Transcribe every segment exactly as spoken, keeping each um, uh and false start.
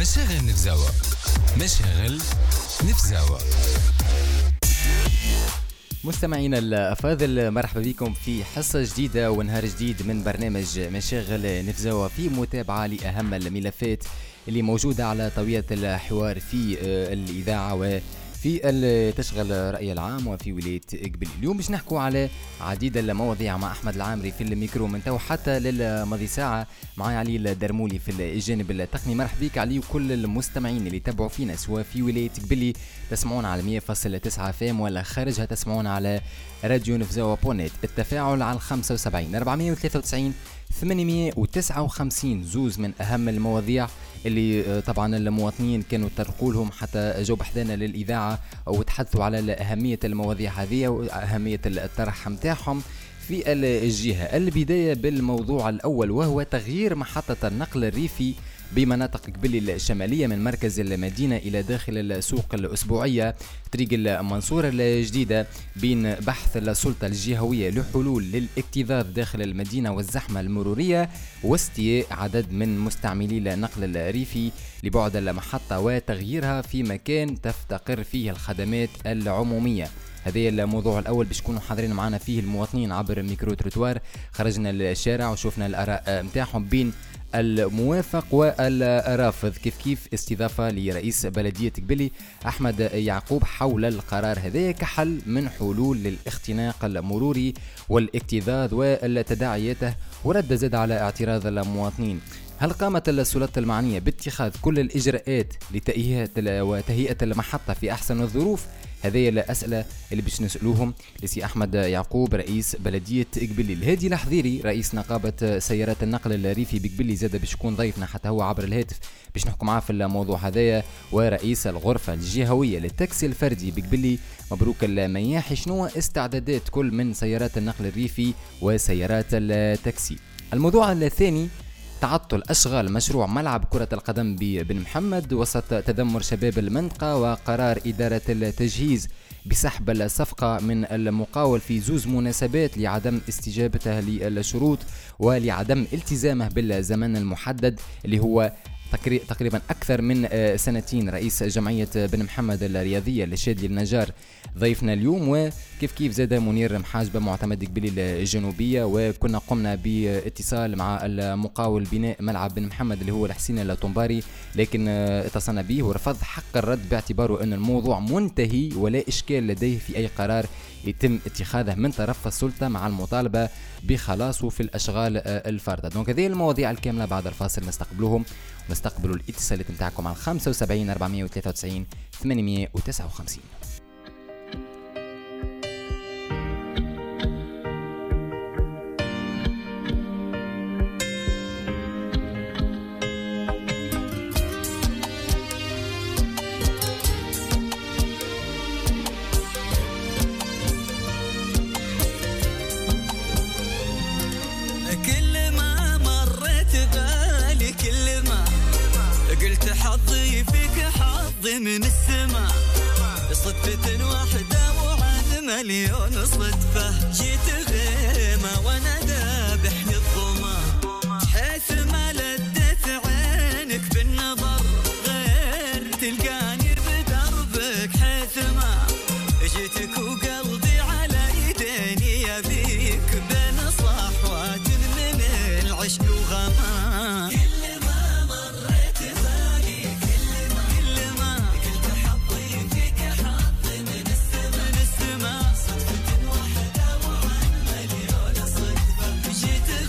مشاغل نفزاوة مشاغل نفزاوة. مستمعينا الأفاضل، مرحبا بكم في حصة جديدة ونهار جديد من برنامج مشاغل نفزاوة في متابعة لأهم الملفات اللي موجودة على طاولة الحوار في الإذاعة وفي تشغل رأي العام وفي ولاية قبلي. اليوم باش نحكوا على عديد المواضيع مع أحمد العامري في الميكرو من تو حتى للماضي ساعة. معي علي الدرمولي في الجانب التقني. مرحبا بك علي وكل المستمعين اللي تابعوا فينا سواء في ولاية قبلي تسمعون على مية فاصلة تسعة فام ولا خارجها تسمعون على راديو نفزاوة بونيت. التفاعل على خمسة وسبعين أربعمية وثلاثة وتسعين ثمانمية وتسعة وخمسين زوز من أهم المواضيع اللي طبعا المواطنين كانوا ترقوا لهم حتى جو بحذانا للإذاعة وتحدثوا على أهمية المواضيع هذه وأهمية الطرح متاعهم في الجهة. البداية بالموضوع الأول وهو تغيير محطة النقل الريفي بمناطق قبلي الشمالية من مركز المدينة إلى داخل السوق الأسبوعية طريق المنصورة الجديدة، بين بحث السلطة الجهوية لحلول للاكتظاظ داخل المدينة والزحمة المرورية واستياء عدد من مستعملي النقل الريفي لبعد المحطة وتغييرها في مكان تفتقر فيه الخدمات العمومية. هذا الموضوع الأول باش يكونوا حاضرين معنا فيه المواطنين عبر ميكرو تروتوار. خرجنا الشارع وشوفنا الآراء متاعهم بين الموافق والرافض كيف كيف استضافة لرئيس بلدية قبلي أحمد يعقوب حول القرار هذا كحل من حلول للاختناق المروري والاكتظاظ والتداعياته. ورد زاد على اعتراض المواطنين. هل قامت السلطات المعنية باتخاذ كل الإجراءات لتهيئة وتهيئة المحطة في أحسن الظروف؟ هذه الأسئلة اللي باش نسألوهم لسي أحمد يعقوب رئيس بلدية قبلي. الهادي الحضيري رئيس نقابة سيارات النقل الريفي بقبلي زاد باش يكون ضيفنا حتى هو عبر الهاتف باش نحكم معاه في الموضوع هذايا. ورئيس الغرفة الجهوية للتاكسي الفردي بقبلي مبروك المياحي، شنو استعدادات كل من سيارات النقل الريفي وسيارات التاكسي؟ الموضوع الثاني تعطل أشغال مشروع ملعب كرة القدم ببن محمد وسط تذمر شباب المنطقة وقرار إدارة التجهيز بسحب الصفقة من المقاول في زوز مناسبات لعدم استجابته للشروط ولعدم التزامه بالزمن المحدد اللي هو تقريبا أكثر من سنتين. رئيس جمعية بن محمد الرياضية لشادي النجار ضيفنا اليوم، وكيف كيف زاد منير محاجبة معتمد قبلي الجنوبية. وكنا قمنا باتصال مع المقاول بناء ملعب بن محمد اللي هو الحسين الطنباري، لكن اتصلنا به ورفض حق الرد باعتباره أن الموضوع منتهي ولا إشكال لديه في أي قرار يتم اتخاذه من طرف السلطة مع المطالبة بخلاصه في الأشغال الفاردة. دونك هذه المواضيع الكاملة بعد الفاصل نستقبلهم ونستقبلوا الاتصالات متاعكم على خمسة وسبعين أربعمية وثلاثة وتسعين ثمانمية وتسعة وخمسين. حظي فيك حظي من السماء صدفة واحدة وعن مليون صدفة جيت غيمة وانا ذابحني الظما حيث ما لدت عينك بالنظر غير تلقاني بدربك حيث ما جيتك وقلبي على يديني يبيك بين صحوات من العشق وغما. J'étais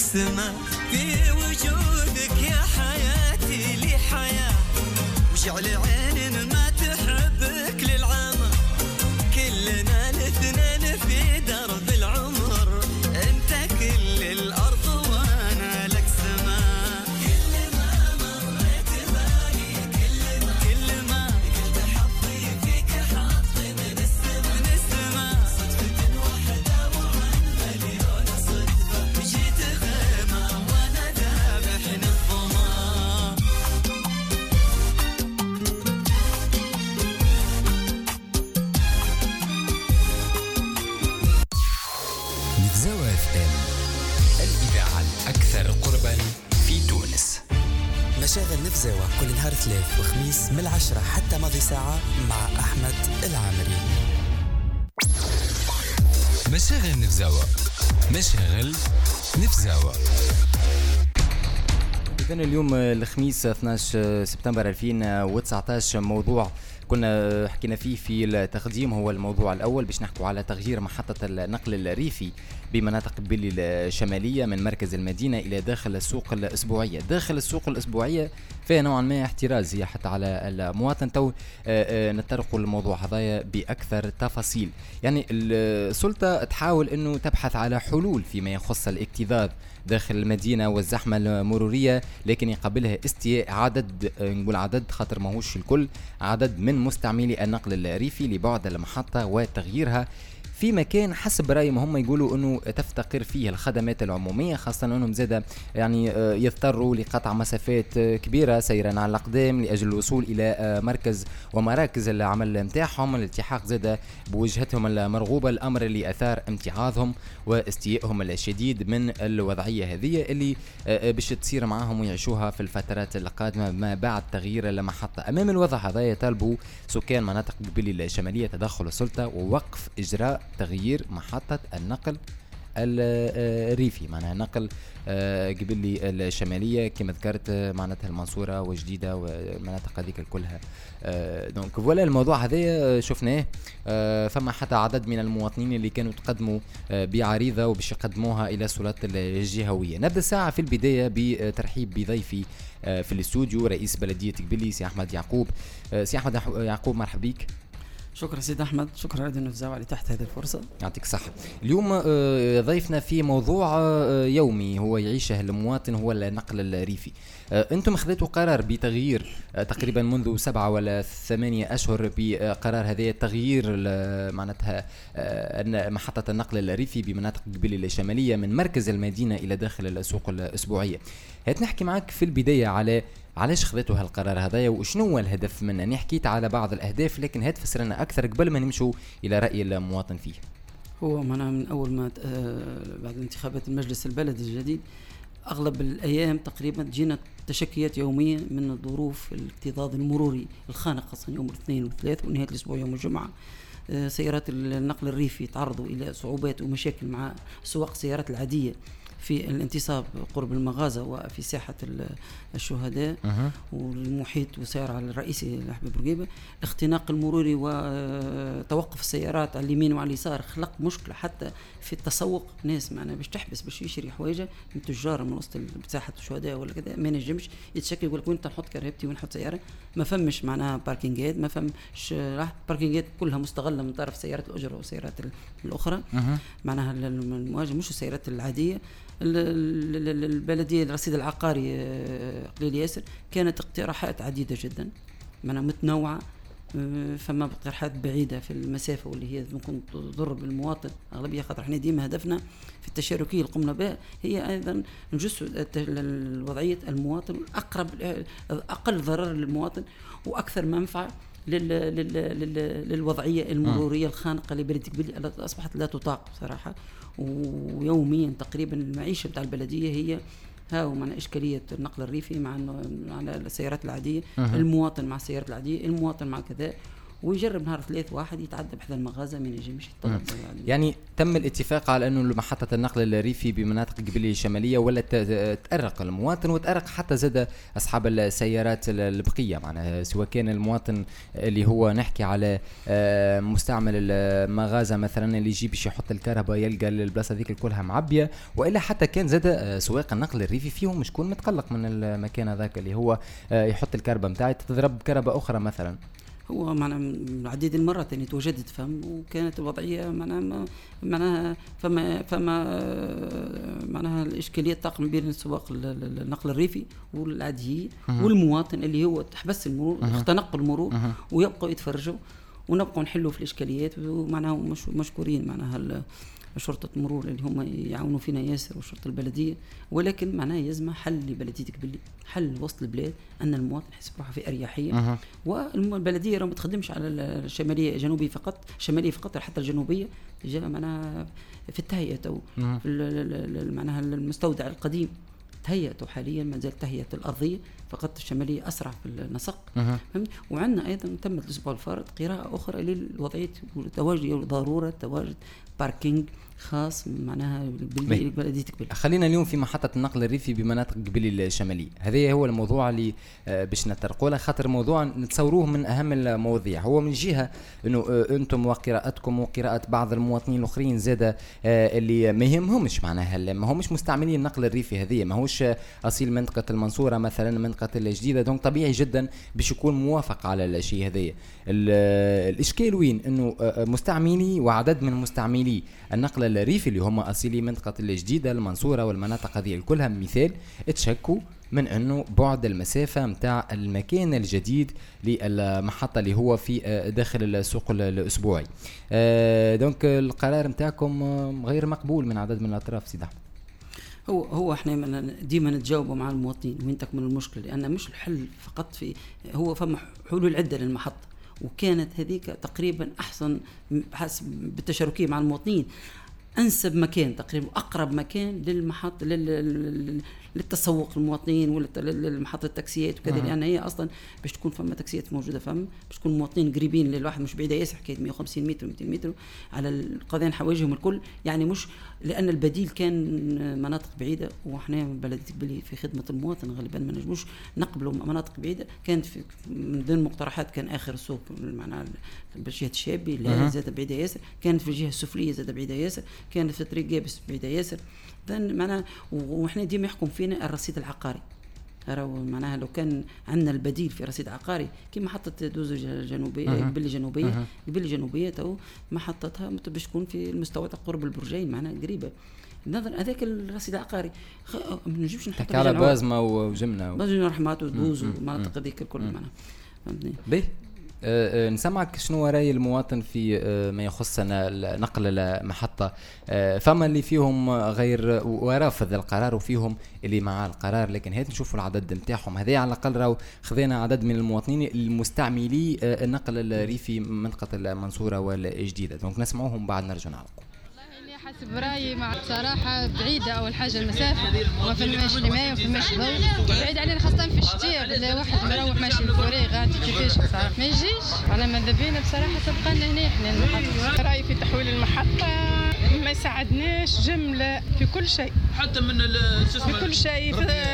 السماء. في وجودك يا حياتي لي حياة، وجعل عين ما تحبك للعامة. كلنا الاثنين في درب العمر، انت كل الارض وانا لك سماء. كل ما مريت بالي، كل ما كل ما قلت حظي فيك حظي من السماء من السماء. صدفة واحدة وعن مليون صدفة، جيت غيمة وانا ذابح الظما. نفزاوة اف ام، الإذاعة الأكثر قربا في تونس. مشاغل نفزاوة كل نهار ثلاث وخميس من العشرة حتى ماضي ساعة مع أحمد العامري. مشاغل نفزاوة، مشاغل نفزاوة. إذن اليوم الخميس اثناش سبتمبر ألفين وتسعطاش، موضوع كنا حكينا فيه في التقديم هو الموضوع الأول، باش نحكوا على تغيير محطة النقل الريفي بمناطق بلي الشمالية من مركز المدينة إلى داخل السوق الأسبوعية. داخل السوق الأسبوعية فيها نوعا ما احتراز هي حتى على المواطن. تو نتطرقوا للموضوع هذايا بأكثر تفاصيل. يعني السلطة تحاول أنه تبحث على حلول فيما يخص الاكتظاظ داخل المدينة والزحمة المرورية، لكن يقابلها استياء عدد، نقول عدد خاطر ماهوش الكل، عدد من مستعملي النقل الريفي لبعد المحطة وتغييرها في مكان حسب رأيهم هم يقولوا أنه تفتقر فيه الخدمات العمومية، خاصة أنهم زادة يعني يضطروا لقطع مسافات كبيرة سيرا على الأقدام لأجل الوصول إلى مركز ومراكز العمل متاعهم. الالتحاق زادة بوجهتهم المرغوبة، الأمر اللي أثار امتعاضهم واستيائهم الشديد من الوضعية هذه اللي باش تصير معهم ويعيشوها في الفترات القادمة ما بعد تغيير المحطة. أمام الوضع هذا يطالبوا سكان مناطق قبلي الشمالية تدخل السلطة ووقف إجراء تغيير محطة النقل الريفي، معناها نقل قبلي الشمالية كما ذكرت معناتها المنصورة وجديدة والمناطق هذيك كلها. دونك فوالا الموضوع هذا شفناه، فما حتى عدد من المواطنين اللي كانوا تقدموا بعريضة وباش يقدموها إلى السلطات الجهوية. نبدأ ساعة في البداية بترحيب بضيفي في الاستوديو رئيس بلدية قبلي سي أحمد يعقوب. سي أحمد يعقوب مرحبا بك. شكرا سيد أحمد، شكرا راديو نفزاوة اللي تحت هذه الفرصة. يعطيك الصحة. اليوم ضيفنا في موضوع يومي هو يعيشه المواطن، هو النقل الريفي. أنتم أخذتوا قرار بتغيير تقريبا منذ سبعة ولا ثمانية أشهر بقرار هذا التغيير معناتها محطة النقل الريفي بمناطق قبلي الشمالية من مركز المدينة إلى داخل السوق الأسبوعية. هات نحكي معك في البداية على علاش خذيتوا هالقرار هذايا وشنو هو الهدف منه. أنا حكيت على بعض الأهداف لكن هات فسرنا أكثر قبل ما نمشوا إلى رأي المواطن فيه. هو معنا من أول ما بعد انتخابات المجلس البلدي الجديد أغلب الأيام تقريبا تجينا تشكيات يومية من الظروف الاكتظاظ المروري الخانق، خاصة يوم الاثنين والثلاث ونهاية الأسبوع يوم الجمعة. سيارات النقل الريفي تعرضوا إلى صعوبات ومشاكل مع سواق السيارات العادية في الانتصاب قرب المغازة وفي ساحة الشهداء أه. والمحيط وسيارة الرئيسي لحبيب بورقيبة. الاختناق المروري وتوقف السيارات على اليمين وعلى اليسار خلق مشكلة حتى في التسوق. ناس معنا باش تحبس باش يشري حوايجه من تجار من وسط ساحة الشهداء ولا كذا ما نجمش يتشكي يقول لك وين نحط كرهبتي وين نحط سيارة. ما فمش معناها باركينجات، ما فمش باركينجات كلها مستغلة من طرف سيارات الأجرة والسيارات الأخرى أه. معناها المواجهة مش السيارات العادية. البلدية الرصيد العقاري قليل ياسر كانت اقتراحات عديدة جدا معناها متنوعة، فما اقتراحات بعيدة في المسافة واللي هي ممكن تضر بالمواطن أغلبية، خاطر احنا ديما هدفنا في التشاركية اللي قمنا بها هي أيضا نجس وضعية المواطن الأقرب أقل ضرر للمواطن وأكثر منفعة للوضعية المرورية الخانقة لبلدية قبلي التي أصبحت لا تطاق صراحة. ويوميا تقريبا المعيشة بتاع البلدية هي هاو مع إشكالية النقل الريفي مع مع السيارات العادية، المواطن مع السيارات العادية، المواطن مع كذا. ويجرب نهار ثلاث واحد يتعدى بحذا المغازة من يجي مش يطلب. يعني تم الاتفاق على أنه محطة النقل الريفي بمناطق قبلية الشمالية ولا تأرق المواطن وتأرق حتى زاد أصحاب السيارات البقية، معناها سواء كان المواطن اللي هو نحكي على مستعمل المغازة مثلا اللي يجي باش يحط الكهرباء يلقى البلاصة ذيك كلها معبية، وإلا حتى كان زاد سواق النقل الريفي فيهم شكون متقلق من المكان هذاك اللي هو يحط الكهرباء متاعي تضرب كهرباء أخرى مثلا. هو معنا عديد المرات يعني تواجدت فهم وكانت الوضعيه معناها معناها فما فما معناها الاشكاليه تقم بين السواق النقل الريفي والعاديين والمواطن اللي هو تحبس المرور اختنق المرور ويبقوا يتفرجوا ونبقوا نحلوا في الاشكاليات ومعناها مش مشكورين معناها شرطة المرور اللي هم يعاونوا فينا ياسر وشرطة البلدية، ولكن معناه يزمة حل لبلديتك باللي حل وسط البلاد أن المواطن يحس بروحه في أريحية. أه. والبلدية راه ما تخدمش على الشمالية الجنوبية فقط، الشمالية فقط حتى الجنوبية جاء معناها في التهيئة تو في معناها المستودع القديم تهيئته حاليا ما زالت تهيئة الأرضية فقط، الشمالية أسرع في النسق. أه. وعندنا أيضا تمت الأسبوع الفارط قراءة أخرى للوضعية وتواجد ضرورة تواجد باركينج خاص معناها بلديتك بالله. خلينا اليوم في محطة النقل الريفي بمناطق قبلي الشمالية، هذا هو الموضوع اللي باش نتطرقوا له، خاطر موضوع نتصوروه من أهم المواضيع. هو من جهة إنه أنتم وقراءتكم وقراءة بعض المواطنين الآخرين زادة اللي ما يهمهمش معناها ما همش مستعملين النقل الريفي هذه، ما هوش أصيل منطقة المنصورة مثلا منطقة الجديدة، دونك طبيعي جدا باش يكون موافق على الشيء هذايا. الإشكال وين إنه مستعملي وعدد من مستعملي النقل الريفي اللي هم أصيلي منطقة الجديدة المنصورة والمناطق هذه كلها مثال تشكوا من أنه بعد المسافة متاع المكان الجديد للمحطة اللي هو في داخل السوق الأسبوعي. دونك القرار متاعكم غير مقبول من عدد من الأطراف سيد أحمد. هو هو احنا ديما نتجاوبوا مع المواطنين وين تكمن المشكلة، لأن مش الحل فقط في هو فما حلول عدة للمحطة، وكانت هذيك تقريبا أحسن حسب بالتشاركية مع المواطنين أنسب مكان تقريبا أقرب مكان للمحط للتسوق المواطنين وللمحطة التاكسيات وكذا. أه. لأن هي أصلا باش تكون فما تاكسيات موجودة فما باش تكون مواطنين قريبين للواحد مش بعيدة ياسر حكاية مئة وخمسين متر مئتين متر على القضايا حواجهم الكل، يعني مش لأن البديل كان مناطق بعيدة وإحنا بلدية بلي في خدمة المواطن غالبا ما نجموش نقبلوا مناطق بعيدة. كانت في من ضمن المقترحات كان آخر السوق معناها بالجهة الشابي لا أه. زاد بعيدة ياسر، كانت في الجهة السفلية زاد بعيدة ياسر، كانت في طريق جابس بعيدة ياسر. معناها وإحنا ديما يحكم فينا الرصيد العقاري، معناها لو كان عندنا البديل في رصيد عقاري كي محطة دوزو جنوبية قبل جنوبية قبل جنوبية تو محطتها باش تكون في المستوى قرب البرجين معناها قريبة. نظر هذاك الرصيد العقاري ما نجمش نحط على بازمة وجمنة بازمة رحمات ودوزو المناطق هذيك الكل معناها. فهمتني؟ أه نسمعك شنو رأي المواطن في أه ما يخص نقل المحطة. أه فما اللي فيهم غير ورافض القرار وفيهم اللي مع القرار، لكن هات نشوفوا العدد نتاعهم هذا على الأقل. راو خذينا عدد من المواطنين المستعملي أه النقل الريفي منطقة المنصورة والجديدة، دونك نسمعوهم بعد نرجع نعلقوا. حسب رأيي مع صراحة بعيدة أول حاجة المسافة وما فماش حماية وما فماش ضوء بعيد علينا خاصة في الشتاء بالله واحد مروح ماشي الفوري غادي كيفاش بصراحة ما يجيش على ماذا بينا بصراحة تبقى لنا هنا احنا المحطة. رأيي في تحويل المحطة ما يساعدناش جملة في كل شيء حتى من في كل شيء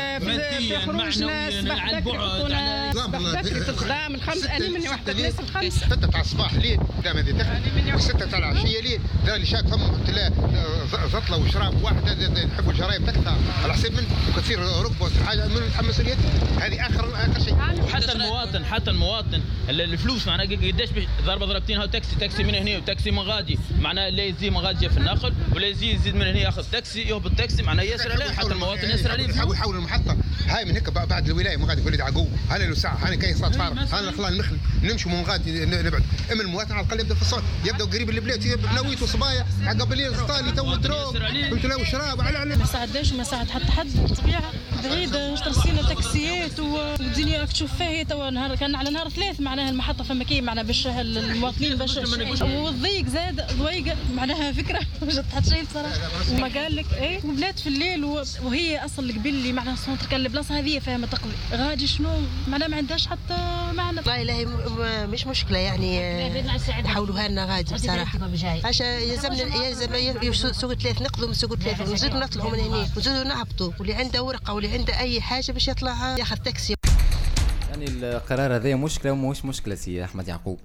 في خروج ناس بعد يحطونا بكري في الخدام الخمس أنا مني واحدة الناس الخمس ستة تاع الصباح ليه قدام هذه تخدم وستة تاع العشية ليه ذا اللي شاك فم زطلة وشراب واحد يحبوا الجرايم تكثر على حساب من وكثير ركبة حاجة من يتحمس ريت هذه آخر آخر شيء. حتى المواطن حتى المواطن الفلوس معناها قداش ضربة ضربتين هاو تاكسي تاكسي من هنا وتاكسي من غادي معناها لا يزيد من غادي في النخل ولا يزيد يزيد من هنا ياخذ تاكسي يهبط تاكسي معناها ياسر عليه حتى المواطن ياسر عليه. يحاول يحول المحطة هاي من هيك بعد الولاية من غادي يقول لي عقو هلا لو ساعة هاني كاين صاد فارغ هاني خلال نخل نمشوا من غادي نبعد. اما المواطن على الأقل يبدا في الصوت يبدا قريب البلاد بنويت وصبايا قبل الغطالي تو دروب قلت له شراب على على ما ساعدناش ما ساعد حتى حد طبيعة بعيدة اشترينا تاكسيات والدنيا راك تشوف فيها تو نهار كان على نهار ثلاث معناها المحطة فما كاين معناها باش المواطنين باش والضيق زاد ضويقة معناها فكرة مش تحط شيء بصراحة وما قال لك ايه وبلاد في الليل وهي اصلا قبل لي معناها سونتر كان البلاصه هذه فاهمه تقضي غادي شنو معناها ما عندهاش حتى معنى. والله لا مش مشكله يعني نحولوها لنا غادي بصراحه. عشان يلزمنا يلزم سوق ثلاث نقضوا من سوق ثلاث ونزيدوا نطلعوا من هنا ونزيدوا نهبطوا واللي عنده ورقه واللي عنده اي حاجه باش يطلع ياخذ تاكسي. يعني القرار هذا مشكله ومش مشكله سي احمد يعقوب.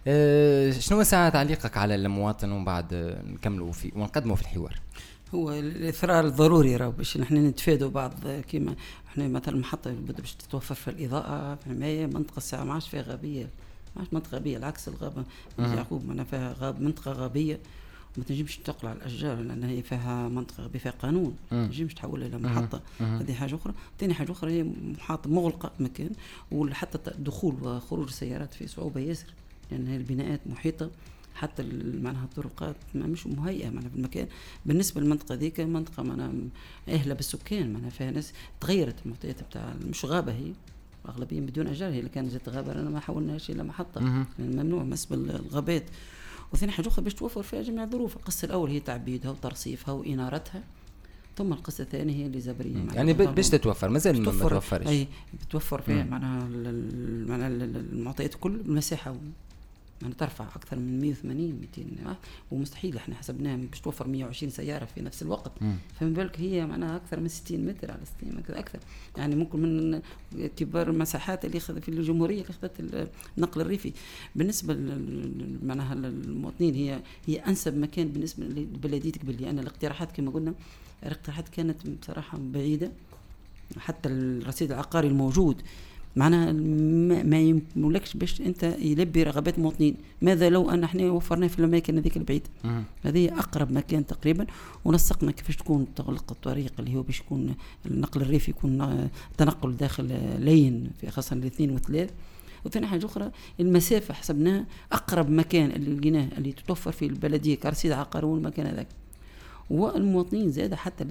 أه شنو ساعة تعليقك على المواطن ومن بعد نكملوا فيه ونقدموا في الحوار؟ هو الاثراء الضروري راه باش نحن نتفادوا بعض كيما احنا مثلا المحطه بدا باش تتوفر في الاضاءه في الحمايه منطقه الساعه ما عادش فيها غابيه ما عادش منطقه غابيه العكس الغابه يعقوب معناها فيها غاب منطقه غابيه وما تنجمش تقلع الاشجار لان هي فيها منطقه غابيه فيها قانون ما تنجمش تحولها الى محطه. هذه حاجه اخرى. ثاني حاجه اخرى هي محطه مغلقه مكان وحتى دخول وخروج السيارات فيه صعوبه ياسر لان يعني البناءات محيطه حتى معناها الطرقات ما مش مهيئه معناها في المكان. بالنسبه للمنطقه ذيك منطقه معناها اهله بالسكان معناها فيها ناس تغيرت المحيط بتاع مش غابه هي اغلبيه بدون اشجار هي اللي كانت جات غابه انا ما حولناهاش الى محطه يعني ممنوع مسب الغابات. وثاني حاجه اخرى باش توفر فيها جميع الظروف. القصه الاول هي تعبيدها وترصيفها وانارتها ثم القصه الثانيه هي اللي زبريه يعني باش تتوفر مازال ما توفرش اي بتوفر فيها معناها معناها المعطيات كل المساحه يعني ترفع أكثر من مية وثمانين مئتين ومستحيل إحنا حسبناها باش توفر مية وعشرين سيارة في نفس الوقت. فمن بالك هي معناها أكثر من ستين متر على ستين متر أكثر يعني ممكن من كبار المساحات اللي أخذ في الجمهورية اللي أخذت النقل الريفي. بالنسبة معناها للمواطنين هي هي أنسب مكان بالنسبة لبلديتك باللي أنا الاقتراحات كما قلنا الاقتراحات كانت بصراحة بعيدة حتى الرصيد العقاري الموجود معناها ما يملكش باش انت يلبي رغبات المواطنين. ماذا لو ان احنا وفرناه في الاماكن هذيك البعيده هذه اقرب مكان تقريبا ونسقنا كيفاش تكون تغلق الطريق اللي هو باش يكون النقل الريفي يكون تنقل داخل لين في خاصه الاثنين والثلاث. وثاني حاجه اخرى المسافه حسبناها اقرب مكان اللي لقيناه اللي تتوفر في البلديه كرصيد عقاري والمكان هذاك. والمواطنين زاد حتى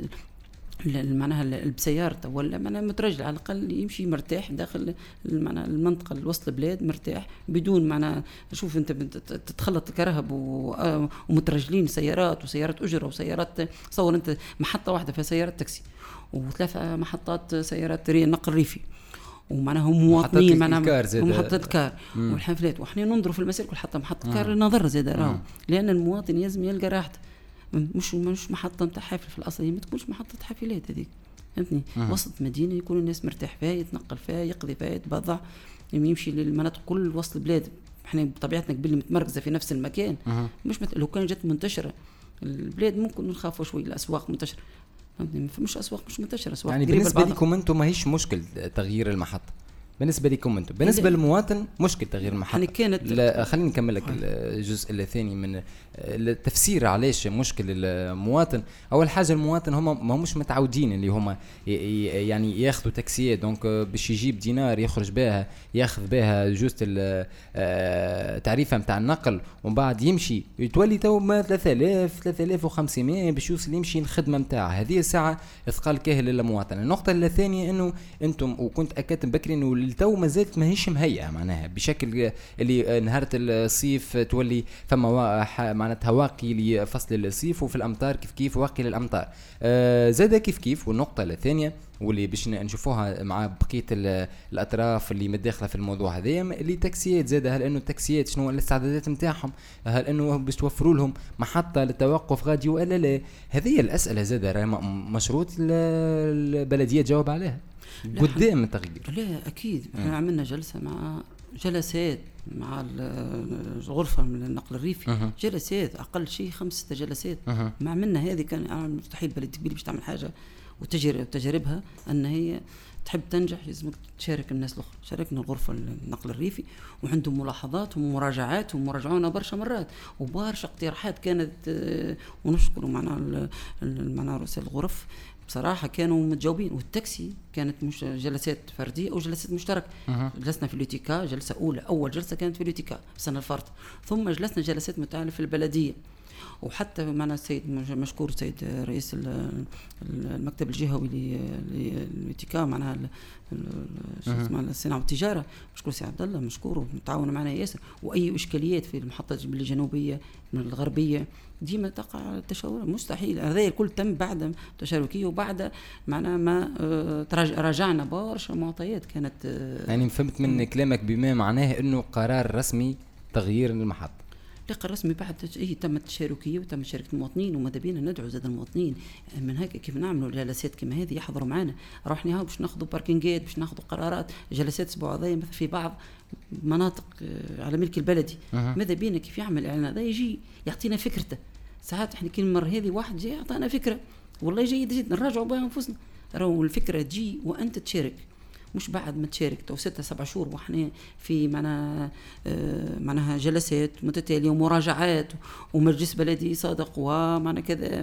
معناها بسيارته ولا معناها مترجل على الاقل يمشي مرتاح داخل معناها المنطقه اللي وسط البلاد مرتاح بدون معناها شوف انت تتخلط كرهب ومترجلين سيارات وسيارات اجره وسيارات تصور انت محطه واحده فيها سيارات تاكسي وثلاثه محطات سيارات نقل ريفي ومعناها مواطنين معناها محطة كار والحافلات وإحنا ننظروا في المسائل كل حتى محطة كار نظر زاد راهو لأن المواطن لازم يلقى راحته مش مش محطة نتاع حافل في الأصل هي ما تكونش محطة حافلات هذيك فهمتني وسط مدينة يكون الناس مرتاح فيها يتنقل فيها يقضي فيها يتبضع يمشي للمناطق كل وسط البلاد. احنا بطبيعتنا قبل متمركزة في نفس المكان مش مت... لو كان جت منتشرة البلاد ممكن نخافوا شوي الأسواق منتشرة فهمتني مش أسواق مش منتشرة أسواق يعني بالنسبة لكم أنتم ماهيش مشكل تغيير المحطة بالنسبة لكم أنتم بالنسبة للمواطن مشكل تغيير المحطة كانت لا خليني نكمل لك الجزء الثاني من التفسير علاش مشكل المواطن. أول حاجة المواطن هم ما همش متعودين اللي هم يعني ياخذوا تاكسيات دونك باش يجيب دينار يخرج بها ياخذ بها جوست التعريفة متاع النقل ومن بعد يمشي يتولي تو ما ثلاثة آلاف ثلاثة آلاف وخمسمائة باش يوصل يمشي الخدمة متاعه. هذه الساعة إثقال كاهل للمواطن. النقطة الثانية إنه أنتم وكنت أكدت بكري إنه التو ما زالت ماهيش مهيئة معناها بشكل اللي نهارة الصيف تولي فما معناتها واقي لفصل الصيف وفي الأمطار كيف كيف واقي للأمطار آه زاد كيف كيف. والنقطة الثانية واللي باش نشوفوها مع بقية الأطراف اللي متداخلة في الموضوع هذا اللي تاكسيات زادة. هل إنه التاكسيات شنو الاستعدادات متاعهم هل إنه باش توفروا لهم محطة للتوقف غادي ولا لا. هذه الأسئلة زادة مشروط البلدية تجاوب عليها قدام التغيير. لا أكيد احنا عملنا جلسة مع جلسات مع الغرفة من النقل الريفي أه. جلسات أقل شيء خمسة جلسات أه. ما عملنا هذه كان مستحيل بلد كبير باش تعمل حاجة وتجرب تجاربها أن هي تحب تنجح لازم تشارك الناس الأخرى. شاركنا الغرفة النقل الريفي وعندهم ملاحظات ومراجعات ومراجعونا برشا مرات وبرشا اقتراحات كانت ونشكروا معنا معنا رؤساء الغرف بصراحة كانوا متجاوبين. والتاكسي كانت مش جلسات فردية أو جلسات مشتركة أه. جلسنا في اليوتيكا جلسة أولى أول جلسة كانت في اليوتيكا سنة الفرط ثم جلسنا جلسات متعالية في البلدية وحتى معنا السيد مشكور سيد رئيس المكتب الجهوي للاتكاء معناها شو اسمه الصناعه والتجاره، مشكور سي عبد الله، مشكور ومتعاون معنا ياسر. واي اشكاليات في المحطه الجنوبيه من الغربيه ديما تقع التشاور، مستحيل. هذا الكل تم بعد تشاركيه وبعد معنا ما راجعنا برشا معطيات كانت. يعني فهمت من كلامك بما معناه انه قرار رسمي تغيير المحطه. لقى الرسمي بعد اي تم التشاركيه وتم مشاركه المواطنين، وماذا بينا ندعو زاد المواطنين من هكا كيف نعملوا جلسات كما هذه يحضروا معنا. روحني هاو باش ناخذوا باركينجات، باش ناخذوا قرارات جلسات اسبوع هذايا مثلا في بعض مناطق على ملك البلدي. أه. ماذا بينا كيف يعمل اعلان هذا، يجي يعطينا فكرته. ساعات احنا كل مره هذه واحد جاي يعطينا فكره والله جيد جدا نراجعوا بها انفسنا، راهو الفكره تجي وانت تشارك، مش بعد ما تشارك تو ستة سبع شهور واحنا في معناها آه معناها جلسات متتاليه ومراجعات ومجلس بلدي صادق ومعنى كذا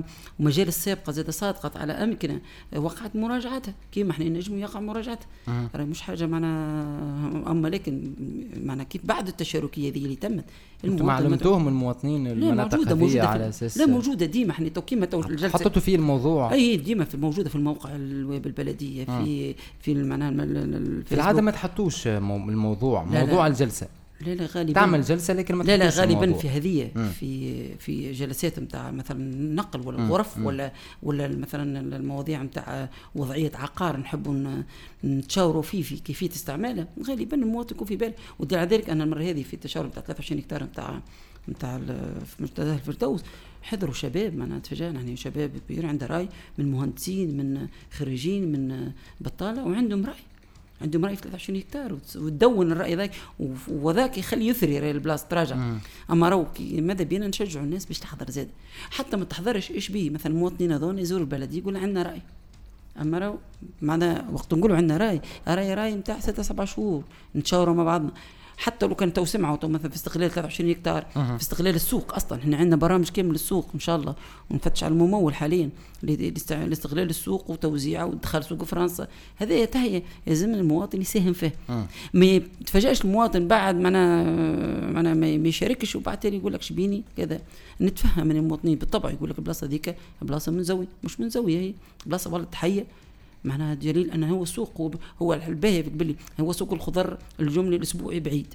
ومجالس سابقه زاد صادقت على امكنه وقعت مراجعتها كيما احنا نجموا يقع مراجعتها. أه. راه مش حاجه معناها. اما لكن معناها كيف بعد التشاركيه هذه اللي تمت انتم علمتوهم المواطنين المناطق هذه على اساس لا موجوده ديما احنا تو كيما تو الجلسه حطيتوا فيه الموضوع اي ديما في موجوده في الموقع الويب البلديه. أه. في في معناها في العاده ما تحطوش الموضوع لا موضوع لا الجلسه. لا لا غالبا تعمل جلسه لكن ما لا لا غالبا الموضوع. في هذه في في جلسات نتاع مثلا النقل ولا الغرف ولا ولا مثلا المواضيع نتاع وضعيه عقار نحبوا نتشاوروا فيه في كيفيه استعماله، غالبا المواطن يكون في باله. ودليل على ذلك ان المره هذه في التشاور نتاع ثلاثة وعشرين هكتار نتاع نتاع في منتزه الفردوس حضروا شباب معنا تفاجئنا يعني شباب كبير عنده راي من مهندسين من خريجين من بطاله وعندهم راي عندهم راي في ثلاثة وعشرين هكتار وتدون الراي ذاك وذاك يخلي يثري راي البلاصه تراجع. اما راهو ماذا بينا نشجعوا الناس باش تحضر زاد، حتى ما تحضرش ايش بيه مثلا المواطنين هذول يزوروا البلد يقول عندنا راي. اما راهو معنا وقت نقولوا عندنا راي راي راي نتاع ستة سبعة شهور نتشاوروا مع بعضنا. حتى لو كان تو سمعوا تو مثلا في استغلال ثلاثة وعشرين هكتار أه. في استغلال السوق اصلا احنا عندنا برامج كامل للسوق ان شاء الله ونفتش على الممول حاليا لاستغلال السوق وتوزيعه ودخل سوق فرنسا. هذا تهيئ لازم المواطن يساهم فيه. أه. ما يتفاجئش المواطن بعد معنا معنا ما يشاركش وبعد تالي يقول لك شبيني كذا. نتفهم من المواطنين بالطبع يقول لك البلاصه ذيك بلاصه منزوي مش منزويه هي بلاصه والله تحيه معناها دليل أنه هو السوق هو الباهي باللي هو سوق الخضر الجملي الأسبوعي بعيد.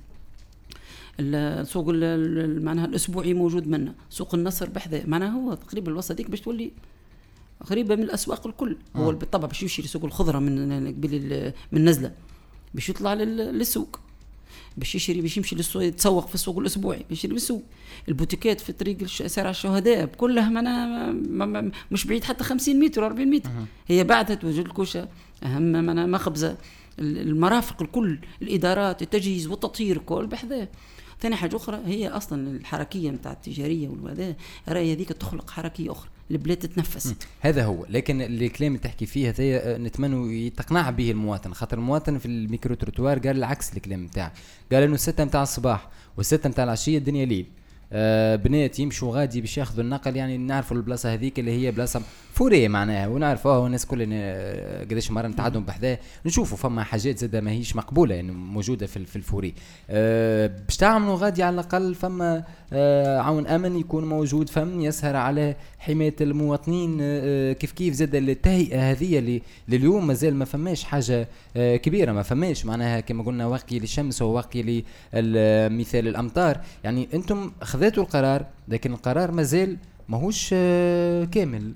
السوق معناها الأسبوعي موجود منه سوق النصر بحذا معناها هو تقريبا الوسط ديك باش تولي قريبة من الأسواق الكل. آه. هو بالطبع باش يمشي لسوق الخضرة من قبل من نزلة باش يطلع للسوق باش يشري باش يمشي للسوق يتسوق في السوق الأسبوعي باش يشري بالسوق. البوتيكات في طريق شارع الشهداء كلها معناها مش بعيد حتى خمسين متر أربعين متر. أه. هي بعدها توجد الكوشة أهم معناها مخبزة المرافق الكل الإدارات التجهيز والتطهير كل بحذاه. ثاني حاجة أخرى هي أصلا الحركية متاع التجارية والوذا رأي هذيك تخلق حركية أخرى البلاد تتنفس. هذا هو. لكن الكلام اللي تحكي فيه هذا نتمنى يتقنع به المواطن خاطر المواطن في الميكرو تروتوار قال العكس الكلام متاعك قال إنه الستة متاع الصباح والستة متاع العشية الدنيا ليل. آه بنات يمشوا غادي باش ياخذوا النقل يعني نعرفوا البلاصه هذيك اللي هي بلاصه فوريه معناها ونعرفوها والناس كل قداش مره نتعدوا بحذاه نشوفوا فما حاجات زاده ماهيش مقبوله يعني موجوده في في الفوري. آه باش تعملوا غادي على الاقل فما آه عون امن يكون موجود فم يسهر على حمايه المواطنين. آه كيف كيف زاده التهيئه هذه اللي لليوم مازال ما فماش حاجه آه كبيره ما فماش معناها كما قلنا واقي للشمس وواقي لمثال الامطار. يعني انتم خذيتوا القرار لكن القرار مازال ماهوش آه كامل.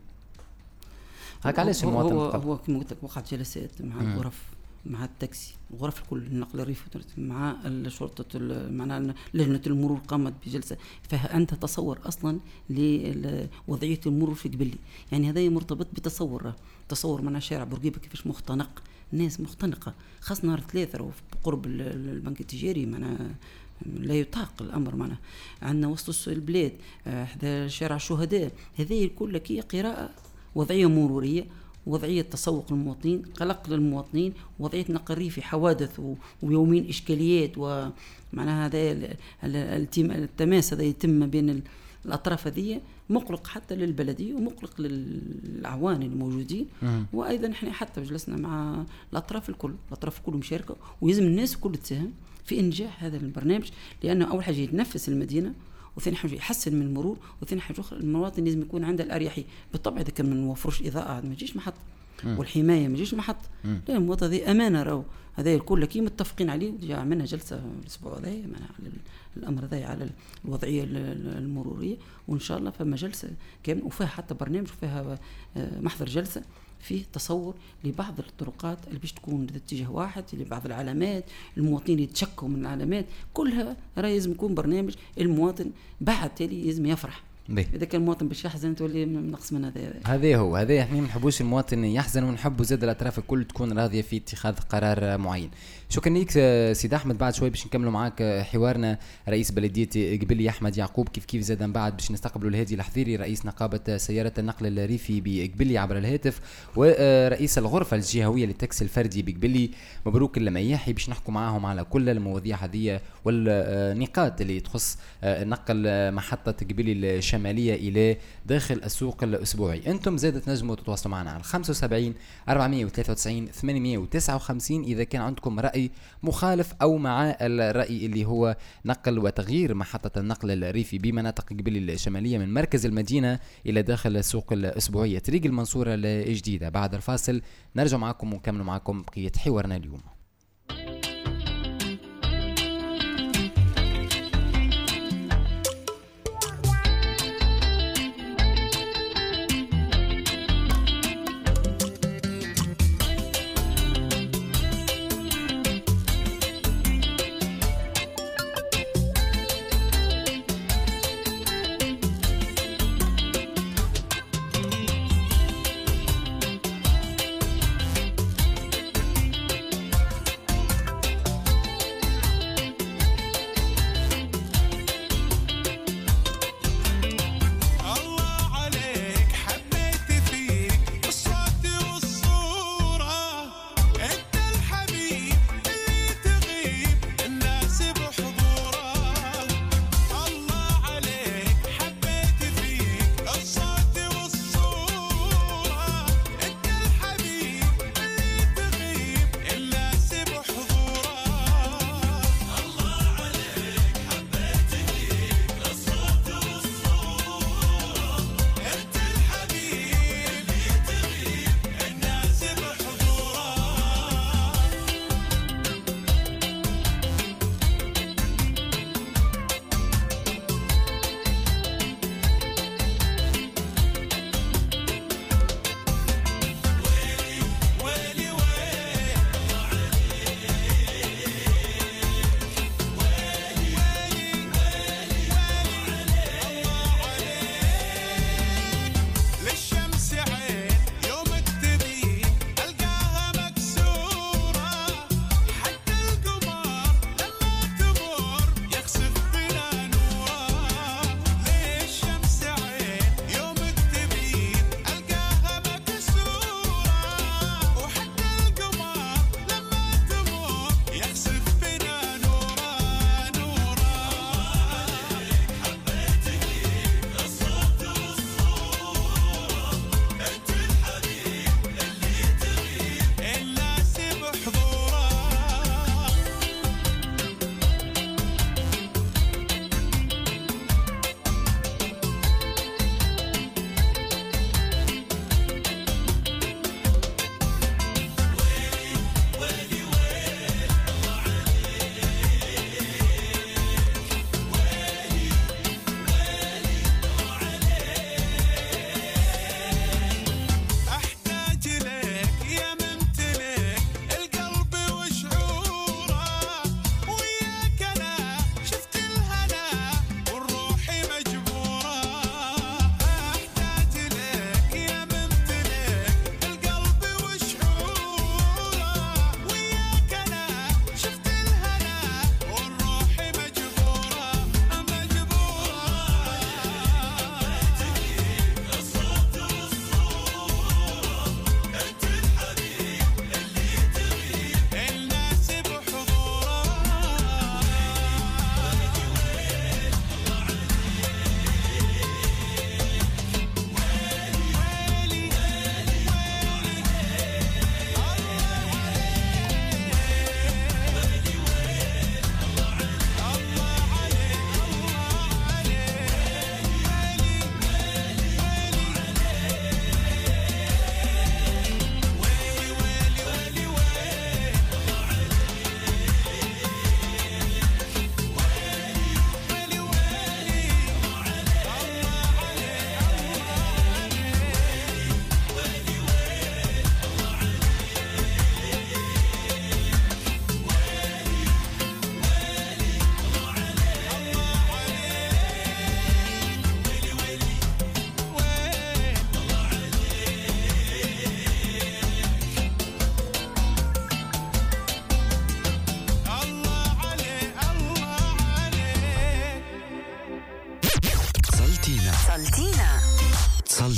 هاك علاش المواطن هو هو كما قلت لك وقعت جلسات مع م. الغرف مع التاكسي الغرف الكل النقل الريف مع الشرطه معناها لجنه المرور قامت بجلسه. فانت تصور اصلا لوضعيه المرور في قبلي يعني هذا مرتبط بتصور تصور معناها شارع بورقيبه كيفاش مختنق ناس مختنقه خاصه نهار ثلاثه قرب البنك التجاري معناها لا يطاق الأمر معنا عندنا وسط البلاد حدا شارع الشهداء. هذه الكل كي قراءة وضعية مرورية وضعية تسوق للمواطنين قلق للمواطنين وضعية نقل في حوادث ويومين إشكاليات ومعناها هذا التماس هذا يتم بين الأطراف هذه مقلق حتى للبلدية ومقلق للأعوان الموجودين. وأيضا احنا حتى جلسنا مع الأطراف الكل الأطراف الكل مشاركة ويلزم الناس الكل تساهم في إنجاح هذا البرنامج لأنه أول حاجة يتنفس المدينة وثاني حاجه يحسن من المرور، وثاني حاجه اخرى المواطن لازم يكون عنده الاريحيه. بالطبع اذا كان ما نوفروش اضاءه ما تجيش محط، والحمايه ما تجيش محط، لا المواطن هذه امانه راهو هذا الكل كي متفقين عليه. عملنا جلسه الاسبوع هذا على الامر هذا على الوضعيه المروريه، وان شاء الله فما جلسه كامل وفيها حتى برنامج وفيها محضر جلسه فيه تصور لبعض الطرقات اللي باش تكون اتجاه واحد، لبعض العلامات المواطنين يتشكوا من العلامات كلها، راه لازم يكون برنامج المواطن بعد تالي لازم يفرح. بي. اذا كان المواطن باش يحزن تولي نقص من هذا هذا هو هذا احنا ما نحبوش المواطن يحزن، ونحبوا زاد الاطراف الكل تكون راضيه في اتخاذ قرار معين. شكرا لك سيد احمد. بعد شوي باش نكملوا معاك حوارنا رئيس بلديه قبلي احمد يعقوب، كيف كيف زاد من بعد باش نستقبلوا الهادي الحضيري رئيس نقابه سياره النقل الريفي بقبلي عبر الهاتف، ورئيس الغرفه الجهويه للتاكسي الفردي بقبلي مبروك اللمياحي، باش نحكوا معاهم على كل المواضيع هذه والنقاط اللي تخص نقل محطه قبلي الشماليه الى داخل السوق الاسبوعي. انتم زاد تنجموا تتواصلوا معنا على خمسة وسبعين أربعمية وثلاثة وتسعين ثمانمية وتسعة وخمسين اذا كان عندكم راي مخالف او مع الراي اللي هو نقل وتغيير محطه النقل الريفي بمناطق قبلي الشماليه من مركز المدينه الى داخل السوق الاسبوعيه طريق المنصوره الجديده. بعد الفاصل نرجع معكم ونكمل معكم بقيه حوارنا اليوم.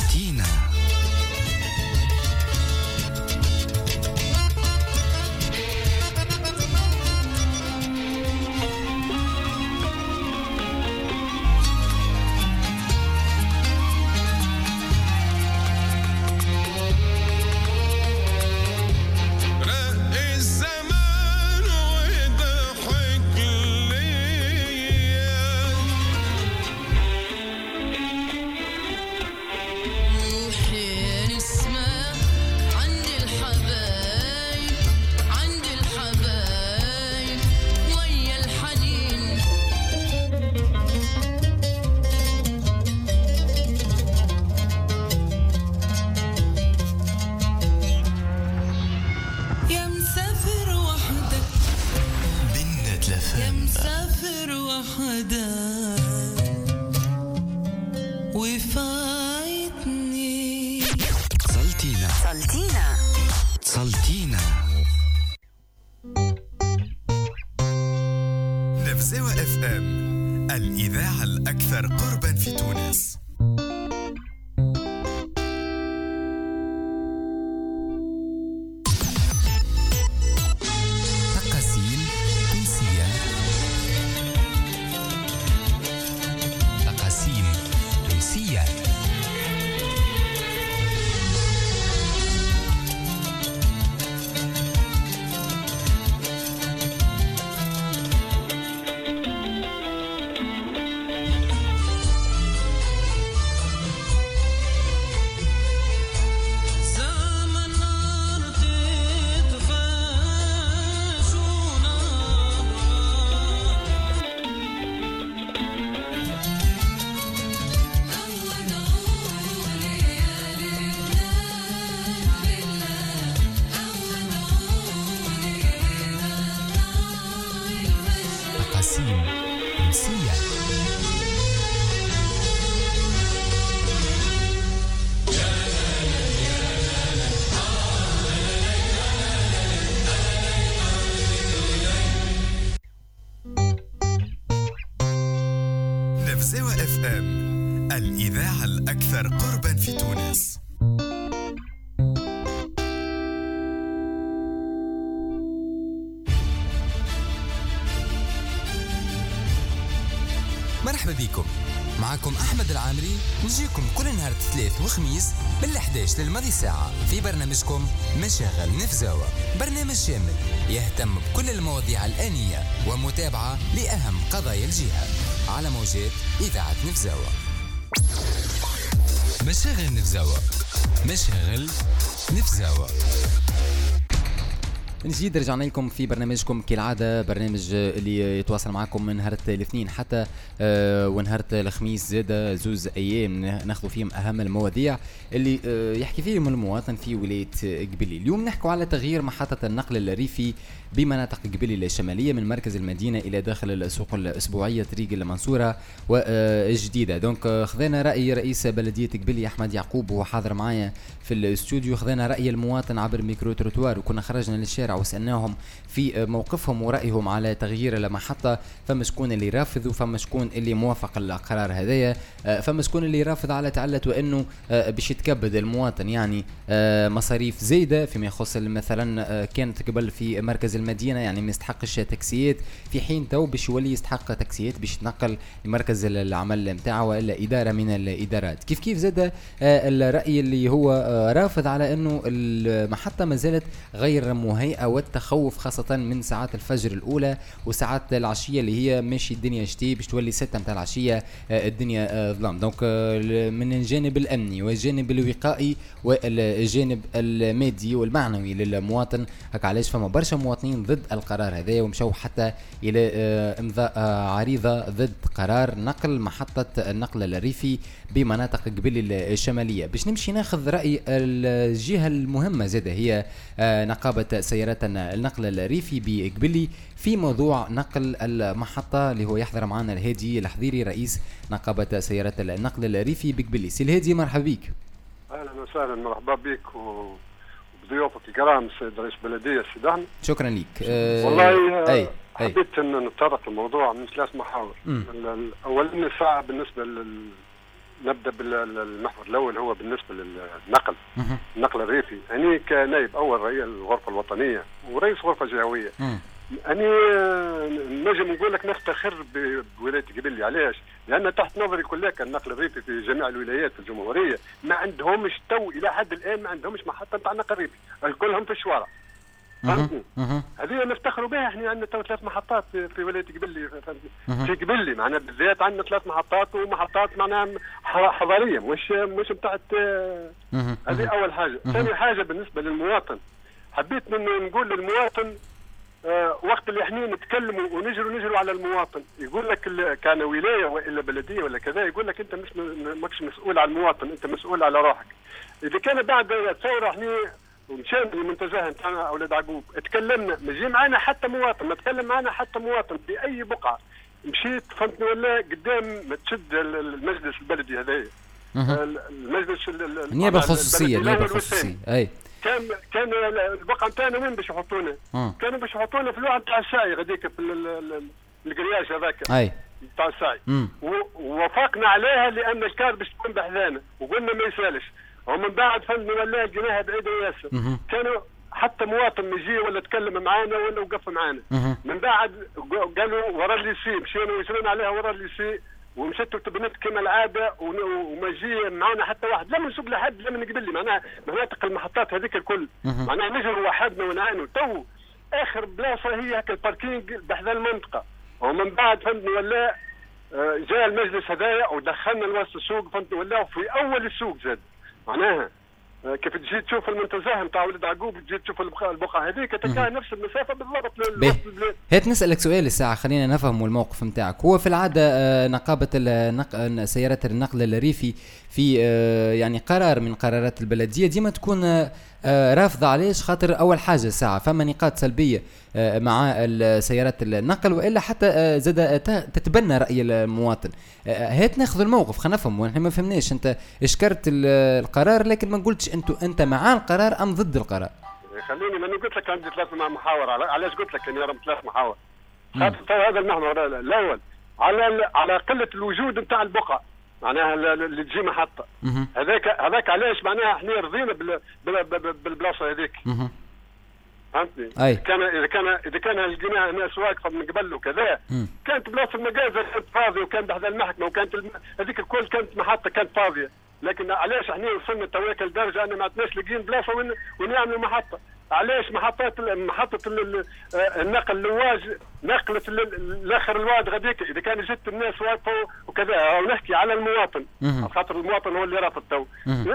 سلطينا. نفزاوة اف ام، الإذاعة الأكثر قربا في تونس. تقاسيم تونسية. تقاسيم تونسية. نفزاوة اف ام، الإذاعة الأكثر قربا في تونس. مرحبا بكم، معكم أحمد العامري، نجيكم كل نهار ثلاث وخميس من الإحدى عشر للماضي ساعة في برنامجكم مشاغل نفزاوة، برنامج شامل يهتم بكل المواضيع الآنية ومتابعة لأهم قضايا الجهة على موجات إذاعة نفزاوة. مشاغل نفزاوة، مشاغل نفزاوة. من جديد رجعنا لكم في برنامجكم كالعادة، برنامج اللي يتواصل معكم من نهار الاثنين حتى آه ونهار الخميس، زادة زوز أيام ناخذوا فيهم أهم المواضيع اللي آه يحكي فيهم المواطن في ولاية قبلي. اليوم نحكوا على تغيير محطة النقل الريفي بمناطق قبلي الشمالية من مركز المدينة إلى داخل السوق الأسبوعية طريق المنصورة والجديدة. دونك خذنا رأي رئيس بلدية قبلي أحمد يعقوب، وهو حاضر معايا في الاستوديو. خذنا رأي المواطن عبر ميكرو تروتوار، وكنا خرجنا للشارع وسألناهم في موقفهم ورأيهم على تغيير المحطة. فما شكون اللي رافض وفما شكون اللي موافق القرار هذايا. فما شكون اللي رافض على تعلة وأنه باش يتكبد المواطن يعني مصاريف زايدة فيما يخص مثلا كانت قبل في مركز المدينة يعني ما يستحقش تاكسيات، في حين تو باش يولي يستحق تاكسيات باش يتنقل لمركز العمل نتاعه ولا إدارة من الإدارات. كيف كيف زاد الرأي اللي هو رافض على أنه المحطة ما زالت غير مهيئة، والتخوف خاصة من ساعات الفجر الأولى وساعات العشية اللي هي ماشي الدنيا شتي باش تولي ستة متاع العشية الدنيا ظلام. دونك من الجانب الأمني والجانب الوقائي والجانب المادي والمعنوي للمواطن، هكا علاش فما برشا مواطنين ضد القرار هذا ومشوا حتى إلى إمضاء عريضة ضد قرار نقل محطة النقل الريفي بمناطق قبلي الشمالية. باش نمشي ناخذ رأي الجهة المهمة زادة هي نقابة سيارات النقل الريفي بقبلي في موضوع نقل المحطة، اللي هو يحضر معنا الهادي الحضيري رئيس نقابة سيارات النقل الريفي بقبلي. سي الهادي مرحبا بك. أهلا وسهلا، مرحبا بك وبضيوفك الكرام السيد رئيس بلدية السيد أحمد. شكرا لك. أه والله أي. حبيت أن نتطرق الموضوع من ثلاث محاور. أولا ساعة بالنسبة نبدا بالمحور الاول هو بالنسبه للنقل النقل الريفي. اني كنائب اول رئيس الغرفه الوطنيه ورئيس غرفه جهويه اني نجم نقول لك نفتخر بولايه قبلي. علاش؟ لان تحت نظري كلها النقل الريفي في جميع الولايات في الجمهوريه ما عندهمش تو الى حد الان ما عندهمش محطه نتاع نقل ريفي، الكلهم في الشوارع. فهمتني؟ هذه نفتخروا بها. احنا عندنا تو ثلاث محطات في, في ولايه قبلي، فهمتني؟ في قبلي معناها بالذات عندنا ثلاث محطات ومحطات معناها حضاريه مش مش بتاعت. هذه اول حاجه. ثاني حاجه بالنسبه للمواطن، حبيت نقول للمواطن آه وقت اللي احنا نتكلموا ونجروا نجروا على المواطن، يقول لك كان ولايه والا بلديه ولا كذا، يقول لك انت مش ماكش مسؤول على المواطن، انت مسؤول على روحك. اذا كان بعد الثوره احنا ومشان المنتزه نتاعنا اولاد عقوب تكلمنا، ما جي معنا حتى مواطن، ما تكلم معنا حتى مواطن في اي بقعه. مشيت فهمتني ولا قدام ما تشد المجلس البلدي هذايا، المجلس النيابه الخصوصيه النيابه الخصوصيه اي كان كان البقعه نتاعنا وين باش يحطونا؟ كانوا باش يحطونا في الواحد تاع الساعي غاديك في القرياج هذاك اي تاع الساعي، ووافقنا عليها لان الكار باش تكون بحذانا وقلنا ما يسالش. ومن بعد فهمتني ولا لقيناها بعيده ياسر، كانوا حتى مواطن يجي ولا تكلم معانا ولا وقف معانا. من بعد قالوا ورا الليسي، مشينا ويسرنا عليها ورا الليسي ومشيت وتبنت كما العاده وما جي معنا حتى واحد، لا منسوب لحد لا من قبل لي. معناها مناطق المحطات هذيك الكل معناها نجروا وحدنا ونعانوا. تو اخر بلاصه هي هكا الباركينغ بحذا المنطقه. ومن بعد فهمتني ولا جاء المجلس هذايا ودخلنا لوسط السوق فهمتني ولا في اول السوق زاد. معناها كيف تجي تشوف المنتزه نتاع ولد عقوب تجي تشوف البقعه هذيك تلقاها نفس المسافه بالضبط لوسط البلاد. هات نسالك سؤال الساعه خلينا نفهموا الموقف نتاعك. هو في العاده نقابه النقل سيارات النقل الريفي في يعني قرار من قرارات البلديه ديما تكون رافضه. علاش؟ خاطر اول حاجه ساعه فما نقاط سلبيه مع سيارات النقل والا حتى زاد تتبنى راي المواطن. هات ناخذ الموقف خلينا نفهم. ونحن ما فهمناش انت اشكرت القرار لكن ما قلتش انت انت مع القرار ام ضد القرار. خليني ماني قلت لك عندي ثلاث محاور. علاش قلت لك اني راه ثلاث محاور؟ خاطر هذا المحور الاول على على قله الوجود نتاع البقعه معناها اللي تجي محطه هذاك هذاك. علاش؟ معناها احنا رضينا بالبلاصه هذيك فهمتني؟ كان اذا كان اذا كان لقيناها ناس واقفه من قبل وكذا كانت بلاصه المجازر كانت فاضيه وكان بحذا المحكمه وكانت هذيك الكل كانت محطه كانت فاضيه. لكن علاش احنا وصلنا تويك لدرجه ان ما عدناش لاقيين بلاصه وين وين يعملوا محطه؟ علاش محطات محطه النقل اللواج نقلت الاخر الواد غاديك اذا كان جت الناس واقفه وكذا. ونحكي على المواطن خاطر المواطن هو اللي رافض تو.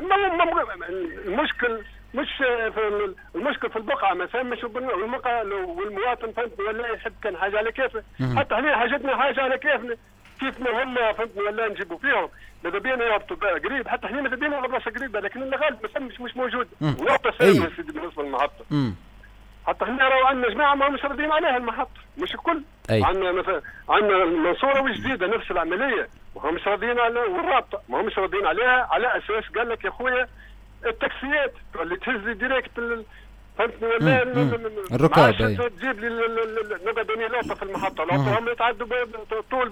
المشكل مش في المشكل في البقعه ما فهمش والمواطن فهمتني ولا يحب كان حاجه على كيفه. حتى احنا حاجتنا حاجه على كيفنا كيف ما هم فهمتني ولا نجيبوا فيهم. ماذا بينا يربطوا قريب حتى احنا ماذا بينا بلاصه قريبه لكن الغالب ما فهمش مش موجود. ونقطه ثانيه سيدي بالنسبه للمحطه حتى احنا راهو عندنا جماعه ما همش راضيين عليها المحطه مش الكل. عندنا مثلا عندنا المنصوره وجديده نفس العمليه وهم مش راضيين على والرابطه ما همش راضيين عليها على اساس قال لك يا خويا التاكسيات اللي تهز لي ديريكت فهمتني ولا الركاب تجيب لي نقعد اني لقطه في المحطه لقطه هم يتعدوا طول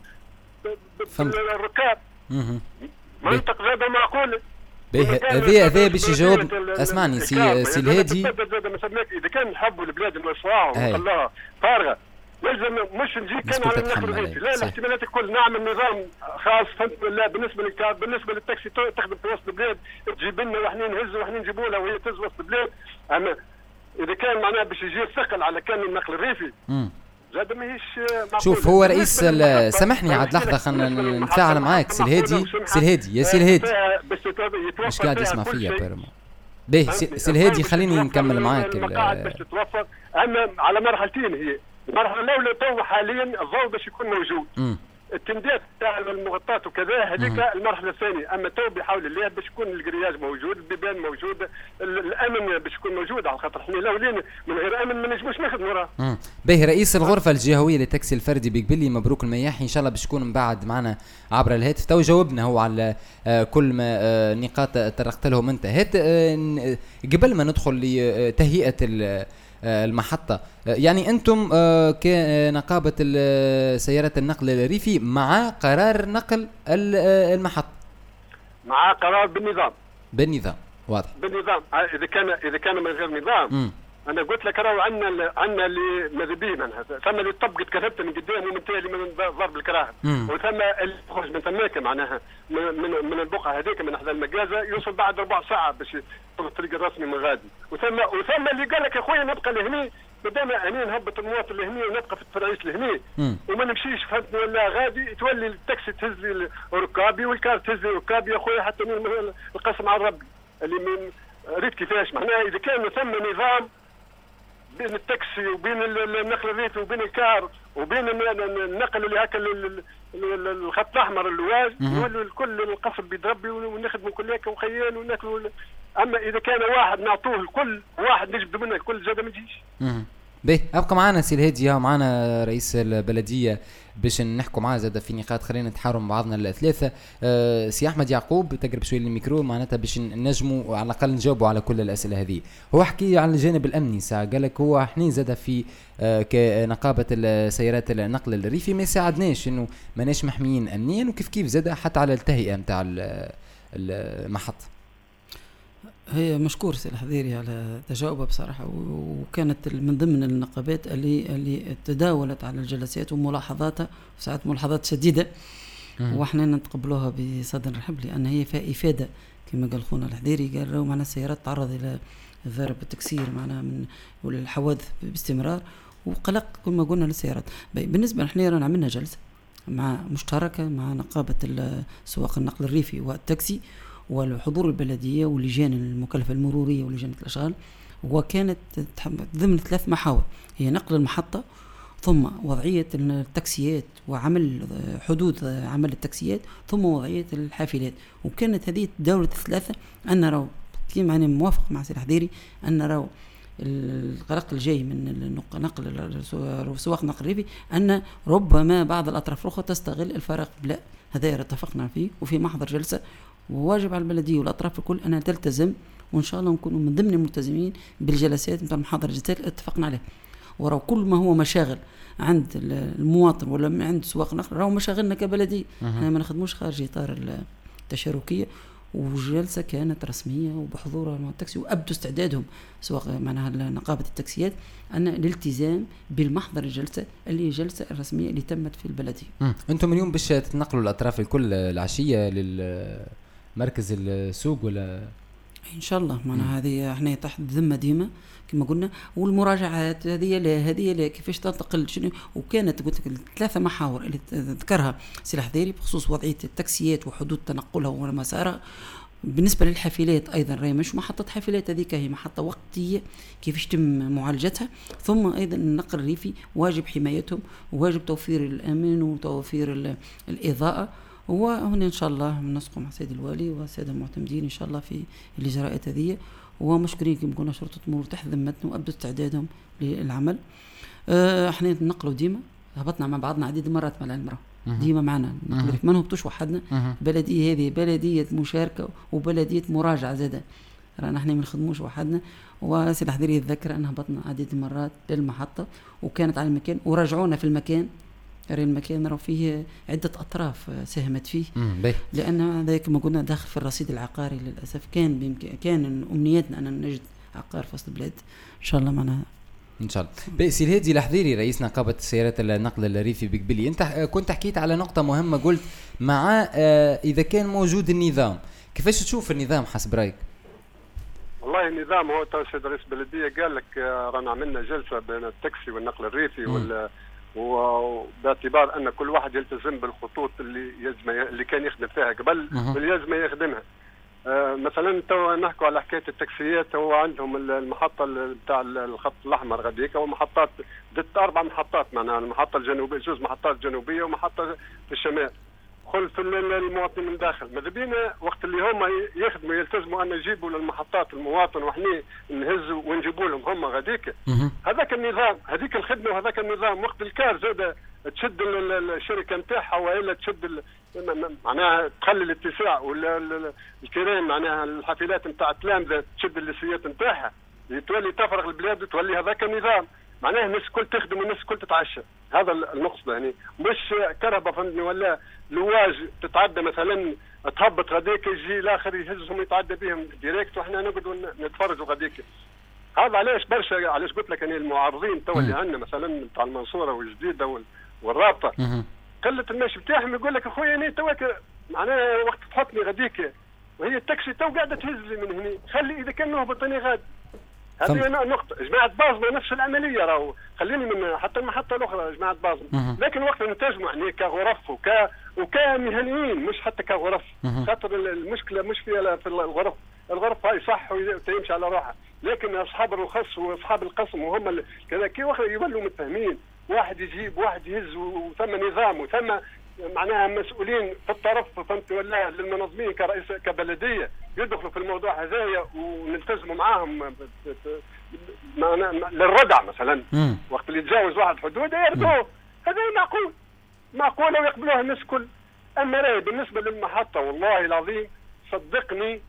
بالركاب منطق زاد معقوله. هذه هذه باش يجاوب. اسمعني سي سي الهادي اذا كان نحبوا البلاد نوسعوها ونخلوها فارغه لازم مش نجي كان على النقل الريفي. لا الاحتمالات الكل نعمل نظام خاص فهمت لا بالنسبه للكاب بالنسبه للتاكسي تخدم في وسط البلاد تجيب لنا وحنا نهزوا وحنا نجيبوا لها وهي تهز وسط البلاد. اما اذا كان معناها باش يجي الثقل على كان النقل الريفي زاد ماهيش معقول. شوف هو رئيس سامحني عاد لحظه خلينا نتفاعل معاك سي الهادي سي الهادي يا سي الهادي مش قاعد يسمع فيا بيرما. باهي سي الهادي خليني نكمل معاك المقاعد باش تتوفر. اما على مرحلتين هي المرحله الاولى تو حاليا الضوء باش يكون موجود التندات تاع المغطات وكذا هذيك المرحله الثانيه. اما تو بحول الله باش يكون الجرياج موجود البيبان موجوده الامن باش يكون موجود على خاطر احنا الاولين من غير امن ما نجموش نخدموا راه. باهي رئيس الغرفه الجهويه للتاكسي الفردي بقبلي مبروك المياحي ان شاء الله باش يكون من بعد معنا عبر الهاتف. تو جاوبنا هو على كل ما نقاط طرقت لهم انت. هات قبل ما ندخل لتهيئه المحطة يعني أنتم كنقابة سيارات النقل الريفي مع قرار نقل المحطة مع قرار بالنظام. بالنظام واضح. بالنظام اذا كان اذا كان من غير نظام م. انا قلت لك راهو عندنا عندنا اللي ماذا بيه منها ثم اللي طبقت كتبت من قدام ومن تالي من ضرب الكراهه وثم اللي يخرج من ثماك معناها من من, من البقعه هذيك من احدى المجازه يوصل بعد ربع ساعه باش يدخل الطريق الرسمي من غادي وثم وثم اللي قال لك يا خويا نبقى لهني مادام هني نهبط المواطن لهني ونبقى في الفرعيش لهني وما نمشيش فهمتني ولا غادي تولي التاكسي تهز لي ركابي والكار تهز لي ركابي يا خويا حتى القسم على ربي اللي من ريت كيفاش معناها اذا كان ثم نظام بين التاكسي وبين النقل الريفي وبين الكار وبين النقل اللي هكا الخط الاحمر اللواج يولوا الكل القصب بيضربي ونخدموا كل هكا وخيال وناكلوا. اما اذا كان واحد نعطوه الكل واحد نجبدوا منه الكل زاد ما تجيش. باهي ابقى معنا سي الهادي معنا رئيس البلديه باش نحكوا معاه زاد في نقاط خلينا نتحاوروا مع بعضنا الثلاثه. أه سي احمد يعقوب تقرب شويه الميكرو معناتها باش نجموا على الاقل نجاوبوا على كل الاسئله هذه. هو حكي عن الجانب الامني ساعه قال لك هو حنين زاد في أه كنقابه السيارات النقل الريفي ما ساعدناش انه ماناش محميين امنيا وكيف كيف زاد حتى على التهيئه نتاع المحطه. هي مشكور سي الحذيري على تجاوبه بصراحه وكانت من ضمن النقابات اللي اللي تداولت على الجلسات وملاحظاتها وساعات ملاحظات شديده واحنا نتقبلوها بصدر رحب لان هي فيها افاده كما قال خونا الحذيري قال لو معنا السيارات تعرض الى ضرب التكسير معنا من والحوادث باستمرار وقلق كما قلنا للسيارات. بالنسبه نحن رانا عملنا جلسه مع مشتركه مع نقابه سواق النقل الريفي والتاكسي والحضور البلدية واللجان المكلفة المرورية ولجان الأشغال وكانت ضمن ثلاث محاور هي نقل المحطة ثم وضعية التاكسيات وعمل حدود عمل التاكسيات ثم وضعية الحافلات وكانت هذه الدولة الثلاثة أن نرى كما أنا موافق مع سي الحذيري أن نرى القلق الجاي من نقل سواق نقل ريفي أن ربما بعض الأطراف الأخرى تستغل الفارق. لا هذا اتفقنا فيه وفي محضر جلسة وواجب على البلدية والأطراف الكل أنها تلتزم وإن شاء الله نكون من ضمن الملتزمين بالجلسات نتاع محاضرة الجلسات اتفقنا عليه. ورا كل ما هو مشاغل عند المواطن ولا عند سواق النقل راهو مشاغلنا كبلدية احنا ما نخدموش خارج إطار التشاركية. وجلسة كانت رسمية وبحضور التاكسي وأبدوا استعدادهم سواء معناها نقابة التاكسيات أن الالتزام بالمحضر الجلسة اللي هي جلسة الرسمية اللي تمت في البلدية. أنتم اليوم باش تتنقلوا الأطراف الكل العشية للمركز السوق ولا؟ إن شاء الله معنا هذه احنا تحت ذمة ديما كما قلنا والمراجعات هذه لا هذه لا كيفاش تنتقل شنو وكانت قلت لك الثلاثة محاور اللي ذكرها سي الحذيري بخصوص وضعية التاكسيات وحدود تنقلها ومسارها. بالنسبة للحافلات أيضا راهي مش محطة حافلات هذيك هي محطة وقتية كيفاش يتم معالجتها ثم أيضا النقل الريفي واجب حمايتهم وواجب توفير الأمن وتوفير الإضاءة. وهنا إن شاء الله نسقوا مع سيد الوالي والسادة المعتمدين إن شاء الله في الإجراءات هذه ومشكورين كما قلنا شرطة المرور تحت ذمتنا وأبدوا استعدادهم للعمل. اه احنا ننقلوا ديما هبطنا مع بعضنا عديد مرات مع العلم ديما معنا نقل ما نهبطوش وحدنا. بلدية هذه بلدية مشاركة وبلدية مراجعة زادة رانا احنا ما نخدموش وحدنا. وسي الحذيري يتذكر أن هبطنا عديد مرات للمحطة وكانت على المكان وراجعونا في المكان المكان راه فيه عدة أطراف ساهمت فيه لأن هذا كما قلنا داخل في الرصيد العقاري للأسف كان بإمكان كان أمنيتنا أن نجد عقار في وسط البلاد إن شاء الله معنا إن شاء الله. سي الهادي الحذيري رئيس نقابة سيارات النقل الريفي بقبلي أنت كنت حكيت على نقطة مهمة قلت مع إذا كان موجود النظام كيفاش تشوف النظام حسب رأيك؟ والله النظام هو تو سيد رئيس البلدية قال لك رانا عملنا جلسة بين التاكسي والنقل الريفي وال وباعتبار ان كل واحد يلتزم بالخطوط اللي يجب اللي كان يخدم فيها قبل واللي يجب يخدمها. آه مثلا تو نحكوا على حكايه التاكسيات هو عندهم المحطه بتاع الخط الاحمر غاديك ومحطات ضد اربع محطات معناها المحطه الجنوبيه جزء محطات جنوبيه ومحطه في الشمال. خلف المواطن من داخل ماذا بينا وقت اللي هم يخدموا يلتزموا ان يجيبوا للمحطات المواطن وحنا نهزوا ونجيبوا لهم هم غاديك هذاك النظام هذيك الخدمه وهذاك النظام. وقت الكار زاد تشد الشركه نتاعها والا تشد معناها تخلي الاتساع ولا الكريم معناها الحافلات نتاع التلامذه تشد الليسيات نتاعها تولي تفرغ البلاد وتولي هذاك النظام. معناها الناس الكل تخدم والناس الكل تتعشى. هذا المقصد يعني مش كهرباء فهمتني ولا لواج تتعدى مثلا تهبط غاديك يجي الاخر يهزهم يتعدى بهم ديريكت وإحنا نقعدوا نتفرجوا غاديك. هذا علاش برشا علاش قلت لك يعني المعارضين تو اللي عندنا مثلا تاع المنصوره والجديده والرابطه قله المشي بتاعهم يقول لك اخويا انا توك معناها وقت تحطني غاديك وهي التاكسي تو قاعده تهز لي من هنا خلي اذا كان نهبط انا غادي. هذه نقطه. جماعه بازما نفس العمليه راهو خليني من حتى المحطه الاخرى جماعه بازما لكن وقت نتاجموا يعني كغرف وك وكمهنيين مش حتى كغرف خاطر المشكله مش في في الغرف. الغرف هاي صح وتمشي على روحها لكن اصحاب الرخص واصحاب القسم وهم كذا كي وقت يولوا متفاهمين واحد يجيب واحد يهز وثم نظام وثم معناها مسؤولين في الطرف فهمت ولا للمنظمين كرئيس كبلديه يدخلوا في الموضوع هذايا ونلتزموا معاهم للردع مثلا مم. وقت اللي يتجاوز واحد حدود يردوه هذا معقول معقول ويقبلوها الناس كل. اما راهي بالنسبه للمحطه والله العظيم صدقني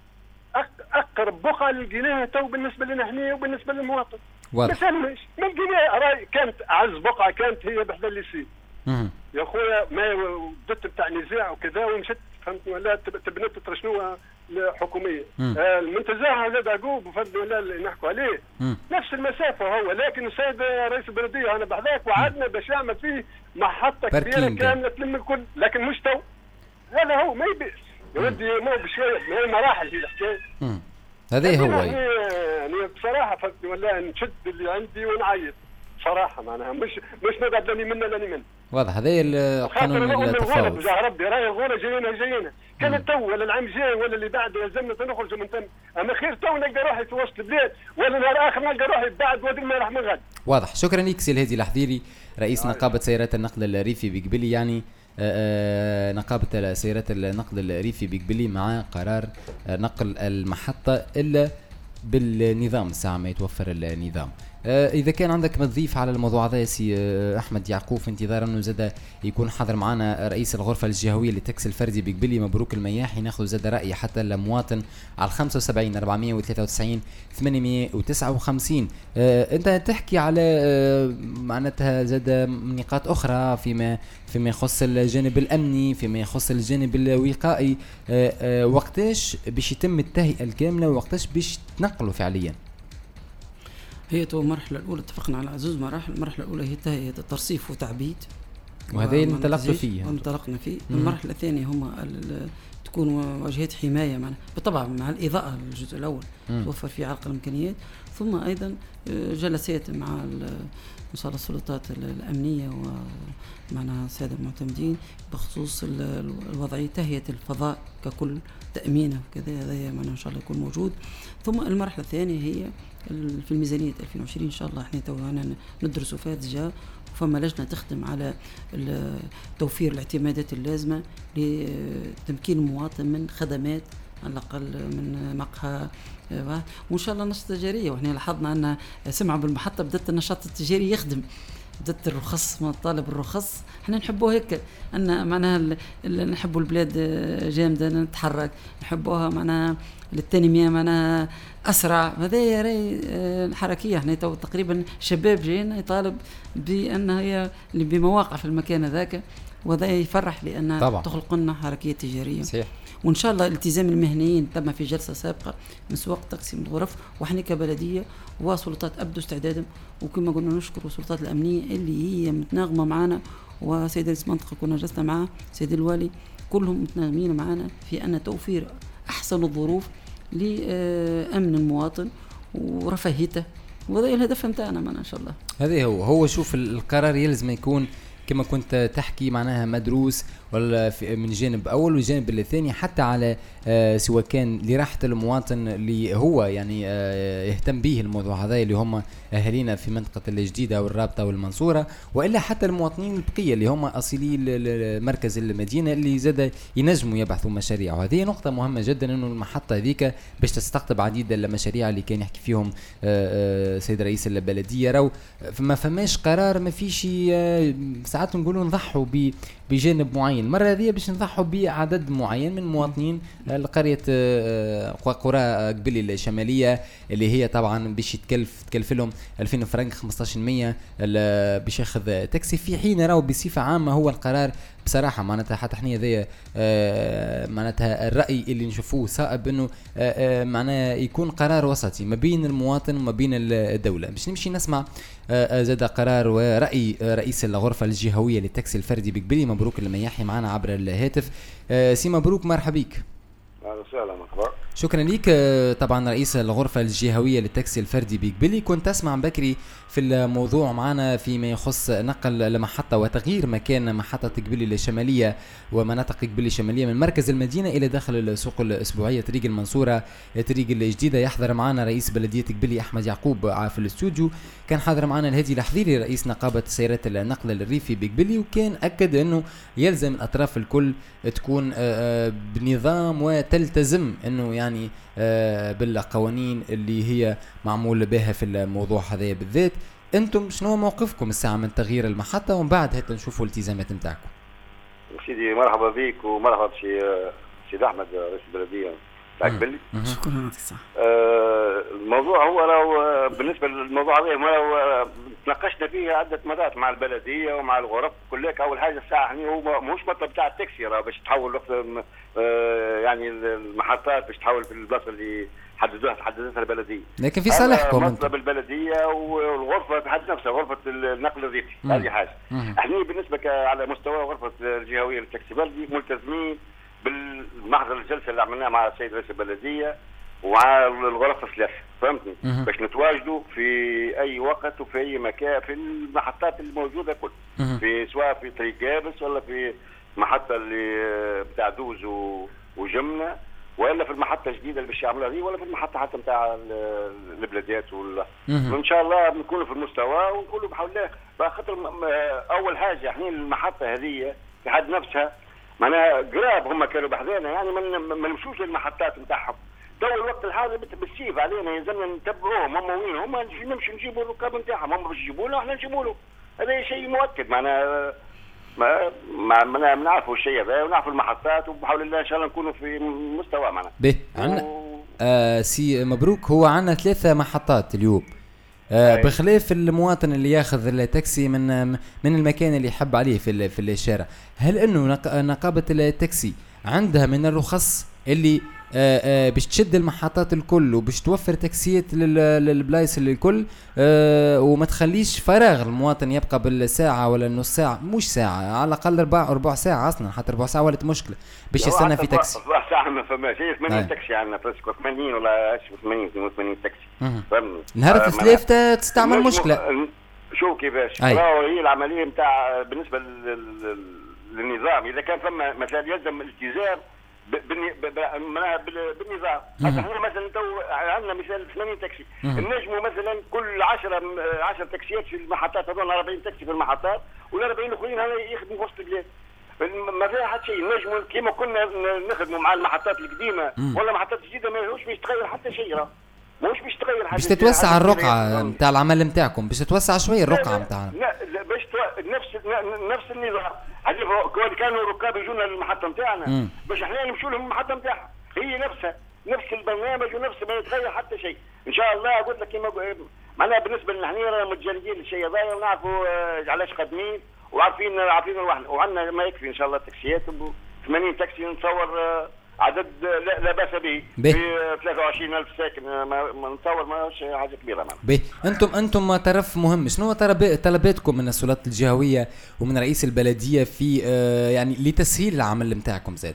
اقرب بقعه للقناه تو بالنسبه لنا هنا وبالنسبه للمواطن ما سمش ما القناه راهي كانت اعز بقعه كانت هي بحذا الليسي يا خويا ما بدت بتاع نزاع وكذا ومشت فهمت ولا تبنت ترشنوها حكوميه. آه المنتزه هذا داقوب فهمت ولا اللي نحكوا عليه مم. نفس المسافه هو لكن السيد رئيس البلديه انا بحذاك وعدنا باش يعمل فيه محطه كبيره كامله تلم الكل لكن مش تو هذا هو ما يبيش يودي مو بشويه ما هي مراحل هي الحكايه. هذا هو يعني, يعني بصراحه فهمت ولا نشد اللي عندي ونعيط صراحه معناها مش مش نقعد لاني منا لاني من واضح. هذا القانون التفاوض يا ربي راهي الغوله جايين جايين كان تو ولا العام جاي ولا اللي بعد لازمنا نخرج من ثم اما خير تو نلقى روحي في وسط البلاد ولا نهار اخر نلقى روحي بعد وادي ما راح من غد. واضح. شكرا لك سي الهادي الحذيري رئيس آه نقابه سيارات النقل الريفي بقبلي يعني آه نقابه سيارات النقل الريفي بقبلي مع قرار نقل المحطه الا بالنظام الساعه ما يتوفر النظام. آه إذا كان عندك ما تضيف على الموضوع هذا سي آه أحمد يعقوب في انتظار أنه زاد يكون حاضر معنا رئيس الغرفة الجهوية للتاكسي الفردي بقبلي مبروك المياحي ناخذ زاد رأي حتى المواطن على خمسة وسبعين أربعمية وثلاثة وتسعين ثمانمية وتسعة وخمسين. آه أنت تحكي على آه معناتها زاد نقاط أخرى فيما فيما يخص الجانب الأمني فيما يخص الجانب الوقائي. آه آه وقتاش باش يتم التهيئة الكاملة ووقتاش باش تنقلوا فعليا؟ هي تو المرحلة الأولى اتفقنا على عزوز مراحل. المرحلة الأولى هي تهيئة الترصيف وتعبيد وهذا اللي انطلقتوا فيه انطلقنا فيه. المرحلة الثانية هما تكون واجهات حماية معنا بالطبع مع الإضاءة الجزء الأول توفر فيه عرق الإمكانيات ثم أيضا جلسات مع مسار السلطات الأمنية ومعنا السادة المعتمدين بخصوص الوضعية تهيئة الفضاء ككل تأمينه وكذا هذا معنا إن شاء الله يكون موجود. ثم المرحلة الثانية هي في الميزانية ألفين وعشرين إن شاء الله احنا تونا ندرسوا فيها جا فما لجنة تخدم على توفير الاعتمادات اللازمة لتمكين المواطن من خدمات على الأقل من مقهى وإن شاء الله نشاط تجارية. وإحنا لاحظنا أن سمعوا بالمحطة بدأت النشاط التجاري يخدم بدأت الرخص ما طالب الرخص احنا نحبوه هيك أن معناها نحبوا البلاد جامدة نتحرك نحبوها معناها للتنمية معناها أسرع. هذا راي الحركية احنا تقريبا شباب جايين يطالب بأن هي بمواقع في المكان ذاك وهذا يفرح لأن تخلق لنا حركية تجارية صحيح. وإن شاء الله التزام المهنيين تم في جلسة سابقة من سواق تقسيم الغرف وإحنا كبلدية وسلطات أبدو استعدادهم وكما قلنا نشكر السلطات الأمنية اللي هي متناغمة معنا وسيد رئيس منطقة كنا جلسنا معه سيد الوالي كلهم متناغمين معنا في أن توفير أحسن الظروف لأمن المواطن ورفاهيته وهذا الهدف متاعنا معنا إن شاء الله. هذا هو هو شوف القرار يلزم يكون كما كنت تحكي معناها مدروس ولا من جانب أول والجانب الثاني حتى على آه سواء كان لراحة المواطن اللي هو يعني آه يهتم به الموضوع هذا اللي هم أهالينا في منطقة الجديدة والرابطة والمنصورة وإلا حتى المواطنين البقية اللي هم أصلي مركز المدينة اللي زاد ينجموا يبحثوا مشاريع. وهذه نقطة مهمة جدا إنه المحطة ذيك باش تستقطب عديد المشاريع اللي كان يحكي فيهم آه آه سيد رئيس البلدية. رو ما فماش قرار ما فيش آه ساعات نقولوا نضحوا بجانب معين، المرة هذه باش نضحوا بعدد معين من مواطنين القرية قرى قبلي الشمالية اللي هي طبعا باش يتكلف تكلف لهم ألفين فرنك خمسطاش بالمية باش ياخذ تاكسي، في حين راهو بصفة عامة هو القرار بصراحة معناتها حتى احنا ذي معناتها الرأي اللي نشوفوه صائب انه معناه يكون قرار وسطي ما بين المواطن وما بين الدولة. باش نمشي نسمع زاد قرار ورأي رئيس الغرفة الجهوية للتاكسي الفردي بقبلي، مبروك المياحي معنا عبر الهاتف. سي مبروك، مرحبا بك. اهلا وسهلا. مرحبا. شكرا لك. طبعا رئيس الغرفة الجهوية للتاكسي الفردي بقبلي، كنت تسمع بكري في الموضوع معنا فيما يخص نقل المحطة وتغيير مكان محطة قبلي الشمالية ومناطق قبلي الشمالية من مركز المدينة إلى داخل السوق الأسبوعية طريق المنصورة طريق الجديدة. يحضر معنا رئيس بلدية قبلي أحمد يعقوب في الاستوديو، كان حاضر معنا الهادي الحضيري رئيس نقابة سيارات النقل الريفي بقبلي، وكان أكد أنه يلزم الأطراف الكل تكون بنظام وتلتزم أنه يعني بالقوانين اللي هي معمول بها في الموضوع هذا بالذات. انتم شنو موقفكم الساعه من تغيير المحطه ومن بعد هات نشوفوا الالتزامات نتاعكم؟ سيدي مرحبا بك ومرحبا بسي سيد احمد رئيس البلديه تاع قبلي. شكرا يعطيك الصحه. آه الموضوع هو راهو بالنسبه للموضوع هذا راهو تناقشنا فيه عده مرات مع البلديه ومع الغرف كلك. اول حاجه الساعه يعني هو مش مطلب تاع التاكسي راه باش تحول آه يعني المحطات باش تحول في البلاصه اللي حددوها حددتها البلديه، لكن في صالحكم مطلب البلديه والغرفه بحد نفسها غرفه النقل الريفي. هذه حاجه. احنا بالنسبه على مستوى غرفه الجهويه للتاكسي الفردي ملتزمين بالمحضر الجلسه اللي عملناها مع السيد رئيس البلديه ومع الغرف الثلاثه، فهمتني؟ باش نتواجدوا في اي وقت وفي اي مكان في المحطات الموجوده كل في سواء في طريق جابس ولا في محطه اللي بتاع دوز وجمنه ولا في المحطه الجديده اللي باش يعملوها دي ولا في المحطه حتى نتاع البلديات ولا وان شاء الله بنكونوا في المستوى ونقولوا بحول الله. خاطر اول حاجه احنا المحطه هذه في حد نفسها معناها قراب هم كانوا بحذانا يعني ما نمشوش للمحطات نتاعهم. تو الوقت الحالي بالسيف علينا يلزمنا نتبعوهم هم وين هم نمشي نجيبوا الركاب نتاعهم هم باش يجيبوا له واحنا نجيبوا له. هذا شيء مؤكد معناها ما ما ما نعرفوا الشيء هذا ونعرفوا المحطات وبحول الله ان شاء الله نكونوا في مستوى معنا. به عندنا و... آه سي مبروك هو عندنا ثلاثه محطات اليوم آه بخلاف المواطن اللي ياخذ التاكسي من من المكان اللي يحب عليه في في الشارع. هل انه نقابه التاكسي عندها من الرخص اللي آآ آآ باش تشد المحطات الكل وباش توفر تاكسيات للبلايص الكل وما تخليش فراغ المواطن يبقى بالساعه ولا النص ساعه مش ساعه على الاقل ربع ربع ساعه اصلا حتى ربع ساعه ولات مشكله باش يستنى في تاكسي. ربع ساعه ما فماش هي ثمانين تاكسي عندنا بريسك ثمانين ولا ثمانين اثنين وثمانين تاكسي فهمني. نهار الثلاثه تستعمل مشكله. شو كيفاش راهو هي العمليه نتاع بالنسبه للنظام اذا كان فما مثلا يلزم الالتزام بالنظام. احنا مثلا تو عندنا مثال ثمانين تاكسي النجموا مثلا كل عشرة عشرة تاكسيات في المحطات هذول أربعين تاكسي في المحطات وال40 الاخرين هذا يخدموا في وسط البلاد ما فيها حتى شيء. النجموا كيما كنا نخدموا مع المحطات القديمه ولا محطات جديده ما هوش باش تغير حتى شيء راه مش باش تغير حاجه. باش تتوسع الرقعه نتاع العمل نتاعكم باش تتوسع شويه الرقعه نتاعنا. لا باش نفس نفس النظام هذه كانوا الركاب يجونا للمحطه نتاعنا باش احنا نمشوا لهم المحطه نتاعها هي نفسها نفس البرنامج ونفس ما يتغير حتى شيء ان شاء الله. قلت لك كيما معناها بالنسبه لنا احنا متجردين للشيء هذا ونعرفوا علاش قادمين وعارفين عارفين وعندنا ما يكفي ان شاء الله تاكسيات ثمانين تاكسي نتصور عدد لا, لا باس به في ثلاثة وعشرين ألف ساكن ما نتصور ماهوش حاجه كبيره معنا. به انتم انتم طرف مهم شنو طلباتكم من السلطات الجهويه ومن رئيس البلديه في آه يعني لتسهيل العمل نتاعكم زاد؟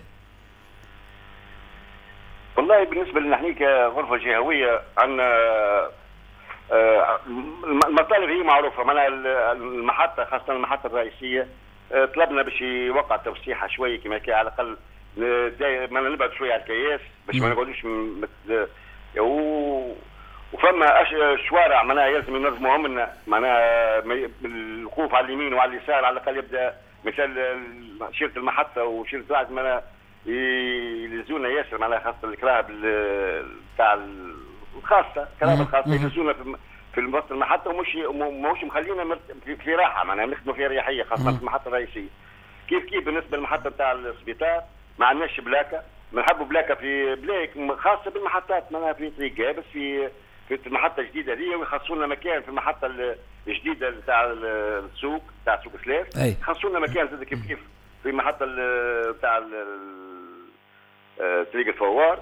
والله بالنسبه لنا احنا كغرفه جهويه عندنا آه المطالب هي معروفه معناها المحطه خاصه المحطه الرئيسيه آه طلبنا باش يوقع توسيعها شويه كما كان على الاقل ما نبعد شويه على الكياس باش ما نقعدوش مت... و... وفما شوارع معناها يلزم ينظموهم لنا معناها الوقوف على اليمين وعلى اليسار على الاقل يبدا مثال شيره المحطه وشيره واحد معناها يلزونا ياسر معناها خاصه الكراهب تاع الخاصه الكراهب الخاصه يلزونا في في وسط المحطه ومش ماهوش مخلينا في, في راحه معناها نخدموا في اريحيه خاصه في المحطه الرئيسيه. كيف كيف بالنسبه للمحطه نتاع السبيطار ما عندناش بلاكه، بنحبوا بلاكه في بلاك خاصه بالمحطات معناها في طريق جابس في في المحطه الجديده هذه، ويخصوا لنا مكان في المحطه الجديده نتاع السوق نتاع سوق سلاف، يخصوا لنا مكان زاد كيف كيف في المحطه نتاع طريق الفوار،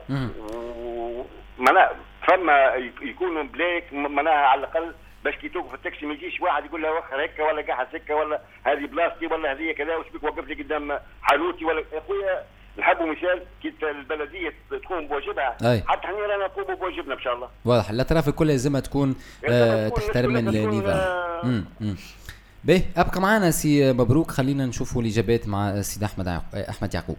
معناها فما يكونوا بلاك معناها على الاقل باش كي توقف التاكسي ما يجيش واحد يقول له وخر هكا ولا قاعد سكه ولا هذه بلاصتي ولا هذه كذا وش بك وقف لي قدام حانوتي ولا يا خويا نحبوا مثال كي البلديه تقوم بواجبها حتى احنا رانا نقوموا بواجبنا ان شاء الله. واضح الاطراف الكل لازمها تكون آه تحترم النظام. باهي ابقى معنا سي مبروك، خلينا نشوفوا الاجابات مع السيد احمد احمد يعقوب.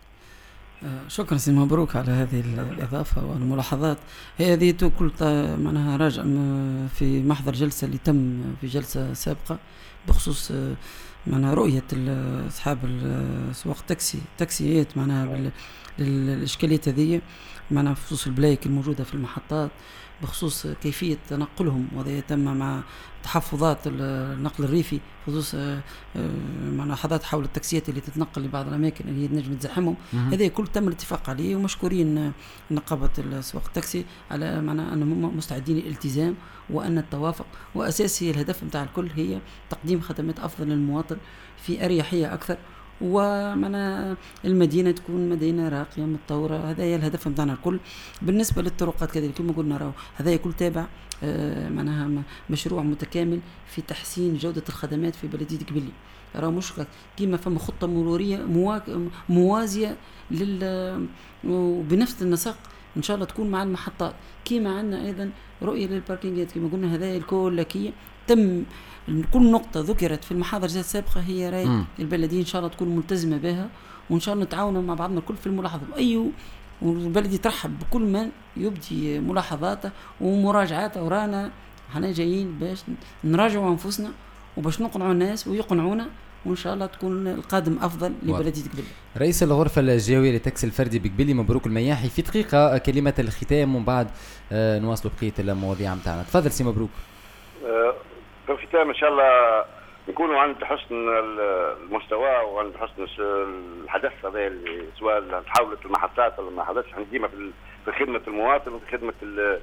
شكرا سي مبروك على هذه الإضافة والملاحظات. هذه كل معناها راجع في محضر جلسة اللي تم في جلسة سابقة بخصوص معناها رؤية أصحاب سواق تاكسي تاكسيات معناها بالإشكاليات هذه معناها بخصوص البلايك الموجودة في المحطات، بخصوص كيفية تنقلهم، وهذا يتم مع تحفظات النقل الريفي بخصوص ملاحظات حول التاكسيات اللي تتنقل لبعض الأماكن اللي هي تنجم تزحمهم. هذا كل تم الاتفاق عليه، ومشكورين نقابة السواق التاكسي على معنى أنهم مستعدين للالتزام وأن التوافق، وأساسي الهدف متاع الكل هي تقديم خدمات أفضل للمواطن في أريحية أكثر، ومعنى المدينة تكون مدينة راقية متطورة. هذا هي الهدف متاعنا الكل. بالنسبة للطرقات كذلك كما قلنا راهو هذا يكون تابع آه معناها مشروع متكامل في تحسين جودة الخدمات في بلدية قبلي. راهو مش كيما فما خطة مرورية موازية لل وبنفس النسق إن شاء الله تكون مع المحطات، كيما عندنا أيضا رؤية للباركينجات كما قلنا. هذا الكل لكية تم كل نقطة ذكرت في المحاضرة السابقة هي رأي البلدية إن شاء الله تكون ملتزمة بها، وإن شاء الله نتعاونوا مع بعضنا الكل في الملاحظة. أي والبلدية ترحب بكل من يبدي ملاحظاته ومراجعاته، ورانا احنا جايين باش نراجعوا أنفسنا وباش نقنعوا الناس ويقنعونا، وإن شاء الله تكون القادم أفضل لبلدية قبلي. رئيس الغرفة الجهوية للتاكسي الفردي بقبلي مبروك المياحي، في دقيقة كلمة الختام ومن بعد آه نواصلوا بقية المواضيع متاعنا. تفضل سي مبروك. آه في الختام ان شاء الله نكونوا عند حسن المستوى وعند حسن الحدث هذا اللي سواء تحولت المحطات ولا ما حدثش. احنا ديما في خدمه المواطن وفي خدمه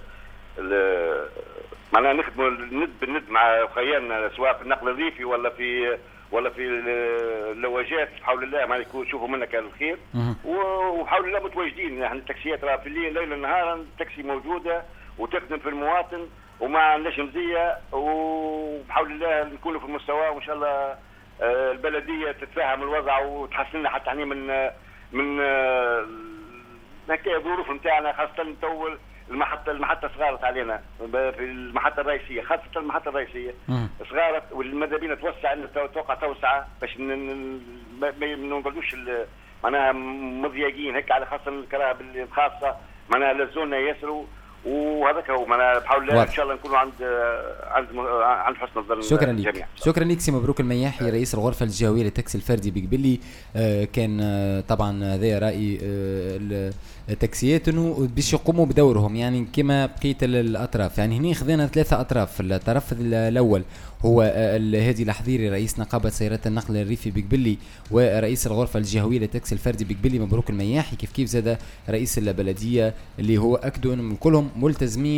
ال معناها نخدموا الند بالند مع خيالنا سواء في النقل الريفي ولا في ولا في اللواجات بحول الله ما يكون يشوفوا منا كان الخير، وبحول الله متواجدين. احنا التاكسيات راه في الليل ليل نهارا التاكسي موجوده وتخدم في المواطن وما عندناش مزيه، وبحول الله نكونوا في المستوى وان شاء الله البلديه تتفاهم الوضع وتحسن لنا حتى يعني من من هكا الظروف نتاعنا، خاصه تو المحطه المحطه صغارت علينا في المحطه الرئيسيه، خاصه المحطه الرئيسيه صغارت والماذا بينا توسع ان توقع توسعه باش ما نقولوش معناها مضيقين هيك على خاصه الكراهب الخاصه معناها لزونا ياسروا، وهذاك هو معناها بحول الله ان شاء الله نكونوا عند عند عند حسن الظن. شكرا لك شكرا لك سي مبروك المياحي رئيس الغرفه الجهويه للتاكسي الفردي بقبلي. آه كان آه طبعا هذا راي آه التاكسيات انه باش يقوموا بدورهم يعني كما بقيه الاطراف. يعني هنا خذينا ثلاثه اطراف. الطرف الاول هو الهادي الحضيري رئيس نقابه سيارات النقل الريفي بقبلي ورئيس الغرفه الجهويه للتاكسي الفردي بقبلي مبروك المياحي، كيف كيف زاد رئيس البلديه اللي هو اكدوا ان كلهم ملتزمين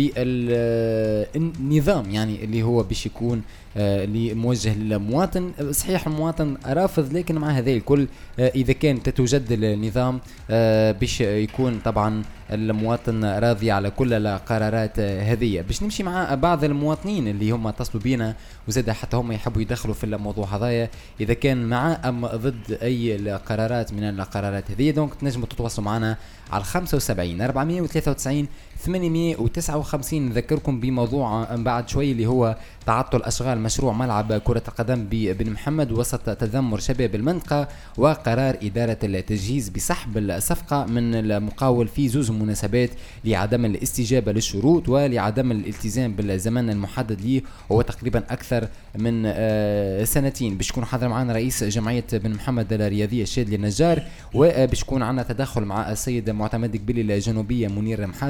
بالنظام يعني اللي هو باش يكون اللي موجه للمواطن. صحيح المواطن رافض لكن مع هذا الكل اذا كان تتوجد النظام باش يكون طبعا المواطن راضي على كل القرارات هذه. باش نمشي مع بعض المواطنين اللي هم اتصلوا بينا وزاد حتى هم يحبوا يدخلوا في الموضوع هذايا اذا كان مع ام ضد اي القرارات من القرارات هذه. دونك تنجموا تتواصلوا معنا على خمسة وسبعين أربعمية وثلاثة وتسعين ثمانمية وتسعة وخمسين. نذكركم بموضوع بعد شوي اللي هو تعطل أشغال مشروع ملعب كرة القدم ببن محمد وسط تذمر شباب المنطقة وقرار إدارة التجهيز بسحب الصفقة من المقاول في زوز مناسبات لعدم الاستجابة للشروط ولعدم الالتزام بالزمن المحدد ليه هو تقريبا أكثر من سنتين. باش يكون حاضر معنا رئيس جمعية بن محمد الرياضية الشادلي النجار، وباش يكون عنا تدخل مع السيد معتمد قبلي الجنوبية منير محاجبة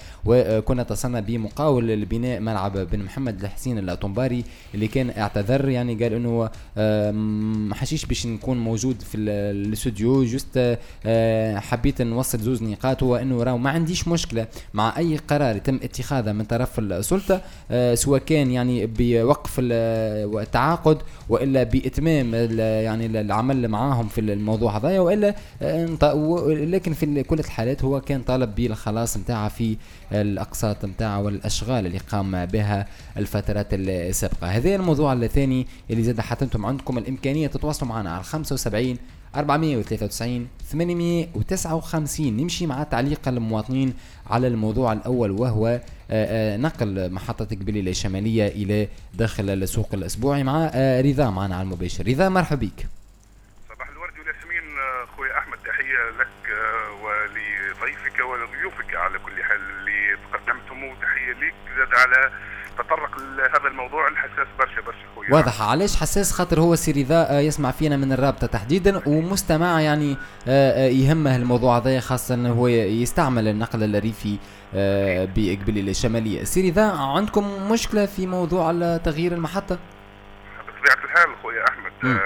وكنا اتصلنا بمقاول البناء ملعب بن محمد الحسين الطنباري اللي كان اعتذر، يعني قال انه ما حشيش باش نكون موجود في الاستوديو، جست حبيت نوصل زوز نقاط، وانه راهو ما عنديش مشكله مع اي قرار يتم اتخاذه من طرف السلطه، سواء كان يعني بوقف التعاقد والا باتمام يعني العمل معاهم في الموضوع هذايا، والا لكن في كل الحالات هو كان طالب بالخلاص نتاعها في الاقساط نتاعها والاشغال اللي قام بها الفترات السابقه. هذا الموضوع الثاني اللي زاد حتى انتم عندكم الامكانيه تتواصلوا معنا على خمسة وسبعين أربعمائة وثلاثة وتسعين ثمانمائة وتسعة وخمسين. نمشي مع تعليق المواطنين على الموضوع الأول، وهو نقل محطة قبيلة الشمالية إلى داخل السوق الأسبوعي، مع رضا معنا على المباشر. رضا مرحبا بك. صباح الورد والياسمين أخوي أحمد، تحية لك ولضيفك ولضيوفك على كل حال اللي قدمتم، وتحية لك زاد على تطرق لهذا الموضوع الحساس برشا برشا خويا. واضح. علاش حساس؟ خاطر هو سي رضا يسمع فينا من الرابطه تحديدا، ومستمع يعني يهمه الموضوع هذا، خاصه انه هو يستعمل النقل الريفي بقبيلة الشماليه. سي رضا، عندكم مشكله في موضوع تغيير المحطه؟ بطبيعه الحال خويا احمد، م.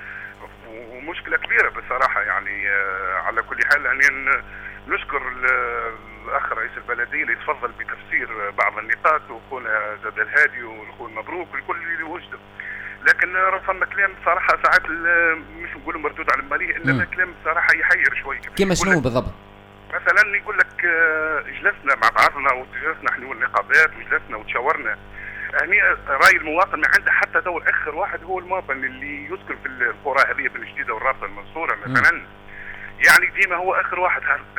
ومشكله كبيره بصراحه، يعني على كل حال يعني نشكر الاخ رئيس البلديه اللي تفضل بتفسير بعض النقاط، واخونا زاد الهادي والاخونا مبروك والكل اللي وجدوا، لكن رفضنا كلام صراحه ساعات مش نقولوا مردود على الماليه، انما كلام صراحه يحير شوي. كيما شنو بالضبط؟ مثلا يقول لك جلسنا مع بعضنا وجلسنا احنا والنقابات وجلسنا وتشاورنا، هني راي المواطن ما عنده حتى دور. اخر واحد هو المواطن اللي يسكن في القرى هذه بن جديده والرابطه المنصوره مثلا، م. يعني ديما هو اخر واحد.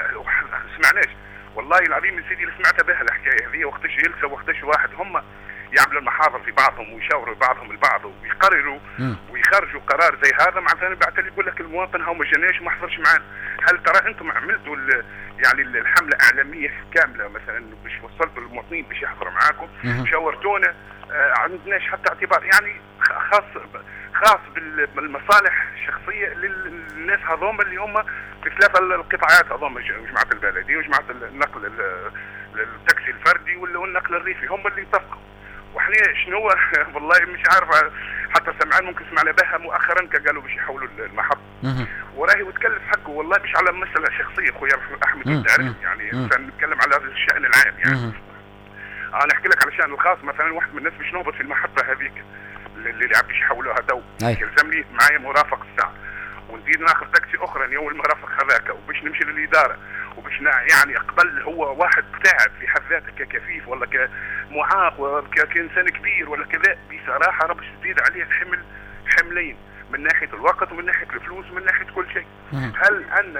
سمعناش والله العظيم سيدي اللي سمعتها بها الحكايه هذه، وقتاش جلسه وقتاش واحد هم يعملوا المحاضر في بعضهم ويشاوروا بعضهم البعض ويقرروا ويخرجوا قرار زي هذا، مع ثاني بعد يقول لك المواطن هو ما جاناش وما حضرش معانا. هل ترى انتم عملتوا يعني الحمله اعلاميه كامله مثلا باش وصلتوا للمواطنين باش يحضروا معاكم؟ شاورتونا، آه عندناش حتى اعتبار يعني خاص خاص بالمصالح الشخصيه للناس هذوما اللي هم في ثلاثه القطاعات هذوما، جماعه البلديه وجماعه النقل التاكسي الفردي والنقل الريفي، هم اللي اتفقوا. وحنا شنو والله مش عارف، حتى سمعان ممكن سمعنا بها مؤخرا قالوا باش يحولوا المحطه، وراهي وتكلف حقه والله مش على مساله شخصيه خويا احمد، انت عارف يعني نتكلم على الشان العام يعني. انا احكي لك على الشان الخاص، مثلا واحد من الناس باش نهبط في المحطه هذيك اللي عم باش يحولوها تو، يلزمني معايا مرافق الساعه ونزيد ناخذ تاكسي اخرى يوم المرافق هذاك، وباش نمشي للاداره وباش يعني قبل هو واحد تعب في حد ذاته ككفيف ولا كمعاق ولا كانسان كبير ولا كذا، بصراحه راه باش تزيد عليه حمل حملين من ناحيه الوقت ومن ناحيه الفلوس ومن ناحيه كل شيء. هل ان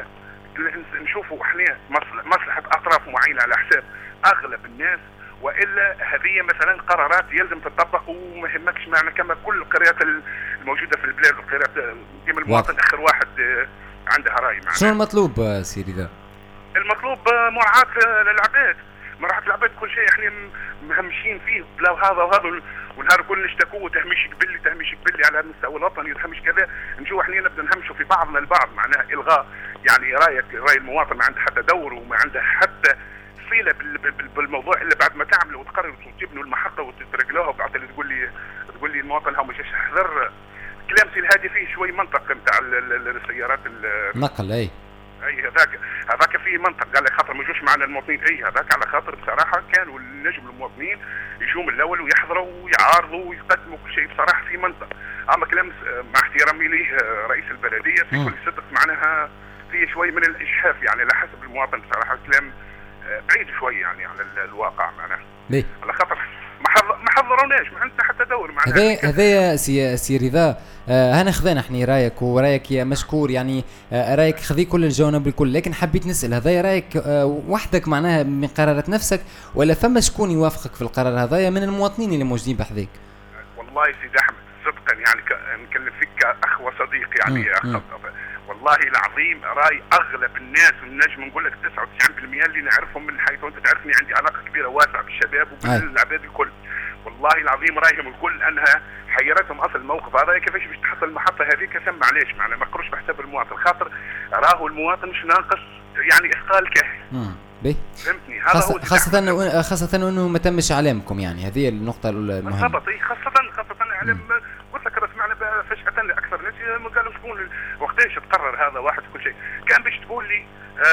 نشوفوا احنا مصلحه اطراف معينه على حساب اغلب الناس، والا هذه مثلا قرارات يلزم تطبق وما يهمكش معنا كما كل القريات الموجوده في البلاد، القريات ديما المواطن اخر واحد عندها راي معنا. شنو المطلوب سيدي ذا؟ المطلوب مراعاة للعباد، مراعاة العباد كل شيء احنا مهمشين فيه بلا هذا وهذا، ونهار كل نشتكوا تهميش قبلي تهميش قبلي على المستوى الوطني وتهميش كذا، نجوا احنا نبدا نهمشوا في بعضنا البعض، معناها الغاء يعني رايك راي المواطن ما عنده حتى دور وما عنده حتى صله بالموضوع الا بعد ما تعملوا وتقرروا وتبنوا المحطه وتترجلوها، وبعد اللي تقول لي تقول لي المواطن هو مش حذر. كلام سي الهادي فيه شوي منطق نتاع السيارات النقل، اي اي هذاك هذاك فيه منطق، قال لك خاطر ما يجوش معنا المواطنين، اي هذاك على خاطر بصراحه كانوا النجم المواطنين يجوا من الاول ويحضروا ويعارضوا ويقدموا كل شيء، بصراحه في منطق. اما كلام مع احترامي ليه رئيس البلديه في كل صدق معناها فيه شوي من الاجحاف، يعني على حسب المواطن بصراحه كلام بعيد شوي يعني على الواقع معناها. ليه؟ على خاطر ما حضروناش، ما عندنا حتى دور معناها. هذا هذا سي سي رضا، آه انا خذينا احنا رايك ورايك يا مشكور، يعني آه رايك خذي كل الجوانب الكل، لكن حبيت نسال هذا رايك آه وحدك معناها من قرارات نفسك، ولا فما شكون يوافقك في القرار هذايا من المواطنين اللي موجودين بحذاك؟ والله سيدي احمد صدقا يعني نكلم فيك كاخ وصديق يعني م- والله العظيم راي اغلب الناس، والنجم نقول لك تسعة وتسعين بالمئة اللي نعرفهم من حيث انت تعرفني عندي علاقه كبيره واسعه بالشباب وبالعباد الكل، والله العظيم رايهم الكل انها حيرتهم اصل الموقف هذا كيفاش باش تحط المحطه هذيك. ثم معليش معنا ما قروش بحساب المواطن، خاطر راهو المواطن مش ناقص يعني اثقال كاهن، فهمتني؟ هذا خاصة هو خاصة انه خاصة انه ما تمش اعلامكم، يعني هذه النقطة المهمة. بالضبط، خاصة خاصة اعلام قلت لك سمعنا فجأة لاكثر ناس ما قالوا شكون وقتاش تقرر هذا واحد وكل شيء. كان باش تقول لي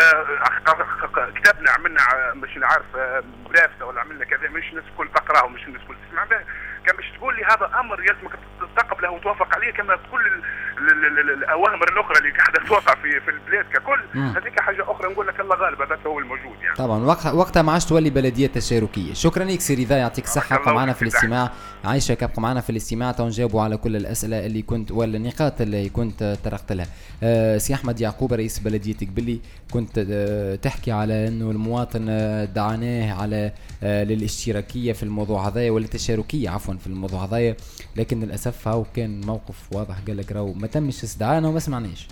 آه كتابنا عملنا مش نعرف برافته ولا عملنا كذا، مش الناس الكل تقراه ومش الناس الكل تسمع به. كان باش تقول لي هذا امر يلزمك تقبله وتوافق عليه كما كل الاوامر الاخرى اللي قاعده توقع في في البلاد ككل. هذيك حاجه اخرى نقول لك الله غالب، هذا هو الموجود يعني. طبعا وقتها وقتها ما عادش تولي بلديه تشاركيه. شكرا لك سي رضا، يعطيك الصحه، ابقى معنا في الاستماع. عايشه كابقى معنا في الاستماع تنجاوبوا على كل الاسئله اللي كنت ولا النقاط اللي كنت طرقت لها. أه سي احمد يعقوب رئيس بلديه قبلي، كنت أه تحكي على انه المواطن دعاناه على أه للاشتراكيه في الموضوع هذايا ولا التشاركيه عفوا في الموضوع هذايا، لكن للاسف هاو كان موقف واضح، قال لك راهو ما تمش استدعانا وما سمعناش.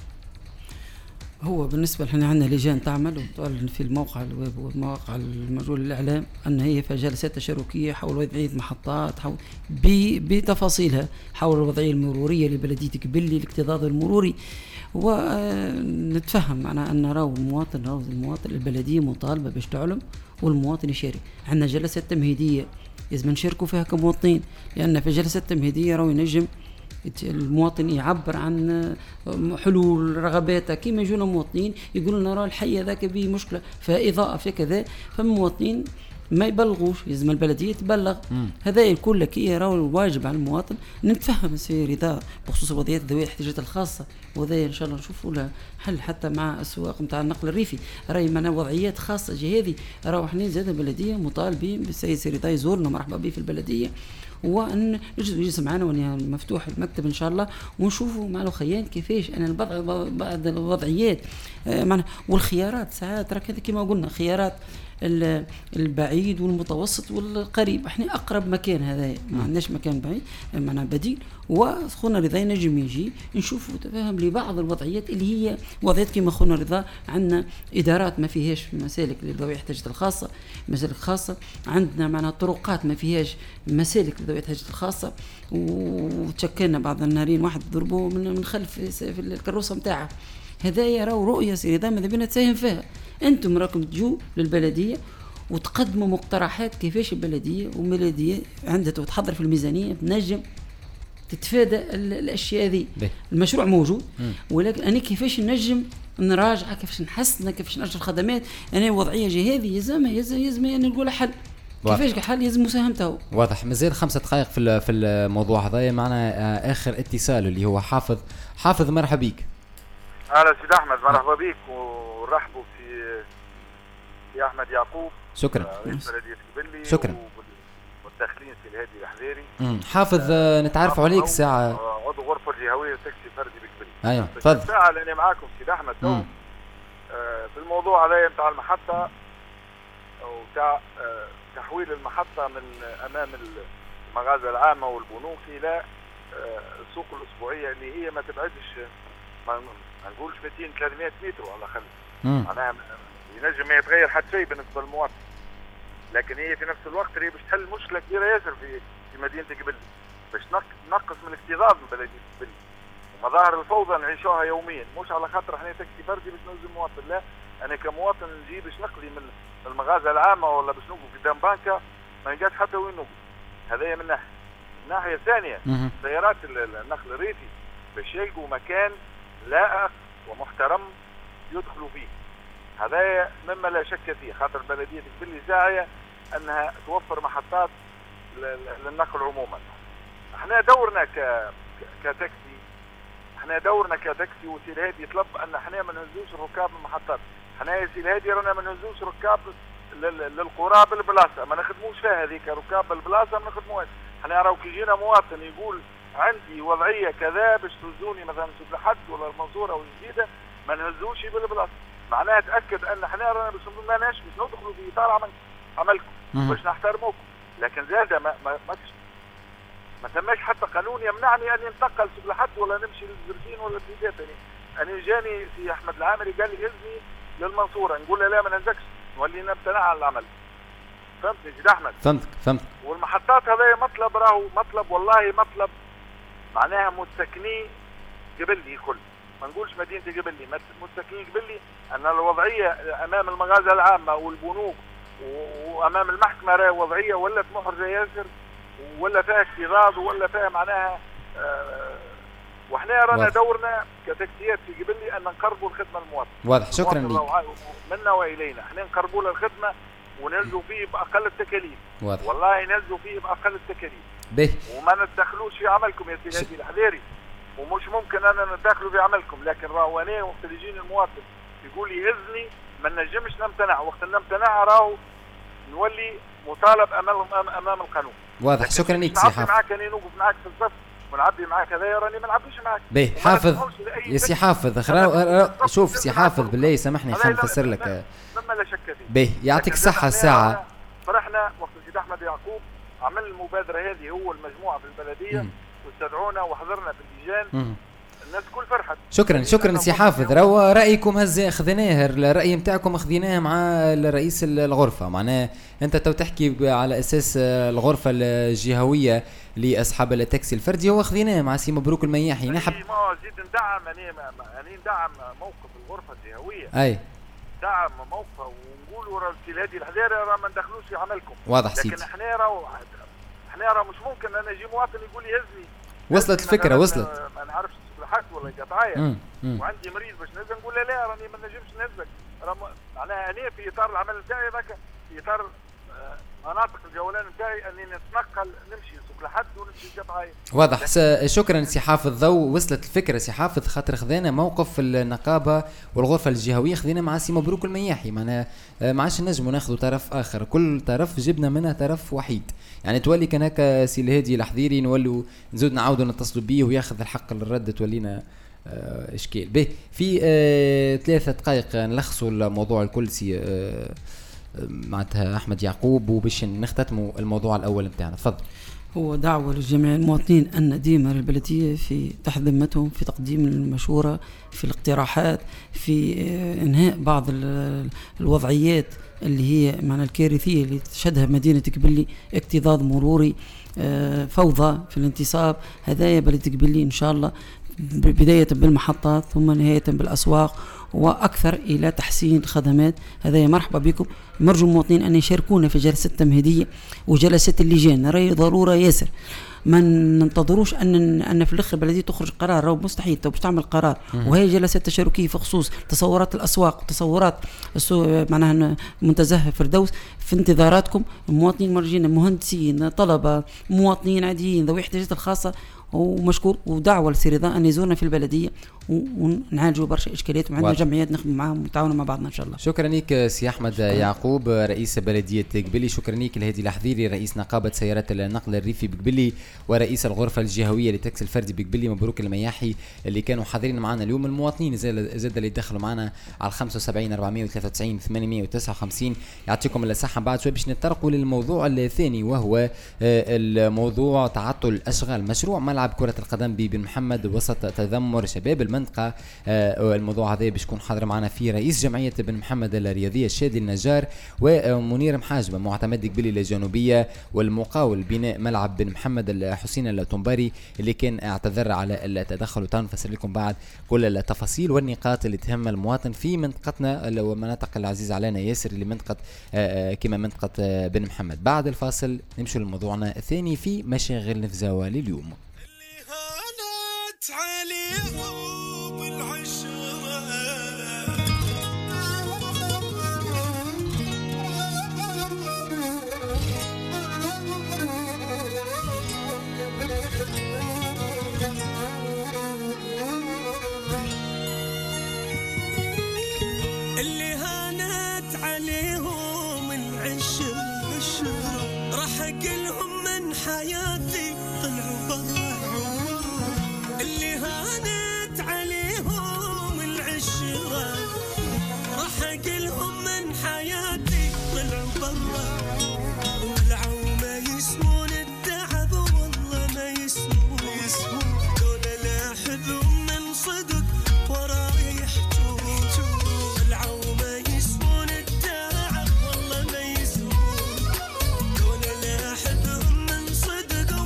هو بالنسبه لنا عندنا لجان تعمل وتعلن في الموقع الويب والمواقع المجول للاعلام ان هي في جلسات تشاركيه حول وضعيه محطات، حول بتفاصيلها حول الوضعيه المروريه لبلديه قبلي، الاكتظاظ المروري، ونتفهم معنا ان راهو المواطن راهو المواطن البلديه مطالبه باش تعلم والمواطن يشارك. عندنا جلسات تمهيديه لازم نشاركوا فيها كمواطنين، لان في جلسات تمهيديه راهو ينجم المواطن يعبر عن حلول رغباته، كيما يجونا مواطنين يقولوا لنا راه الحي هذاك به مشكله فاضاءه في كذا، فالمواطنين ما يبلغوش، لازم البلديه تبلغ. هذا الكل لك راهو الواجب على المواطن. نتفهم سي رضا بخصوص وضعيات ذوي الاحتياجات الخاصه، وهذا ان شاء الله نشوفوا له حل حتى مع السواق نتاع النقل الريفي. راهي معنا وضعيات خاصه جهادي، راهو احنا زاد البلديه مطالبين بالسيد سي رضا يزورنا مرحبا به في البلديه، وان يجلس معنا ونها مفتوح المكتب ان شاء الله، ونشوفوا مع الاخيان كيفاش انا البعض بعض الوضعيات معنا والخيارات. ساعات راك هذا كما قلنا خيارات البعيد والمتوسط والقريب، احنا اقرب مكان هذا ما عندناش مكان بعيد معنا بديل، وخونا رضا ينجم يجي نشوفوا تفاهم لبعض الوضعيات اللي هي وضعيات كما خونا رضا. عندنا ادارات ما فيهاش مسالك لذوي الاحتياجات الخاصه، مسالك خاصه، عندنا معنا طرقات ما فيهاش مسالك لذوي الاحتياجات الخاصه، وتشكلنا بعض النارين واحد ضربوه من من خلف في الكروسه نتاعها. هذايا راهو رؤيه سي رضا ماذا بينا تساهم فيها. انتم راكم تجوا للبلديه وتقدموا مقترحات كيفاش البلديه والبلديه عندها تحضر في الميزانيه تنجم تتفادى الاشياء هذه. المشروع موجود، ولكن انا كيفاش نجم نراجع، كيفاش نحسن، كيفاش نرجع الخدمات. انا وضعيه جهادي يلزم يلزم يلزم يعني نقول حل كيفاش حل، يلزم مساهمته. واضح. مازال خمسة دقائق في في الموضوع هذايا. معنا اخر اتصال اللي هو حافظ. حافظ مرحبا بك. اهلا سيد احمد، مرحبا بك ونرحبوا في في احمد يعقوب. شكرا. رئيس بلديه قبلي. شكرا. والداخلين سي الهادي الحذيري. حافظ آه نتعرفوا عليك ساعه. عضو غرفه الجهويه تاكسي فردي بقبلي. ايوه تفضل. ساعه اللي معاكم سيد احمد تو آه في الموضوع هذا نتاع المحطه وتاع آه تحويل المحطه من امام المغازل العامه والبنوك الى آه السوق الاسبوعيه اللي هي ما تبعدش ما نقولش مئتين ثلاثمئة متر ولا خلف. معناها ينجم ما يتغير حتى شيء بالنسبه للمواطن، لكن هي في نفس الوقت هي باش تحل مشكله كبيره ياسر في في مدينه قبلي، باش تنقص من الاكتظاظ من بلديه قبلي ومظاهر الفوضى نعيشوها يوميا. مش على خاطر احنا تاكسي فردي باش نوزن المواطن، لا، انا كمواطن نجي باش نقضي من المغازه العامه ولا باش نوقف قدام بنكه ما نلقاش حتى وين نوقف. هذايا من ناحيه. الناحيه الثانيه سيارات النقل الريفي باش يلقوا مكان لائق ومحترم يدخلوا فيه. هذا مما لا شك فيه، خاطر بلديه قبلي ساعيه انها توفر محطات للنقل عموما. احنا دورنا ك كتاكسي احنا دورنا كتاكسي وسي الهادي يطلب ان احنا ما نهزوش الركاب من المحطات. احنا يا سي الهادي رانا ما نهزوش ركاب للقرى بالبلاصه، ما نخدموش فيها هذيك ركاب بالبلاصه ما نخدموهاش. احنا راهو كي جينا مواطن يقول عندي وضعيه كذا باش تهزوني مثلا سوق الحد ولا المنصوره او الجديده ما نهزوش بالبلاصه، معناها تاكد ان احنا رانا باش ماناش باش ندخلوا في اطار عمل عملكم باش نحترموكم، لكن زاد ما ما ما, ما ثماش حتى قانون يمنعني ان ينتقل سوق الحد ولا نمشي للزرفين ولا الجديدات. يعني انا جاني سي احمد العامري قال لي هزني للمنصوره، نقول له لا ما نهزكش، نولي نمتنع عن العمل. فهمتني سيدي احمد؟ فهمتك فهمتك. والمحطات هذا مطلب راهو مطلب والله مطلب معناها متسكني قبل لي كل ما نقولش مدينه قبلي، مستكين قبلي ان الوضعيه امام المغازى العامه والبنوك وامام المحكمه راهي وضعيه ولات محرجه ياسر، ولا فيها اكتظاظ ولا فيها معناها آه واحنا رانا دورنا كتكتيات في قبلي ان نقربوا الخدمه للمواطن. واضح، شكرا لك. منا والينا احنا نقربوا له الخدمه وننزلوا فيه باقل التكاليف. واضح. والله ننزلوا فيه باقل التكاليف. به. وما نتدخلوش في عملكم يا سي هادي الحذيري، ومش ممكن انا ندخلوا في عملكم، لكن راهو انا وقت اللي يجيني المواطن يقول لي اذني ما نجمش نمتنع، وقت نمتنع راهو نولي مطالب امام امام القانون. واضح، شكرا لك سي حافظ. معاك انا نوقف معاك في الصف ونعبي معاك هذايا راني ما نعبيش معاك. باهي حافظ يا سي حافظ، شوف سي حافظ بالله سامحني خلينا نفسر لك. ما لا شك فيه. باهي يعطيك الصحة. الساعة فرحنا وقت السيد احمد يعقوب عمل المبادرة هذه هو المجموعة في البلدية واستدعونا وحضرنا في اللجان، الناس كل فرحت. شكرا شكرا سي حافظ. روا رايكم هز اخذناه، الراي نتاعكم اخذناه مع الرئيس الغرفه، معناه انت تو تحكي على اساس الغرفه الجهويه لاصحاب التاكسي الفردي، هو اخذناه مع سي مبروك المياحي. نحب ما زيد ندعم انا يعني ندعم موقف الغرفه الجهويه، اي دعم موقفه ونقولوا راه السي هادي الحذيري راه ما ندخلوش في عملكم. واضح سيدي. لكن احنا راه احنا راه مش ممكن انا نجي مواطن يقول لي هزني. وصلت الفكره وصلت. ما نعرفش حق ولا قطعيه وعندي مريض باش ننزل نقول له لا راني ما نجمش ننزلك، معناها انا في اطار العمل نتاعي هذاك في اطار مناطق الجولان نتاعي اني نتنقل نمشي سوق لحد ونمشي قطعيه. واضح. شكرا سي حافظ. ضو وصلت الفكره سي حافظ، خاطر خذينا موقف النقابه والغرفه الجهويه، خذينا مع سي مبروك المياحي، معناها ما عادش نجموا ناخذوا طرف اخر، كل طرف جبنا منها طرف وحيد، يعني تولي كان هكا سي الهادي الحذيري نولوا نزود نعاودوا نتصلوا بيه وياخذ الحق للرد، تولينا آه اشكال. به في آه ثلاثة دقائق نلخصوا الموضوع الكل سي آه معناتها احمد يعقوب، وباش نختتموا الموضوع الاول نتاعنا. تفضل. هو دعوة لجميع المواطنين أن ديما البلدية في تحت ذمتهم في تقديم المشورة، في الاقتراحات، في إنهاء بعض الوضعيات اللي هي معنى الكارثية اللي تشهدها مدينة قبلي، اكتظاظ مروري، فوضى في الانتصاب. هدايا بلدية قبلي إن شاء الله بداية بالمحطات ثم نهاية بالأسواق وأكثر إلى تحسين الخدمات. هذا مرحبا بكم. نرجو المواطنين أن يشاركونا في جلسة تمهيدية وجلسات اللجان، نرى ضرورة ياسر، ما ننتظروش ان ان في الاخر البلديه تخرج قرار، راهو مستحيل تو باش تعمل قرار. وهي جلسات تشاركيه في خصوص تصورات الاسواق وتصورات معناها منتزه فردوس. في انتظاراتكم المواطنين مرجين، مهندسين، طلبه، مواطنين عاديين ذوي الاحتياجات الخاصه، ومشكور. ودعوه لسي رضا ان يزورنا في البلديه ونعالجوا برشا اشكاليات، وعندنا جمعيات نخدم معاهم ونتعاونوا مع بعضنا ان شاء الله. شكرا لك سي احمد يعقوب رئيس بلديه قبلي. شكرا لك الهادي الحذيري رئيس نقابه سيارات النقل الريفي بقبلي ورئيس الغرفه الجهويه للتاكسي الفردي بقبلي مبروك المياحي، اللي كانوا حاضرين معنا اليوم. المواطنين زاد اللي دخلوا معنا على خمسة وسبعين أربعمائة وثلاثة وتسعين ثمانمائة وتسعة وخمسين. يعطيكم الصحه. بعد شوي باش نتطرقوا للموضوع الثاني، وهو الموضوع تعطل الاشغال. مشروع ملعب كره القدم ببن محمد وسط تذمر شباب المنطقه. الموضوع هذا باش يكون حاضر معنا فيه رئيس جمعيه بن محمد الرياضيه الشادي النجار ومنير محاجبه معتمد قبلي الجنوبيه، والمقاول بناء ملعب بن محمد الحسين التنباري اللي كان اعتذر على التدخل. وتنفسر لكم بعد كل التفاصيل والنقاط اللي تهم المواطن في منطقتنا والمناطق العزيزه علينا ياسر، اللي منطقه كما منطقه بن محمد. بعد الفاصل نمشي لموضوعنا الثاني في مشاغل نفزاوة لليوم. اللي هانت عليهم العشر بالشهر راح اقلهم من حياتي طلعوا برا. اللي هانت عليهم العشرة راح اقلهم من حياتي طلعوا برا. طلعوا ما يسمون التعب والله ما يسمون، دول لا حذهم من صدق ورا يحجون. طلعوا ما يسمون التعب والله ما يسمون، دول لا حذهم من صدق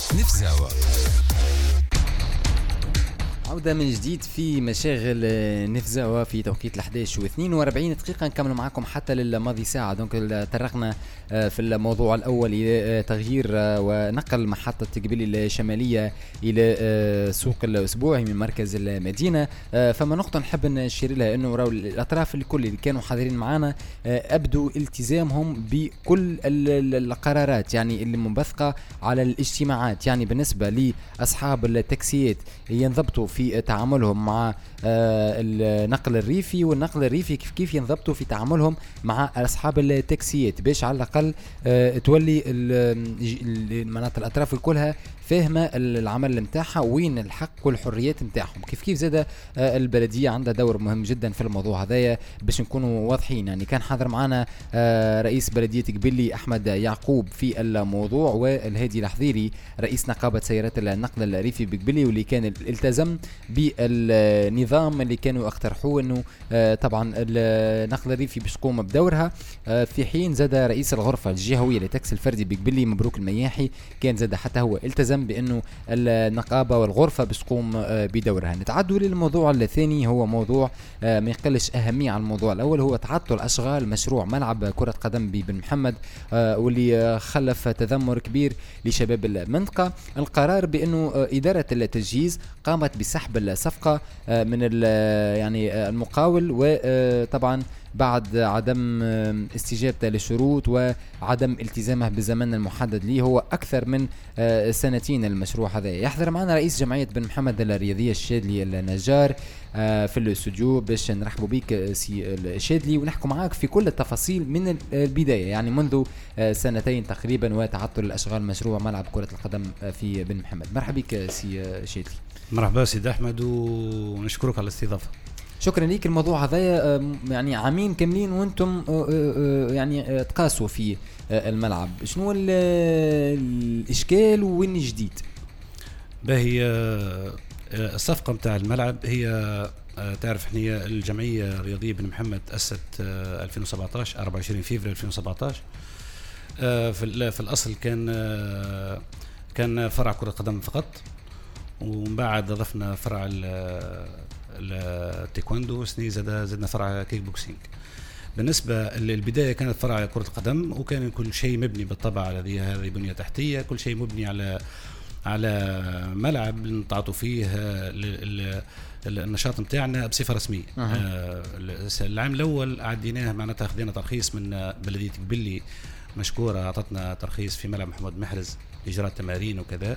نفزاوة. عودة من جديد في مشاغل نفزاوة في توقيت الحداش واثنين واربعين دقيقة. نكمل معكم حتى للماضي ساعة. دونك ترقنا في الموضوع الأول إلى تغيير ونقل محطة قبيلي الشمالية إلى سوق الأسبوعي من مركز المدينة. فما نقطة نحب نشير لها أنه راو الأطراف الكل اللي كانوا حاضرين معنا أبدوا التزامهم بكل القرارات يعني اللي منبثقة على الاجتماعات. يعني بالنسبة لأصحاب التاكسيات ينضبطوا في تعاملهم مع النقل الريفي، والنقل الريفي كيف كيف ينضبطوا في تعاملهم مع أصحاب التاكسيات باش على الأقل تولي المناطق الأطراف كلها فاهمة العمل متاعها وين الحق والحريات متاعهم. كيف كيف زاد البلدية عندها دور مهم جدا في الموضوع هذايا باش نكونوا واضحين. يعني كان حاضر معنا رئيس بلدية قبيلي أحمد يعقوب في الموضوع، والهادي الحضيري رئيس نقابة سيارات النقل الريفي بقبيلي، واللي كان التزم بالنظام اللي كانوا اقترحوه انه طبعا النقل الريفي باش تقوم بدورها. في حين زاد رئيس الغرفة الجهوية لتاكسي الفردي بقبيلي مبروك المياحي كان زاد حتى هو التزم بأنه النقابة والغرفة باش تقوم بدورها. نتعدوا للموضوع الثاني، هو موضوع ما يقلش أهمية على الموضوع الأول، هو تعطل أشغال مشروع ملعب كرة قدم ببن محمد واللي خلف تذمر كبير لشباب المنطقة. القرار بأنه إدارة التجهيز قامت بسحب الصفقة من يعني المقاول، وطبعا بعد عدم استجابته للشروط وعدم التزامه بالزمن المحدد ليه. هو أكثر من سنتين المشروع هذا. يحضر معنا رئيس جمعية بن محمد الرياضية الشادلي النجار في الاستوديو باش نرحبوا بك سي الشادلي ونحكوا معاك في كل التفاصيل من البداية، يعني منذ سنتين تقريبا وتعطل الأشغال مشروع ملعب كرة القدم في بن محمد. مرحبا بك سي الشادلي. مرحبا سيد أحمد ونشكرك على الاستضافة. شكرا ليك. الموضوع هذا يعني عامين كاملين وانتم يعني تقاسوا في الملعب، شنو الاشكال وين الجديد؟ باهي الصفقه نتاع الملعب هي تعرف احنا الجمعيه الرياضيه بن محمد تاسست ألفين وسبعطاش أربعة وعشرين فيفري ألفين وسبعطاش. في في الاصل كان كان فرع كره قدم فقط، ومن بعد ضفنا فرع التايكوندو سني زاد زدنا فرع كيك بوكسينج. بالنسبه للبدايه كانت فرع كره القدم، وكان كل شيء مبني بالطبع على هذه هذه بنيه تحتيه، كل شيء مبني على على ملعب نتعاطوا فيه النشاط نتاعنا بصفه رسميه. أه. العام الاول عديناه معناتها خذينا ترخيص من بلديه قبيلي مشكوره، اعطتنا ترخيص في ملعب محمد محرز لاجراء تمارين وكذا.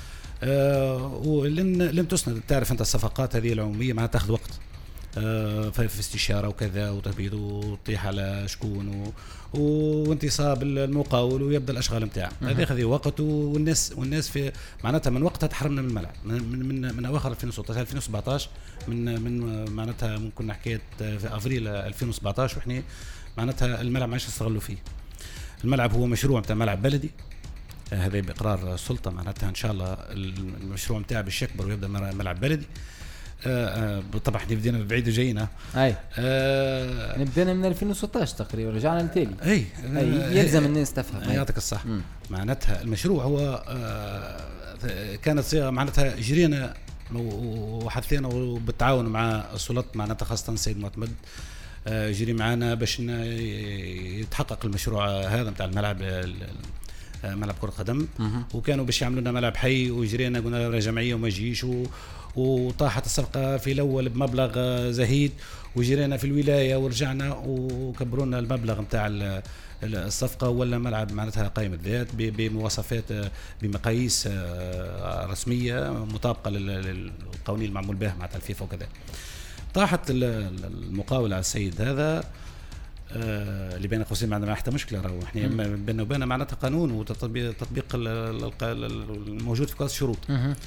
أه ولن لم تسند. تعرف انت الصفقات هذه العموميه معناتها تاخذ وقت، أه في استشاره وكذا وتبيض وتطيح على شكون وانتصاب المقاول ويبدا الاشغال نتاعه. هذه خذ وقت، والناس والناس في معناتها من وقتها تحرمنا من الملعب من من, من اواخر ألفين وستطاش ألفين وسبعطاش، من من معناتها ممكن حكايه في افريل ألفين وسبعطاش، وحنا معناتها الملعب ما عادش نستغلوا فيه. الملعب هو مشروع نتاع ملعب بلدي، هذا باقرار السلطه، معناتها ان شاء الله المشروع نتاعه باش يكبر ويبدا ملعب بلدي. آه طبعا احنا بدينا بعيد وجينا. اي آه نبدانا من ألفين وستطاش تقريبا، رجعنا لتالي. اي, أي يلزم آه الناس تفهم. يعطيك الصح. معناتها المشروع هو آه كانت صيغه معناتها جرينا وحثينا وبالتعاون مع السلطات، معناتها خاصه السيد معتمد آه جري معنا باش يتحقق المشروع هذا نتاع الملعب ملعب كرة قدم. وكانوا باش يعملوا لنا ملعب حي، وجرينا قلنا جمعيه وما جيش، وطاحت الصفقه في الاول بمبلغ زهيد، وجرينا في الولايه ورجعنا وكبرونا المبلغ نتاع الصفقه، ولا ملعب معناتها قائم الذات بمواصفات بمقاييس رسميه مطابقه للقوانين المعمول بها مع الفيفا وكذا. طاحت المقاوله على السيد هذا آه اللي بين قوسين ما عندنا حتى مشكله، راهو احنا بيننا وبيننا معناتها قانون وتطبيق تطبيق الموجود في كاس الشروط.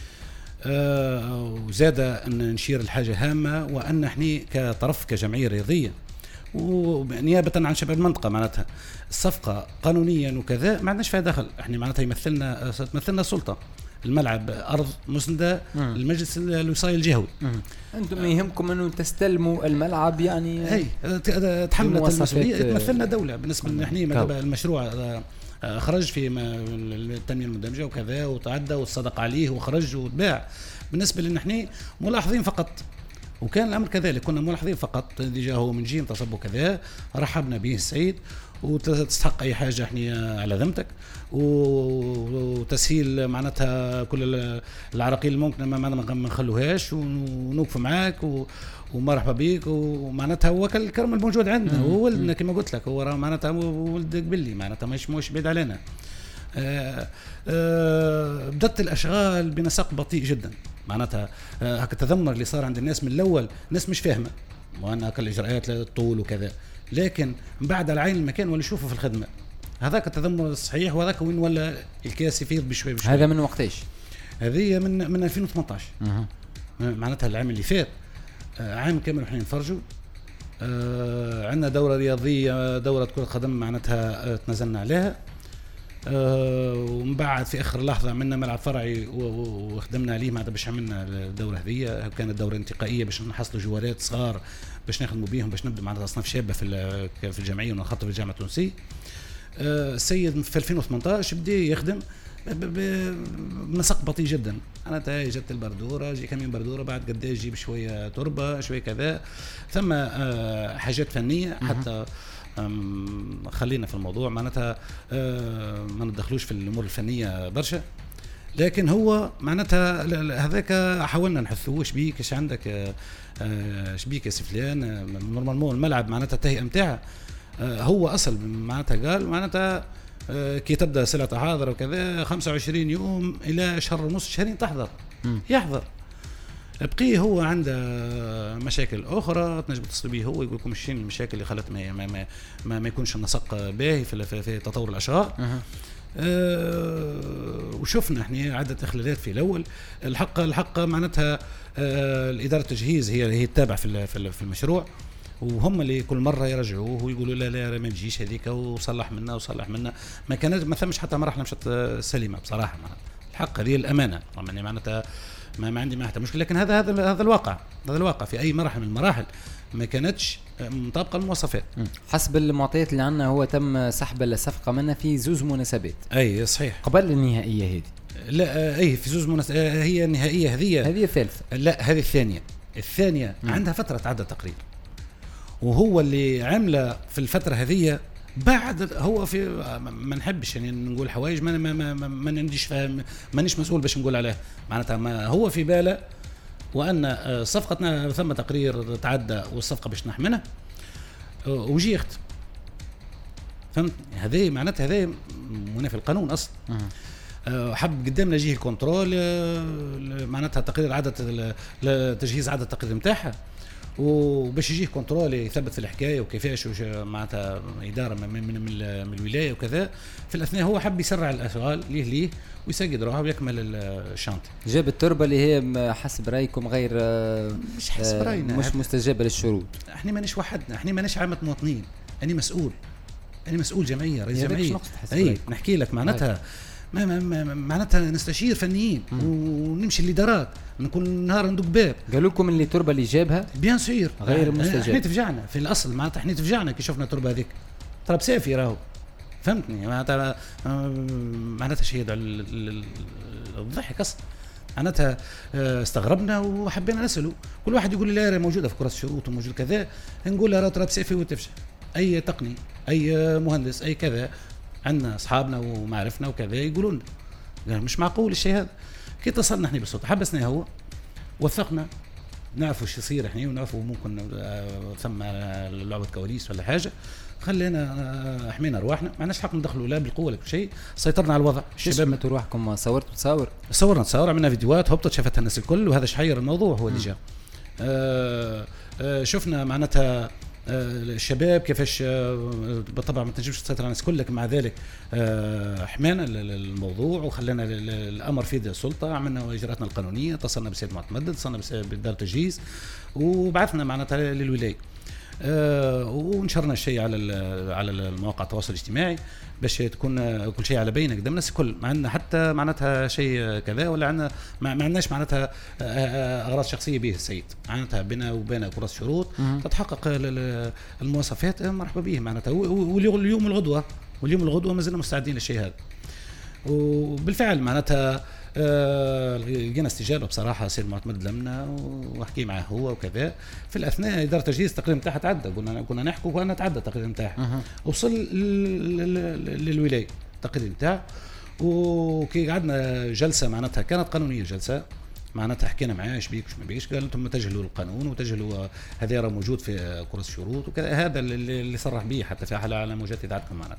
آه وزاد ان نشير الحاجه هامه، وان احنا كطرف كجمعيه رياضيه ونيابه عن شباب المنطقه معناتها الصفقه قانونيا وكذا ما عندناش فيها دخل. احنا معناتها يمثلنا تمثلنا السلطه، الملعب ارض مسنده للمجلس الوصايه الجهوي. انتم يهمكم انه تستلموا الملعب، يعني اي تحملت المسؤوليه، تمثلنا دوله بالنسبه لنا احنا. المشروع خرج في التنميه المندمجه وكذا وتعدى وتصدق عليه وخرج وتباع. بالنسبه لنا احنا ملاحظين فقط، وكان الامر كذلك، كنا ملاحظين فقط. اللي هو من جيم تصب كذا رحبنا به السيد، وتستحق اي حاجه احنا على ذمتك، وتسهيل معناتها كل العراقيل الممكنه ما ما نخلوهاش، ونوقف معاك ومرحبا بك. ومعناتها هو الكرم الموجود عندنا، هو ولدنا كما قلت لك، هو معناتها ولدك بلي معناتها مش مش بعيد علينا. آآ آآ بدت الاشغال بنسق بطيء جدا، معناتها هكا التذمر اللي صار عند الناس من الاول، الناس مش فاهمه وان هكا الاجراءات الطول وكذا، لكن بعد العين المكان ولا يشوفوا في الخدمه هذاك التذمر الصحيح، وهذاك وين ولا الكاس يفيض بشوي بشوي. هذا من وقتاش؟ هذه من من ألفين وثمانية عشر. أه. معناتها العام اللي فات عام كامل احنا نفرجوا. آه عندنا دوره رياضيه، دوره كره قدم معناتها تنزلنا عليها. آه ومن بعد في اخر لحظه عملنا ملعب فرعي وخدمنا عليه معناتها باش عملنا الدوره هذه. كانت دوره انتقائيه باش نحصلوا جوارات صغار باش نخدموا بيهم، باش نبدا معناتها اصناف شابه في في الجمعيه ونخطط في الجامعه التونسيه. آه السيد في ألفين وثمانية عشر بدا يخدم بنسق بطيء جدا. انا تاي جت البردوره، جي كمين بردوره، بعد قداش جيب شويه تربه شويه كذا، ثم آه حاجات فنيه حتى خلينا في الموضوع معناتها آه ما ندخلوش في الامور الفنيه برشا. لكن هو معناتها هذاك حاولنا نحثوه شبيك ايش عندك آه شبيك يا سفلان نورمالمون الملعب معناتها التهيئه نتاعها آه هو اصل معناتها قال معناتها آه كي تبدا سلعه حاضره وكذا خمسة وعشرين يوم الى شهر ونص شهرين تحضر م. يحضر. بقي هو عنده مشاكل اخرى تنجم تتصل به هو يقول لكم شنو المشاكل اللي خلت ما ما ما, ما, ما يكونش النسق باهي في, في, في تطور الاشغال. أه. أه وشفنا احنا عده اخلالات في الاول. الحق الحق معناتها أه الاداره التجهيز هي هي التابعه في في المشروع، وهم اللي كل مره يرجعوه ويقولوا لا لا ما تجيش هذيك وصلح منا وصلح منا. ما كانت ما ثمش حتى مرحله مشت سليمه بصراحه. الحق هذه الامانه يعني معناتها ما, ما عندي ما حتى مشكله، لكن هذا هذا هذا الواقع. هذا الواقع في اي مرحله من المراحل ما كانتش مطابقه المواصفات. حسب المعطيات اللي عندنا هو تم سحب الصفقه منها في زوز مناسبات. اي صحيح قبل النهائيه هذه. لا اي في زوز مناسبات. هي النهائيه هذه هذه الثالثه. لا هذه الثانيه. الثانيه م. عندها فتره عدة تقرير، وهو اللي عمله في الفتره هذه بعد هو في ما نحبش يعني نقول حوايج ما ما ما, ما نعنديش فاهم مانيش مسؤول باش نقول عليه معناتها. ما هو في باله وان صفقتنا ثم تقرير تعدى والصفقه باش نحملها وجي يخت فهمت. هذه معناتها هذه منافي القانون اصلا. حب قدامنا يجيه الكنترول معناتها تقرير عدد تجهيز عدد التقرير نتاعها، وباش يجيه كنترول يثبت في الحكايه وكيفاش معناتها اداره من, من, من, من الولايه وكذا. في الاثناء هو حب يسرع الاشغال ليه ليه ويسجد روحه ويكمل الشانتي. جاب التربه اللي هي حسب رايكم غير مش حسب راينا مش مستجابه للشروط. احنا مانيش وحدنا، احنا مانيش عامه مواطنين، انا مسؤول انا مسؤول جمعيه رئيس جمعيه. اي نحكي لك معناتها ما ما معناتها نستشير فنيين ونمشي الادارات نكون نهار ندق باب. قالوا لكم اللي التربه اللي جابها بيان سير غير مستجاب. احنا تفجعنا في الاصل معناتها احنا تفجعنا كي شفنا التربه هذيك تراب سافي راهو فهمتني معناتها معناتها شهيد على الضحك اصلا. معناتها استغربنا وحبينا نساله. كل واحد يقول لي لا موجوده في كراسه الشروط وموجود كذا، نقول له راه تراب سافي وتفشل. اي تقني اي مهندس اي كذا عندنا اصحابنا ومعرفنا وكذا يقولون مش معقول الشيء هذا. كي اتصلنا احنا بالصوت حبسنا هو وثقنا نعرفوا ايش يصير احنا ونعرفوا ممكن ثم لعبه كواليس ولا حاجه. خلينا حمينا ارواحنا، ما عندناش حق ندخلوا لا بالقوه ولا شيء. سيطرنا على الوضع. الشباب ما روحكم صورتوا تصاور صورنا تصاور عملنا فيديوهات هبطت شافتها الناس الكل، وهذا شحير الموضوع هو اللي جا. آه آه شفنا معناتها الشباب كيفاش بالطبع ما تنجمش تسيطر على الناس كل، لكن مع ذلك حمانا الموضوع وخلانا الامر في يد السلطه. عملنا اجراءاتنا القانونيه، اتصلنا بالسيد معتمد، اتصلنا باداره التجهيز وبعثنا معناتها للولايه. أه ونشرنا الشيء على على المواقع التواصل الاجتماعي باش تكون كل شيء على بينه قدام الناس الكل. ما عندنا حتى معناتها شيء كذا ولا عندنا ما عندناش معناتها اغراض شخصيه به السيد. معناتها بينه وبين كراسه شروط تتحقق المواصفات مرحبا به معناتها. واليوم الغدوه واليوم الغدوه ما زلنا مستعدين للشيء هذا. وبالفعل معناتها لقينا استجابه بصراحه سيد معتمد لمنا وحكي معه هو وكذا. في الاثناء اداره التجهيز التقرير نتاعها تعدى، كنا كنا نحكوا وانا تعدى التقرير نتاعها وصل للولايه التقرير نتاعه. وكي قعدنا جلسه معناتها كانت قانونيه جلسه معناتها حكينا معاه ايش بيك وش ما بيش، قال انتم تجهلوا القانون وتجهلوا هذا راه موجود في كرة الشروط وكذا. هذا اللي صرح به حتى في احلى على موجات اذاعتكم معنا.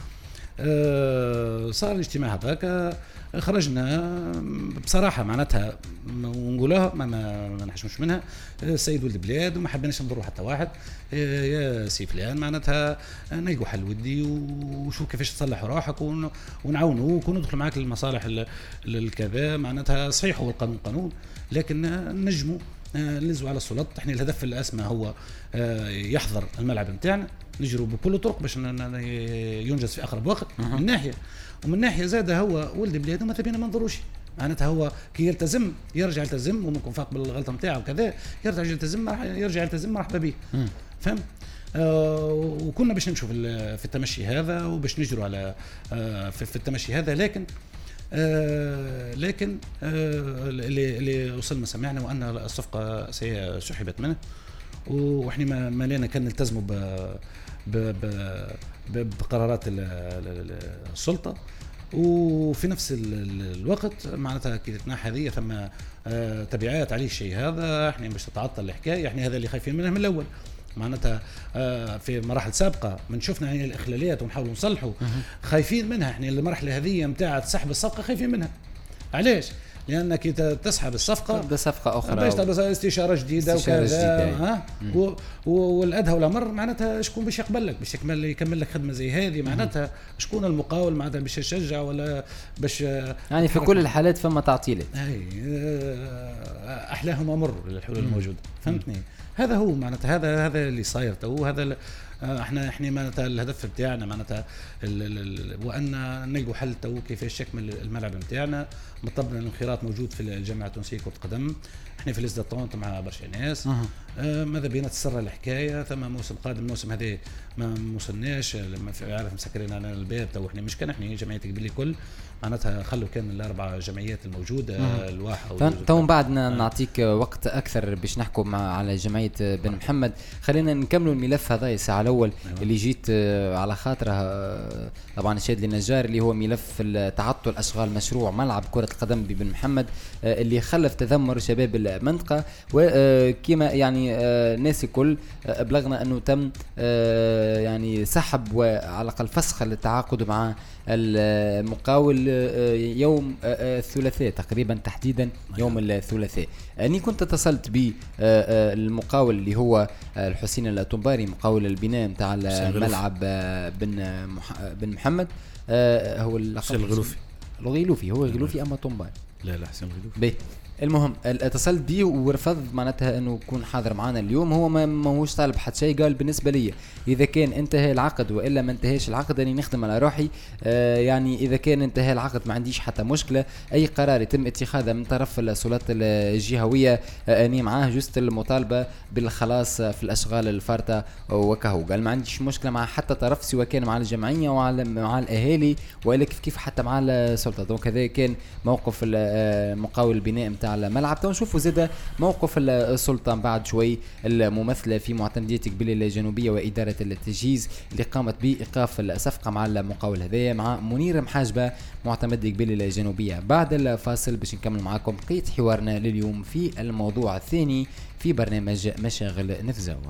أه صار الاجتماع هذاك خرجنا بصراحه معناتها ونقولها ما ما, ما نحشمش منها السيد ولد البلاد وما حبيناش نضروا حتى واحد. يا سي فلان معناتها نلقوا حل ودي وشوف كيفاش تصلح روحك ونعاونوك وندخل معاك للمصالح الكذا. معناتها صحيح هو القانون قانون لكن نجموا نلزوا على السلطات. احنا الهدف الاسمى هو يحضر الملعب نتاعنا، نجروا بكل الطرق باش ينجز في اقرب وقت من ناحيه، ومن ناحيه زاد هو ولد بلاد وما تبينا ما نضروش. معناتها هو كي يلتزم يرجع يلتزم وممكن فاق بالغلطه نتاعه وكذا يرجع يلتزم يرجع يلتزم مرحبا به. فهم؟ آه وكنا باش نمشوا في التمشي هذا وباش نجروا على آه في, في التمشي هذا، لكن آه لكن آه اللي, اللي وصلنا سمعنا وان الصفقه سحبت منه، واحنا ما, ما لنا كان نلتزموا ب بقرارات السلطه. وفي نفس الوقت معناتها كي تتناحى هذه ثم تبعات عليه الشيء هذا. احنا باش تتعطل الحكايه، احنا هذا اللي خايفين منه من الاول. معناتها في مراحل سابقه من شفنا يعني الاخلالات ونحاولوا نصلحوا خايفين منها. احنا المرحله هذه نتاع سحب الصفقه خايفين منها. علاش؟ لانك تسحب الصفقه تبدا صفقه اخرى باش تبدا استشاره جديده وكذا ها والادهى والامر. معناتها شكون باش يقبل لك باش يكمل يكمل لك خدمه زي هذه؟ معناتها شكون المقاول معناتها باش يشجع ولا باش يعني في كل الحالات فما تعطيلات. اي احلاهم امر للحلول الموجوده. فهمتني؟ هذا هو معناتها هذا هذا اللي صاير تو. هذا احنا احنا معناتها الهدف بتاعنا معناتها وان نلقوا حل تو كيفاش يكمل الملعب بتاعنا. بالطبع الانخراط موجود في الجامعه التونسيه كره القدم. احنا في ليست طونط مع برشا ناس. آه ماذا بينا تسرى الحكايه. ثم موسم قادم الموسم هذا ما وصلناش لما عارف مسكرين على الباب تو. احنا مش كان احنا جمعيه قبل الكل معناتها خلوا كان الاربع جمعيات الموجوده الواحد تو من بعد نعطيك وقت اكثر باش نحكوا مع على جمعيه بن محمد. خلينا نكملوا الملف هذا الساعه الاول اللي جيت على خاطره طبعا الشهيد النجار اللي هو ملف تعطل اشغال مشروع ملعب كره القدم ببن محمد اللي خلف تذمر شباب المنطقه. وكما يعني الناس الكل بلغنا انه تم يعني سحب وعلى الاقل فسخ التعاقد مع المقاول يوم الثلاثاء تقريبا تحديدا يوم الثلاثاء. أني كنت اتصلت بالمقاول اللي هو الحسين الطنباري مقاول البناء متاع الملعب بن بن محمد. هو حسين الغلوفي الغلوفي هو الغلوفي أما طنباري لا لا حسين الغلوفي. المهم اتصلت بيه ورفض معناتها انه يكون حاضر معنا اليوم. هو ما هوش طالب حتى شيء. قال بالنسبه لي اذا كان انتهى العقد والا ما انتهاش العقد اني نخدم على روحي. آه يعني اذا كان انتهى العقد ما عنديش حتى مشكله. اي قرار يتم اتخاذه من طرف السلطات الجهويه آه اني معاه جست المطالبه بالخلاص في الاشغال الفارطه وكهو. قال ما عنديش مشكله مع حتى طرف سواء كان مع الجمعيه ومع مع الاهالي والا كيف كيف حتى مع السلطه. دونك هذا كان موقف مقاول البناء على ملعب. تو نشوفوا زاده موقف السلطه بعد شوي الممثله في معتمديه قبيله الجنوبيه واداره التجهيز اللي قامت بايقاف الصفقه مع المقاول هذايا مع منير محاجبه معتمد قبيله الجنوبيه. بعد الفاصل باش نكمل معكم بقيه حوارنا لليوم في الموضوع الثاني في برنامج مشاغل نفزاوه.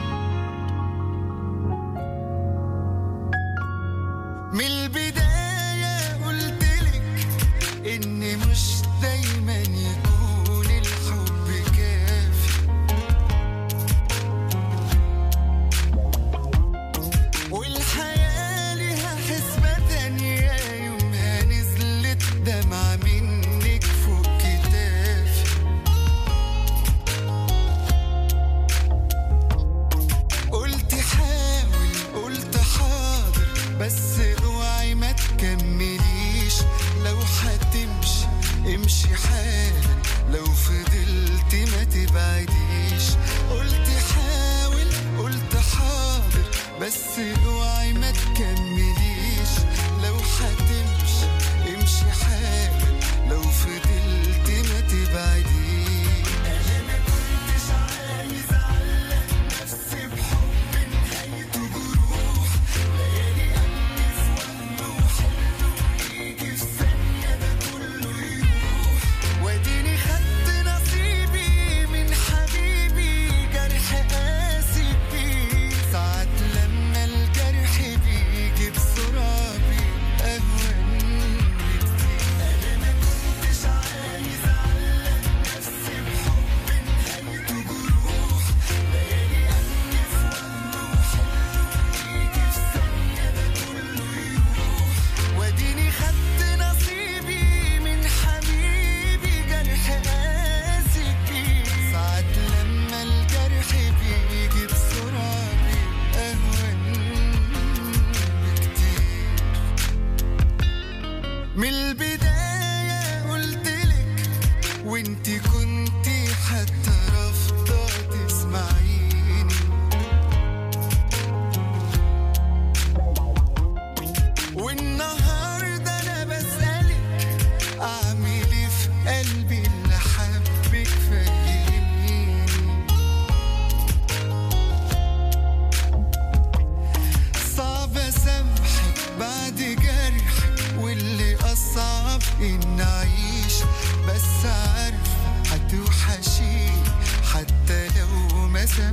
من البداية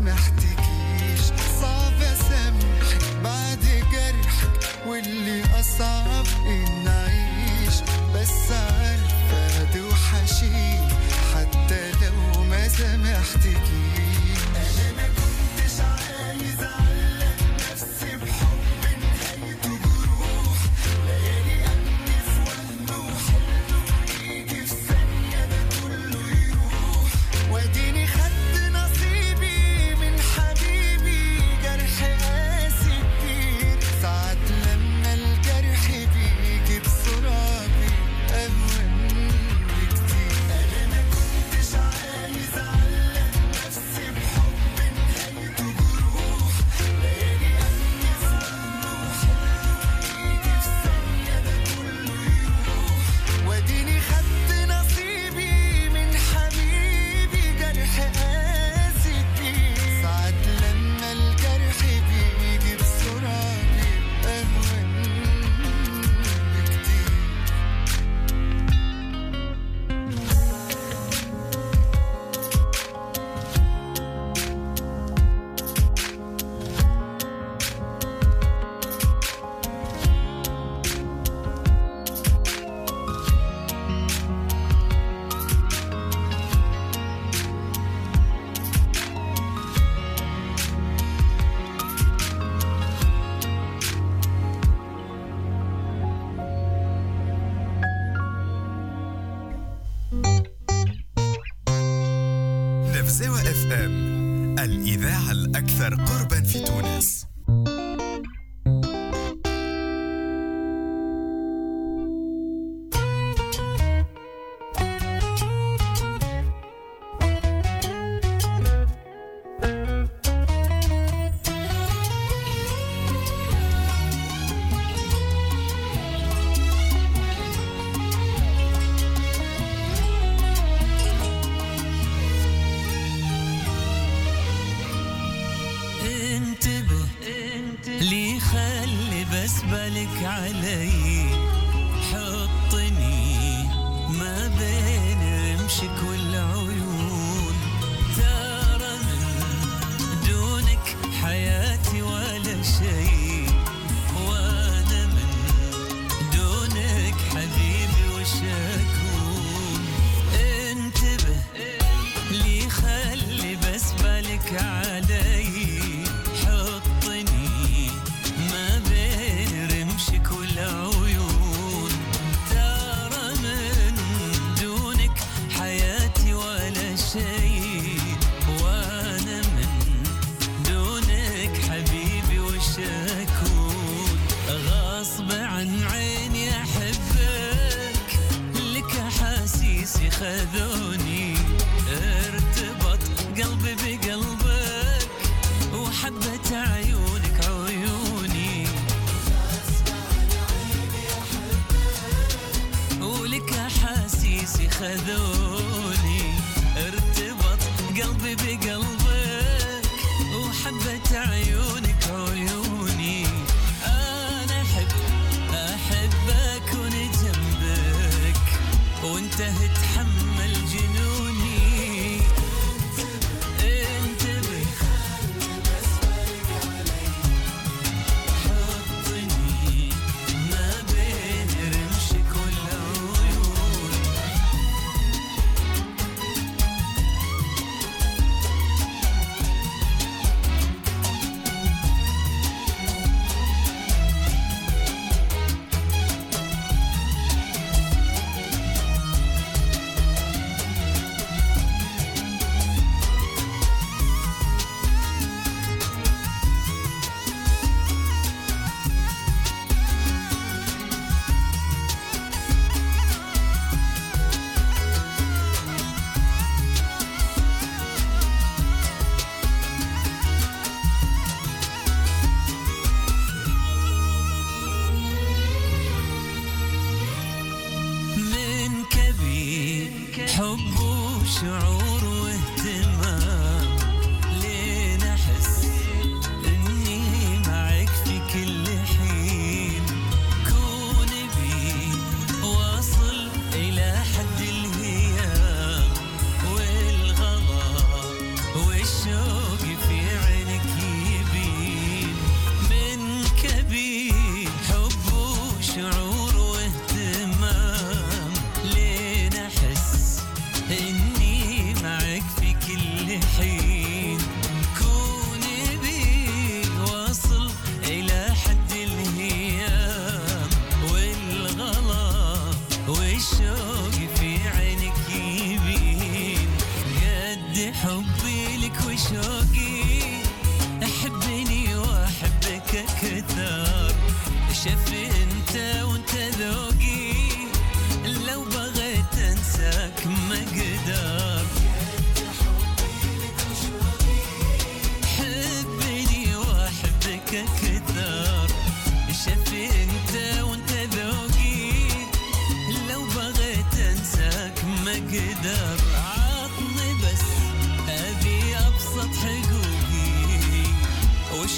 سامحتكيش، صعب اسامحك بعد جرحك، واللي اصعب ان اعيش، بس عارفة توحشيني حتى لو ما سامحتكيش. انا ما كنتش عايز اعلق نفسي بحب نهايته جروح، ليالي امني في وهم وحلم يجي في ثانية ده كله يروح، واديني خدت نصيبي من حبيبي، جرح قاسي كبير، ساعات لما الجرح بيجي بسرعة بيأهون بكتير. انا ما كنتش عايز اعلق نفسي بحب نهايته جروح، ليالي امني في وهم وحلم يجي في ثانية ده كله يروح، واديني خدت نصيبي من حبيبي، جرح قاسي كبير، ساعات لما الجرح بيجي بسرعة بيأهون بكتير. نفزاوة اف ام، الإذاعة الأكثر قربا في تونس. لي خلي بس بالك علي، حطني ما بين رمشك والعيون، ترى من دونك حياتي ولا شيء، وانا من دونك حبيبي وش اكون. انتبه لي خلي بس بالك علي، خذوني ارتبط قلبي بقلبك، وحبت عيونك عيوني، ولك احاسيسي خذوني ارتبط قلبي بقلبك، وحبت عيونك عيوني. انا احب احبك ونجنبك، وانت تحمل جنوني. انتبه حطني ما بين رمشك والعيون.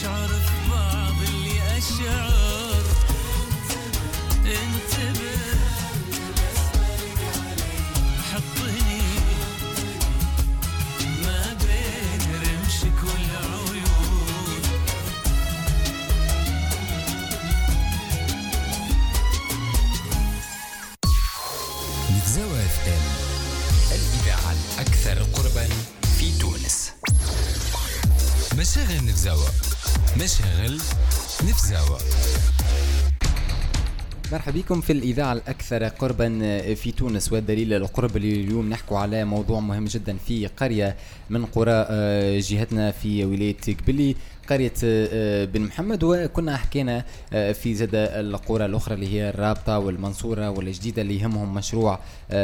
نشعر في بعض اللي أشعر انتبه حطني ما بين رمشك والعيون. نفزاوة اف ام الإذاعة الأكثر قربا في تونس. مشاغل نفزاوة مشاغل نفزاوة. مرحبا بكم في الإذاعة الأكثر قربا في تونس، والدليل القرب اللي اليوم نحكوا على موضوع مهم جدا في قرية من قرى جهتنا في ولاية قبلي، قرية بن محمد. وكنا حكينا في زاد القرى الأخرى اللي هي الرابطة والمنصورة والجديدة اللي يهمهم مشروع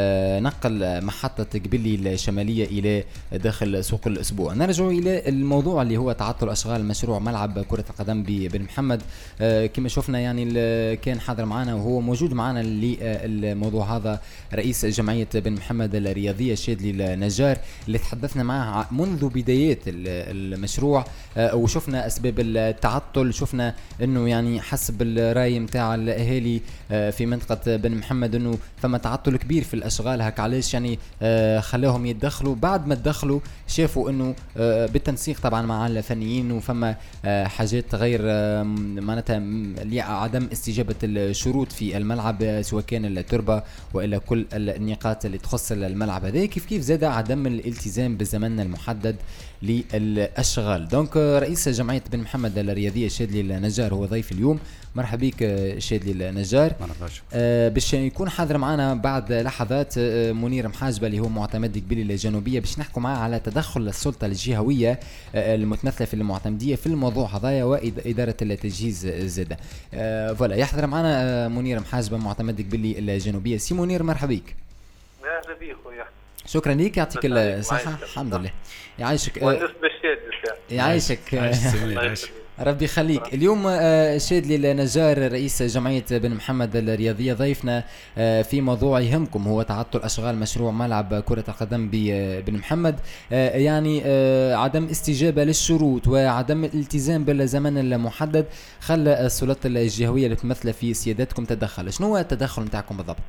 نقل محطة قبلي الشمالية إلى داخل سوق الأسبوع. نرجع إلى الموضوع اللي هو تعطل أشغال مشروع ملعب كرة القدم ببن محمد. كما شفنا يعني كان حاضر معنا وهو موجود معنا للموضوع هذا رئيس جمعية بن محمد الرياضية شادلي النجار اللي تحدثنا معه منذ بدايات المشروع، وشفنا اسباب التعطل. شفنا انه يعني حسب الراي متاع الاهالي في منطقه بن محمد انه فما تعطل كبير في الاشغال، هك علاش يعني خلاهم يتدخلوا. بعد ما تدخلوا شافوا انه بالتنسيق طبعا مع الفنيين وفما حاجات غير معناتها عدم استجابه الشروط في الملعب، سواء كان التربه والا كل النقاط اللي تخص الملعب هذا. كيف كيف زاد عدم الالتزام بالزمن المحدد للاشغال. دونك رئيس جمعية بن محمد الرياضية شادلي النجار هو ضيف اليوم. مرحبا بك شادلي النجار. آه باش يكون حاضر معنا بعد لحظات آه منير محاجبة اللي هو معتمد قبلي الجنوبية، باش نحكوا معاه على تدخل السلطة الجهوية آه المتمثلة في المعتمدية في الموضوع هذايا وإدارة التجهيز زادة. آه فوالا يحضر معنا آه منير محاجبة معتمد قبلي الجنوبية. سي منير مرحبا بك. مرحبا بك خويا. شكرا ليك، يعطيك الصحة. الحمد لله يعيشك. ونسبة الشادلي يعيشك ربي يخليك. اليوم شادلي النجار رئيس جمعية بن محمد الرياضية ضيفنا في موضوع يهمكم، هو تعطل أشغال مشروع ملعب كرة القدم بن محمد. يعني عدم استجابة للشروط وعدم الالتزام بالزمن المحدد خلى السلطات الجهوية اللي تمثل في سيادتكم تدخل. شنو هو التدخل متاعكم بالضبط؟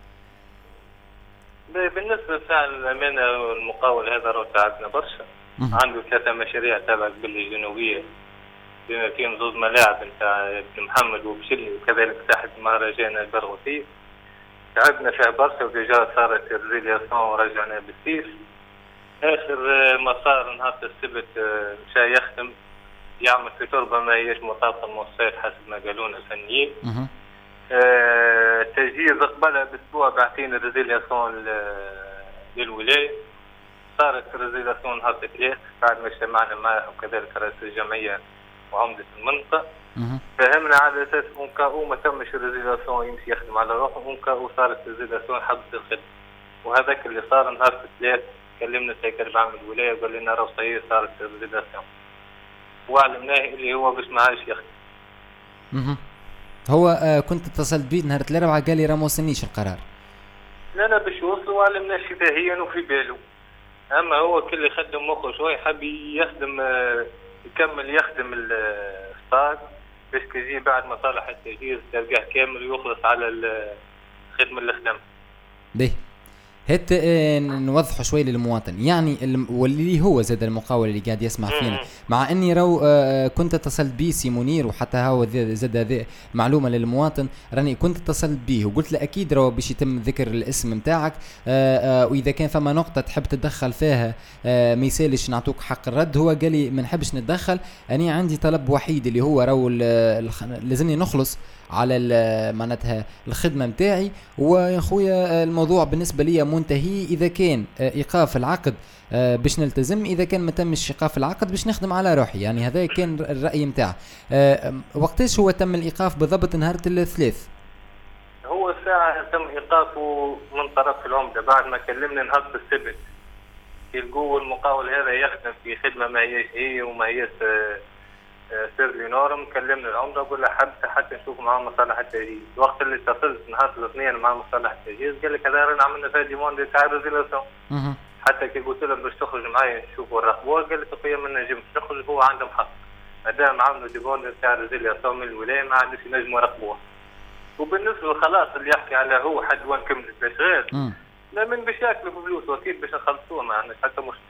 بالنسبة لساعة الأمانة والمقاول هذا راه ساعدنا برشا. عنده ثلاثة مشاريع تابعة قبلي الجنوبية بما فيهم زوج ملاعب نتاع بن محمد وبشلي وكذلك ساحة مهرجان البرغوثي. تعبنا فيها برشا وديجا صارت الريلياسيون ورجعنا بالسيف. آخر مسار نهار السبت مشى يختم يعمل في تربة ما هيش مطابقة للمواصفات حسب ما قالونا الفنيين. آه، تجهيز قبلها باسبوع باعتين الريزيلياسيون للولايه. صارت الريزيلياسيون نهار الثلاث بعد ما اجتمعنا معهم كذلك رئيس الجمعيه وعمده المنطقه. فهمنا على اساس اونكاو ما تمش الريزيلياسيون يمشي يخدم على روحه، اونكاو صارت الريزيلياسيون حبس الخدمه. وهذاك اللي صار نهار الثلاث كلمنا سيكرتير عام الولايه وقال لنا راه صحيح صارت الريزيلياسيون وعلمناه اللي هو باش ما عادش يخدم. هو آه كنت اتصلت بيه نهار الاربعاء قال لي راه ما وصلنيش القرار. لا لا باش يوصلوا وعلمنا شفاهيا وفي باله. اما هو كل يخدم مخه شوي حب يخدم آه يكمل يخدم الستاد باش كيجي بعد مصالح التجهيز تلقاه كامل ويخلص على الخدمه اللي خدمها. باهي هات نوضحوا شوي للمواطن، يعني واللي هو زاد المقاول اللي قاعد يسمع فينا، مع اني رو كنت اتصلت بيه سي منير وحتى هو زاد هذه معلومه للمواطن، راني كنت اتصلت بيه وقلت له اكيد رو باش يتم ذكر الاسم نتاعك، واذا كان فما نقطه تحب تتدخل فيها ما يسالش نعطوك حق الرد. هو قال لي ما نحبش نتدخل، اني عندي طلب وحيد اللي هو رو لازمني نخلص على معناتها الخدمه نتاعي، ويا خويا الموضوع بالنسبه لي منتهي. اذا كان ايقاف العقد باش نلتزم، اذا كان ما تمش ايقاف العقد باش نخدم على روحي. يعني هذا كان الراي نتاعه. وقتاش هو تم الايقاف بالضبط؟ نهار الثلاث هو ساعه تم ايقافه من طرف العمده بعد ما كلمنا نهار السبت يلقوا المقاول هذا يخدم في خدمه ما هيش هي وما هيش سير لي نورم. كلمنا العمده وقلنا حتى حتى نشوف معاه مصالح التجهيز. وقت اللي اتصلت نهار الاثنين مع مصالح التجهيز قال لك هذا رانا عملنا فيها ديموند تاع ريزيلاسيون. حتى كي قلت له باش تخرج معايا نشوفوا الرقبه قال لي تقيا ما نجمش نخرج، هو عنده حق ادام عملوا ديبوند نتاع ريزيلياسيون من الولايه ما عادش ينجموا يراقبوها. وبالنسبه خلاص اللي يحكي على هو حد وين كملت الاشغال لا من باش ياكلوا في فلوس واكيد باش نخلصوها ما عندناش حتى مشكله.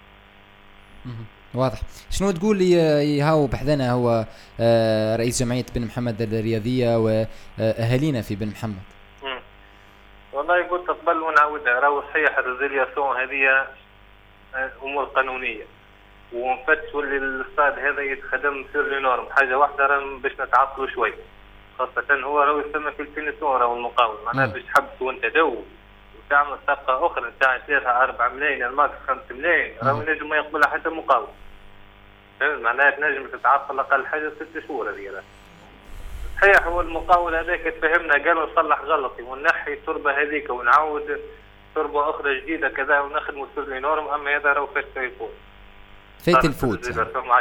واضح. شنو تقول لي هاو بحذنا هو رئيس جمعيه بن محمد الرياضيه واهالينا في بن محمد؟ امم والله قلت قبل ونعاودها راهو صحيح الريزيلياسيون هذه امور قانونيه ونفتشوا اللي الاستاد هذا يتخدم سير لي نورم حاجه واحده راه باش نتعطلوا شوي خاصه هو راهو يسمى في الفينيسيون راهو المقاول معناها باش تحبس وانت جو وتعمل صفقه اخرى نتاع ثلاثة أربعة ملايين الماكس خمسة ملايين راهو نجم ما يقبلها حتى مقاول. فهمت معناها تنجم تتعطل اقل حاجه ست شهور هذه. صحيح هو المقاول هذاك تفهمنا قالوا نصلح غلطي ونحي التربه هذيك ونعاود تربه اخرى جديده كذا ونخدموا سير نورم اما هذا راهو فاش يفوت. فات الفوت.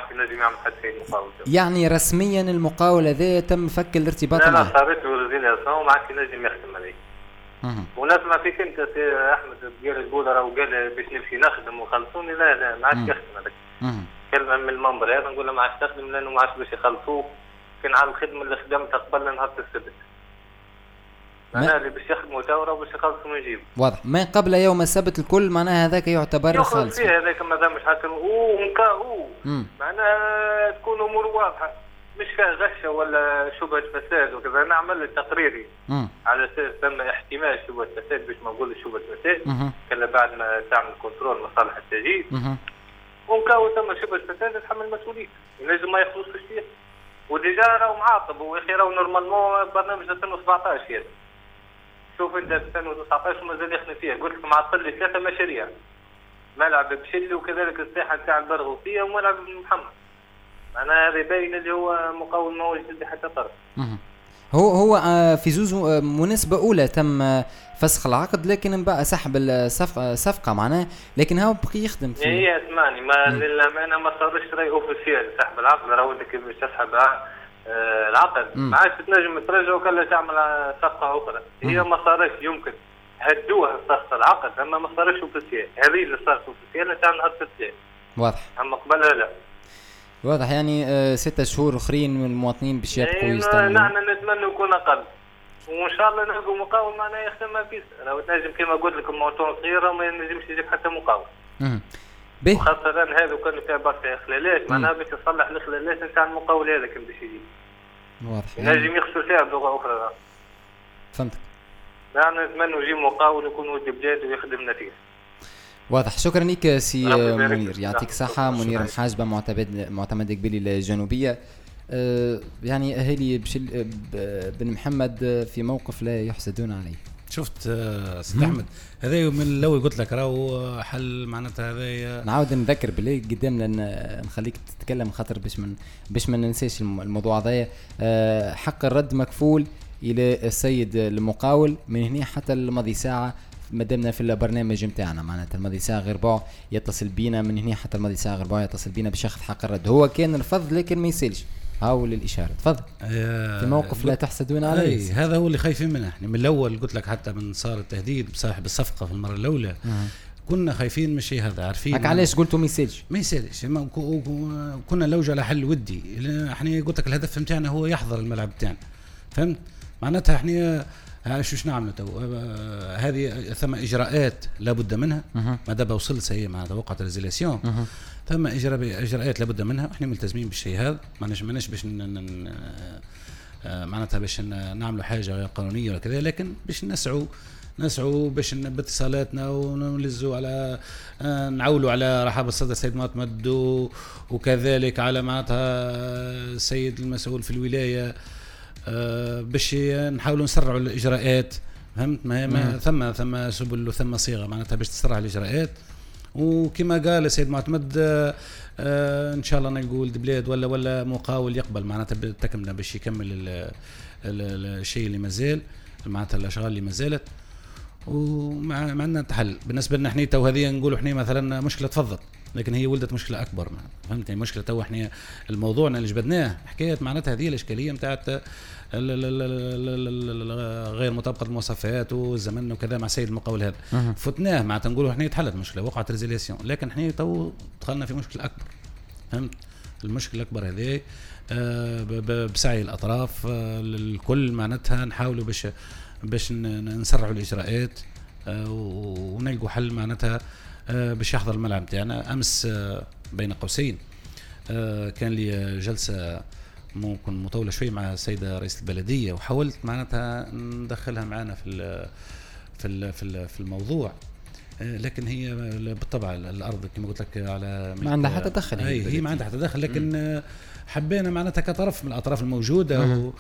يعني رسميا المقاول هذا تم فك الارتباط معه. لا لا صارت له ريزيلياسيون وما عادش ينجم يخدم عليه. ونسمع فيك انت احمد قال تقول راهو قال باش نمشي نخدم وخلصوني لا لا ما عادش يخدم هذاك. كلمه من المنبر هذا نقول له ما عادش تخدم لانه ما عادش باش يخلصوك كان على الخدمه اللي خدمتها قبل نهار السبت. معناها اللي باش يخدموا توا باش يخلصوا ويجيبوا. واضح. ما قبل يوم السبت الكل معناها هذاك يعتبر خالص. فيه هذاك ما دامش حاكم ونكاو معناها تكون امور واضحه مش فيها غشه ولا شبهه فساد وكذا. نعمل التقريري على اساس ثم احتمال شبهه فساد باش ما نقولش شبهه فساد كلا بعد ما تعمل كنترول مصالح التجهيز ونكاو ثم شبهه فساد تحمل مسؤوليته لازم ما يخلصش فيه. وديجا راهو معاقب واخي راهو نورمالمون برنامج ألفين وسبعطاش هذا. شوف انت ألفين وتسعطاش ومازال يخدم فيها قلت لك معطل لي ثلاثه مشاريع ملعب بشلي وكذلك الساحه تاع البرغوثيه وملعب بن محمد. معناها هذا باين اللي هو مقاول ما هو جدي حتى طرف. هو هو في زوز مناسبه اولى تم فسخ العقد لكن من بعد سحب الصفقه صفقه معناها لكن هو بقي يخدم فيه. هي اسمعني ما للامانه ما صارش راي اوفيسيال سحب العقد راهو انك باش تسحب العقد ما عادش تنجم ترجع وكلا تعمل صفقه اخرى. هي ما صارش يمكن هدوها فسخ العقد اما ما صارش اوفيسيال هذه اللي صارت اوفيسيال تاع نهار الثلاثاء. واضح. اما قبلها لا. واضح يعني آه ستة شهور اخرين من المواطنين باش يبقوا يستنوا. نحن نتمنى يكون اقل وان شاء الله نلقوا مقاول معناه يخدم ما فيش. لو تنجم كما قلت لك الموضوع صغيره ما ينجمش يجيب حتى مقاول. اها. خاصة هذا كان فيها برشا اخلالات معناها باش يصلح الاخلالات نتاع المقاول هذا كان باش يجي. واضح. ينجم يخسر فيها بلغه اخرى. فهمتك. نحن نتمنى يجي مقاول يكون ود بلاد ويخدم نتيجه. واضح. شكرا لك سي منير يعطيك الصحة. منير محاجبة معتمد معتمد قبيلي الجنوبية. آه يعني أهالي بشل بن محمد في موقف لا يحسدون عليه. شفت سيد أحمد هذا من الأول قلت لك راهو حل معناتها هذا. نعاود نذكر بالله قدام لأن نخليك تتكلم خاطر باش من باش ما ننساش الموضوع هذا. آه حق الرد مكفول إلى السيد المقاول من هنا حتى الماضي ساعة مدامنا في البرنامج نتاعنا معناتها الماضي ساعه غير ربع يتصل بينا من هنا حتى الماضي ساعه غير ربع يتصل بينا باش ياخذ حق الرد. هو كان رفض لكن ما يسالش هاو للاشاره. تفضل. في موقف لا تحسدون عليه. هذا هو اللي خايفين منه احنا من الاول قلت لك حتى من صار التهديد بصاحب الصفقه في المره الاولى أه. كنا خايفين من الشيء هذا عارفين. هك علاش قلتوا ما يسالش؟ ما يسالش كنا لوج على حل ودي. احنا قلت لك الهدف نتاعنا هو يحضر الملعب نتاعنا فهمت معناتها احنا شو شو نعمل تو هذه ثم اجراءات لابد منها ما دام وصلت هي مع وقعت الريزيلياسيون ثم اجراءات لابد منها احنا ملتزمين بالشيء هذا ما نجمناش باش معناتها باش نعملوا حاجه غير قانونيه ولا كذا لكن باش نسعوا نسعوا باش باتصالاتنا ونلزوا على نعولوا على رحاب الصدر السيد معتمد وكذلك على معناتها السيد المسؤول في الولايه أه باش نحاولوا نسرعوا الاجراءات فهمت ما, ما ثم ثم سبل ثم صيغه معناتها باش تسرع الاجراءات وكما قال السيد معتمد أه أه ان شاء الله نقول بلاد ولا ولا مقاول يقبل معناتها بالتكمله باش يكمل ال ال الشيء اللي مازال معناتها الاشغال اللي مازالت ومع عندنا تحل بالنسبه لنا احنا تو هذه نقولوا احنا مثلا مشكله تفضل لكن هي ولدت مشكله اكبر فهمت يعني مشكله تو احنا الموضوعنا اللي جبدناه حكايه معناتها هذه الاشكاليه نتاعت غير مطابقه المواصفات والزمن وكذا مع سيد المقاول هذا أه. فتناه معناتها نقولوا احنا تحلت مشكله وقعت ريزيلياسيون لكن احنا تو دخلنا في مشكله اكبر فهمت المشكل الاكبر هذا بسعي الاطراف الكل معناتها نحاولوا باش باش نسرعوا الاجراءات ونلقوا حل معناتها باش يحضر الملعب تاعنا. امس بين قوسين كان لي جلسه ممكن مطوله شوي مع السيده رئيس البلديه وحاولت معناتها ندخلها معنا في في في في الموضوع، لكن هي بالطبع الارض كما قلت لك على ما عندها حتى تدخل، اي هي ما عندها حتى تدخل، لكن حبينا معناتها كطرف من الاطراف الموجوده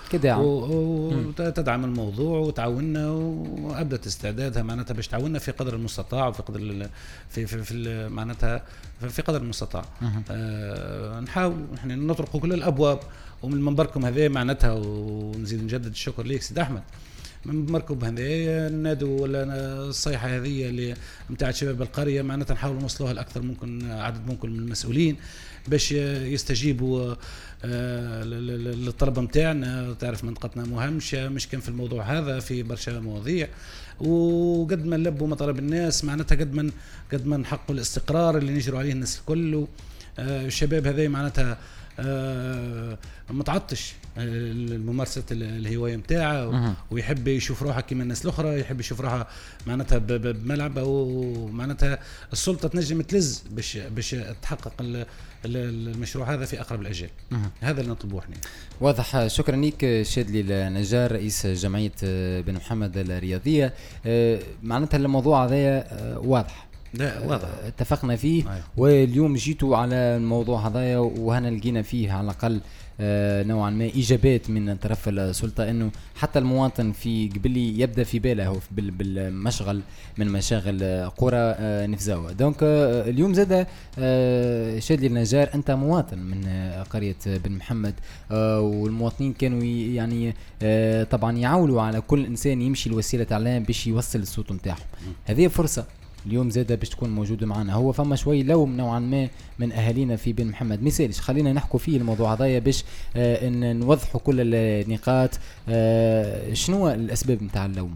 وتدعم الموضوع وتعاوننا وابدت استعدادها معناتها باش تعاوننا في قدر المستطاع وفي قدر في في, في معناتها في قدر المستطاع. آه نحاول احنا نطرق كل الابواب ومن منبركم هذا معناتها، ونزيد نجدد الشكر ليك سيد احمد من منبركم هذا النادو ولا الصيحه هذه اللي نتاع شباب القريه معناتها نحاول نوصلوها لاكثر ممكن عدد ممكن من المسؤولين باش يستجيبوا آه للطلب نتاعنا. تعرف منطقتنا مهمشه مش كان في الموضوع هذا في برشا مواضيع، وقد ما نلبوا مطالب الناس معناتها قد ما قد ما نحققوا الاستقرار اللي نجروا عليه الناس الكل. آه الشباب هذا معناتها آه متعطش الممارسة الهواية متاعه ويحب يشوف روحه كما الناس الأخرى، يحب يشوف روحه معناتها بملعب أو معناتها السلطة تنجم تلز باش باش تحقق المشروع هذا في أقرب الأجال. هذا اللي نطلبوه احنا. واضح. شكرا لك شادلي النجار رئيس جمعية بن محمد الرياضية. معناتها الموضوع هذا واضح، لا واضح اتفقنا فيه. آه. واليوم جيتوا على الموضوع هذايا وهنا لقينا فيه على الأقل آه نوعا ما إيجابات من طرف السلطة، أنه حتى المواطن في قبلي يبدأ في باله بالمشغل من مشاغل قرى آه نفزاوة. دونك آه اليوم زاد آه شادلي النجار أنت مواطن من آه قرية بن محمد، آه والمواطنين كانوا يعني آه طبعا يعولوا على كل إنسان يمشي الوسيلة إعلام باش يوصل الصوت متاعهم. هذه فرصة اليوم زاده باش تكون موجوده معنا. هو فما شوي لوم نوعا ما من اهالينا في بن محمد، مثالش خلينا نحكوا فيه الموضوع هذايا باش آه ان نوضحوا كل النقاط. آه شنو الاسباب نتاع اللوم؟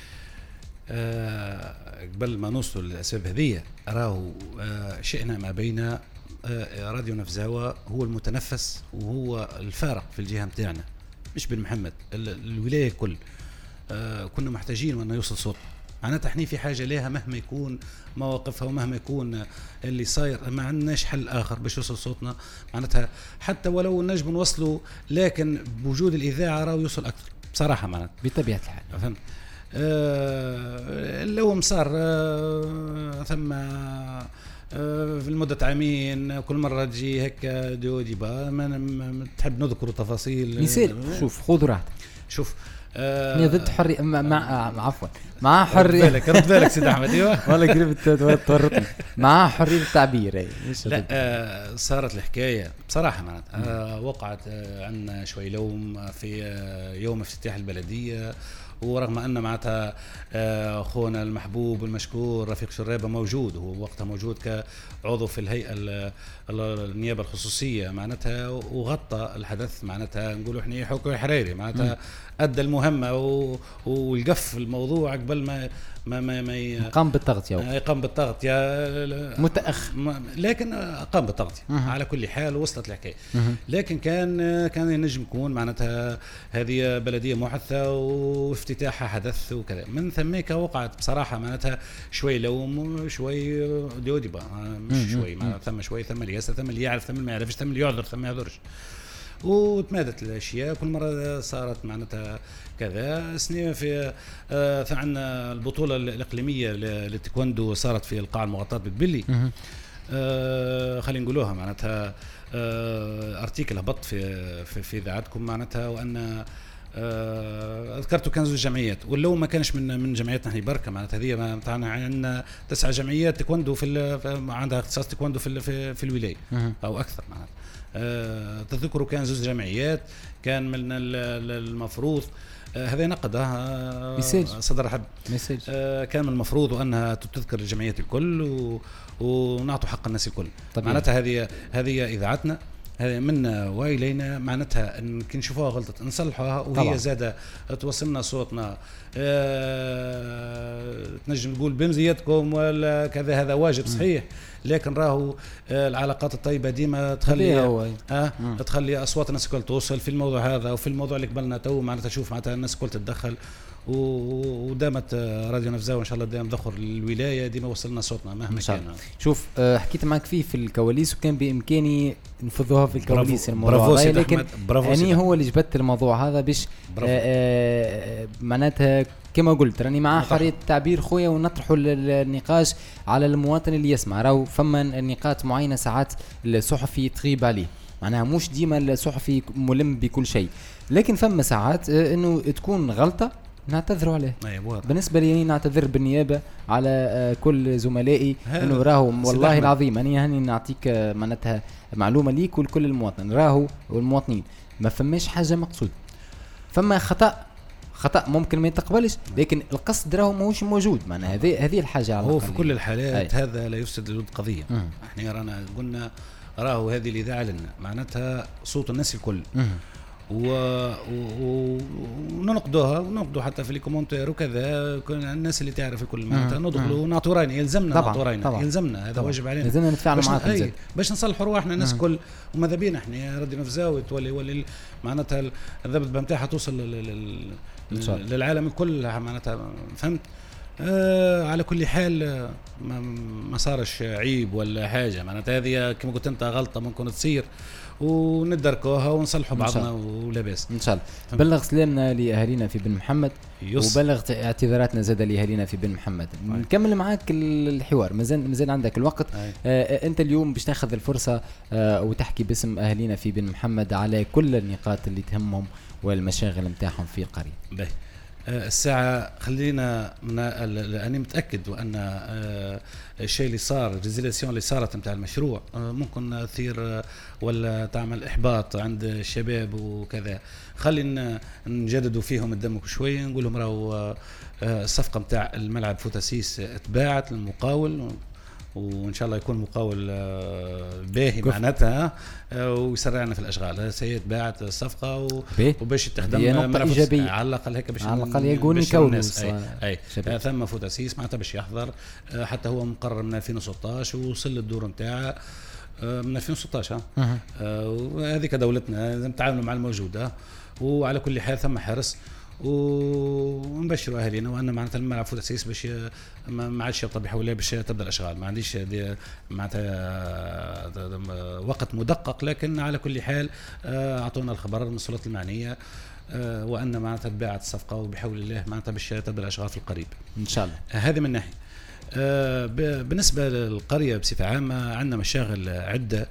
آه قبل ما نوصل للاسباب هذه راهو آه شئنا ما بين آه راديو نفزاوة هو المتنفس وهو الفارق في الجهه نتاعنا، مش بن محمد الولايه الكل. آه كنا محتاجين انه يوصل صوت معناتها احنا في حاجه لها مهما يكون مواقفها ومهما يكون اللي صاير ما عندناش حل اخر باش يوصل صوتنا معناتها، حتى ولو نجم نوصلوا لكن بوجود الاذاعه راهو يوصل اكثر بصراحه معناتها بطبيعه الحال. فهمت؟ آه اللوم صار آه ثم آه في المدة عامين كل مرة تجي هكا دودي با ما تحب نذكر تفاصيل مثال. شوف خذ راحتك. شوف أنا ضد حرية مع عفوا مع حرية. رد بالك رد بالك سيد أحمد. أيوة والله قريب تورطني مع حرية التعبير. لا آه صارت الحكاية بصراحة معناتها آه وقعت آه عندنا شوي لوم في آه يوم افتتاح البلدية، ورغم أن معناتها أخونا المحبوب المشكور رفيق شرابة موجود، هو وقتها موجود كعضو في الهيئة النيابة الخصوصية معناتها وغطى الحدث معناتها نقولوا احنا حكومة حريري معناتها أدى المهمة والقف الموضوع قبل ما ما ما, ما قام بالتغطية قام بالتغطية متأخر، لكن قام بالتغطية على كل حال وصلت الحكاية. لكن كان كان ينجم يكون معناتها هذه بلدية محثة وافتتاحها حدث وكذا، من ثميك وقعت بصراحة معناتها شوي لوم شوي ديوديبا مش شوي ما ثم شوي ثم اللي يسأل ثم اللي يعرف ثم ما يعرفش ثم اللي يعذر ثم ما يعذرش، وتمادت الاشياء كل مره صارت معناتها كذا. سنين في آه عندنا البطوله الاقليميه للتايكوندو صارت في القاعه المغطاه بتبلي. آه خلينا نقولوها معناتها آه ارتيكل هبط في في, في اذاعتكم معناتها وان آه ذكرتوا كان زوج جمعيات، ولو ما كانش من من جمعياتنا احنا بركه معناتها هذه تاعنا عندنا تسع جمعيات تايكوندو في عندها اختصاص تايكوندو في في, في الولايه او اكثر معناتها. أه تذكروا كان زوج جمعيات كان من المفروض أه هذا نقده أه صدر حب أه كان من المفروض أنها تذكر الجمعيات الكل ونعطوا حق الناس الكل. معناتها هذه هذه إذاعتنا هذه منا وإلينا معناتها إن كي نشوفوها غلطت نصلحوها وهي طبعا. زادة توصلنا صوتنا أه تنجم نقول بمزيتكم ولا كذا هذا واجب صحيح، لكن راهو العلاقات الطيبه ديما تخلي اه تخلي اصوات الناس الكل توصل في الموضوع هذا وفي الموضوع اللي قبلنا تو معناتها تشوف معناتها الناس الكل تتدخل ودامت راديو نفزاوة ان شاء الله دائما ذخر الولايه ديما وصلنا صوتنا مهما كان. شوف أه حكيت معك فيه في الكواليس وكان بامكاني نفضوها في الكواليس الموضوع هذا، لكن اني هو اللي جبت الموضوع هذا باش أه معناتها كما قلت راني مع حريه التعبير خويا ونطرحوا النقاش على المواطن اللي يسمع. راهو فما نقاط معينه ساعات الصحفي تغيب عليه، معناها مش ديما الصحفي ملم بكل شيء، لكن فما ساعات انه تكون غلطه نعتذروا عليه. بالنسبه لي نعتذر بالنيابه على كل زملائي انه راهو والله العظيم اني هاني نعطيك معناتها معلومه ليك ولكل المواطن، راهو والمواطنين ما فماش حاجه مقصود، فما خطا خطا ممكن ما يتقبلش، لكن القصد راهو ماهوش موجود. معناها هذه هذه الحاجه على هو في كل الحالات أي. هذا لا يفسد للود قضيه. مم. احنا رانا قلنا راهو هذه الاذاعه لنا معناتها صوت الناس الكل وننقدوها و... وننقدوا حتى في الكومنتير وكذا الناس اللي تعرف الكل معناتها ندخلوا ونعطوا راينا، يلزمنا نعطوا راينا، يلزمنا هذا واجب علينا، لازمنا نتفاعلوا معاكم باش نصلحوا رواحنا الناس الكل. وماذا بينا احنا راديو نفزاوي تولي ولي معناتها الذبذبه نتاعها توصل لل... للعالم الكل معناتها، فهمت؟ آه على كل حال ما, ما صارش عيب ولا حاجه، معناتها هذه كما قلت انت غلطه ممكن تصير وندركوها ونصلحوا بعضنا ولا باس ان شاء الله. بلغ سلامنا لاهالينا في بن محمد يس. وبلغ اعتذاراتنا زاد لاهالينا في بن محمد. نكمل معاك الحوار، مازال مازال عندك الوقت. آه انت اليوم باش تاخذ الفرصه آه وتحكي باسم اهالينا في بن محمد على كل النقاط اللي تهمهم والمشاغل نتاعهم في القريه. باهي الساعة خلينا أنا متأكد وأن الشيء اللي صار الريزيليسيون اللي صارت نتاع المشروع ممكن تثير ولا تعمل إحباط عند الشباب وكذا. خلينا نجددوا فيهم الدم شوية، نقول لهم راهو الصفقة نتاع الملعب فوتاسيس تباعت للمقاول وان شاء الله يكون مقاول باهي معناتها ويسرعنا في الاشغال. سيد باعت الصفقه وباش تخدم ايجابيه على الاقل هيك باش على الاقل يقول الناس اي, أي. ثم فوتاسيس معناتها باش يحضر حتى هو مقرر من ألفين وستطاش ووصل للدور نتاعه من ألفين وستطاش. ها وهذيك دولتنا لازم نتعاملوا مع الموجوده. وعلى كل حال ثم حرص ونبشروا اهالينا وان معناتها الملعب فوتاسيس باش ما عادش يطلب بحول باش تبدا الاشغال. ما عنديش معناتها وقت مدقق، لكن على كل حال اعطونا الخبر من السلطات المعنيه وان معناتها تباعت الصفقه وبحول الله معناتها باش تبدا الاشغال في القريب ان شاء الله. هذه من ناحيه. بالنسبه للقريه بصفه عامه عندنا مشاغل عده.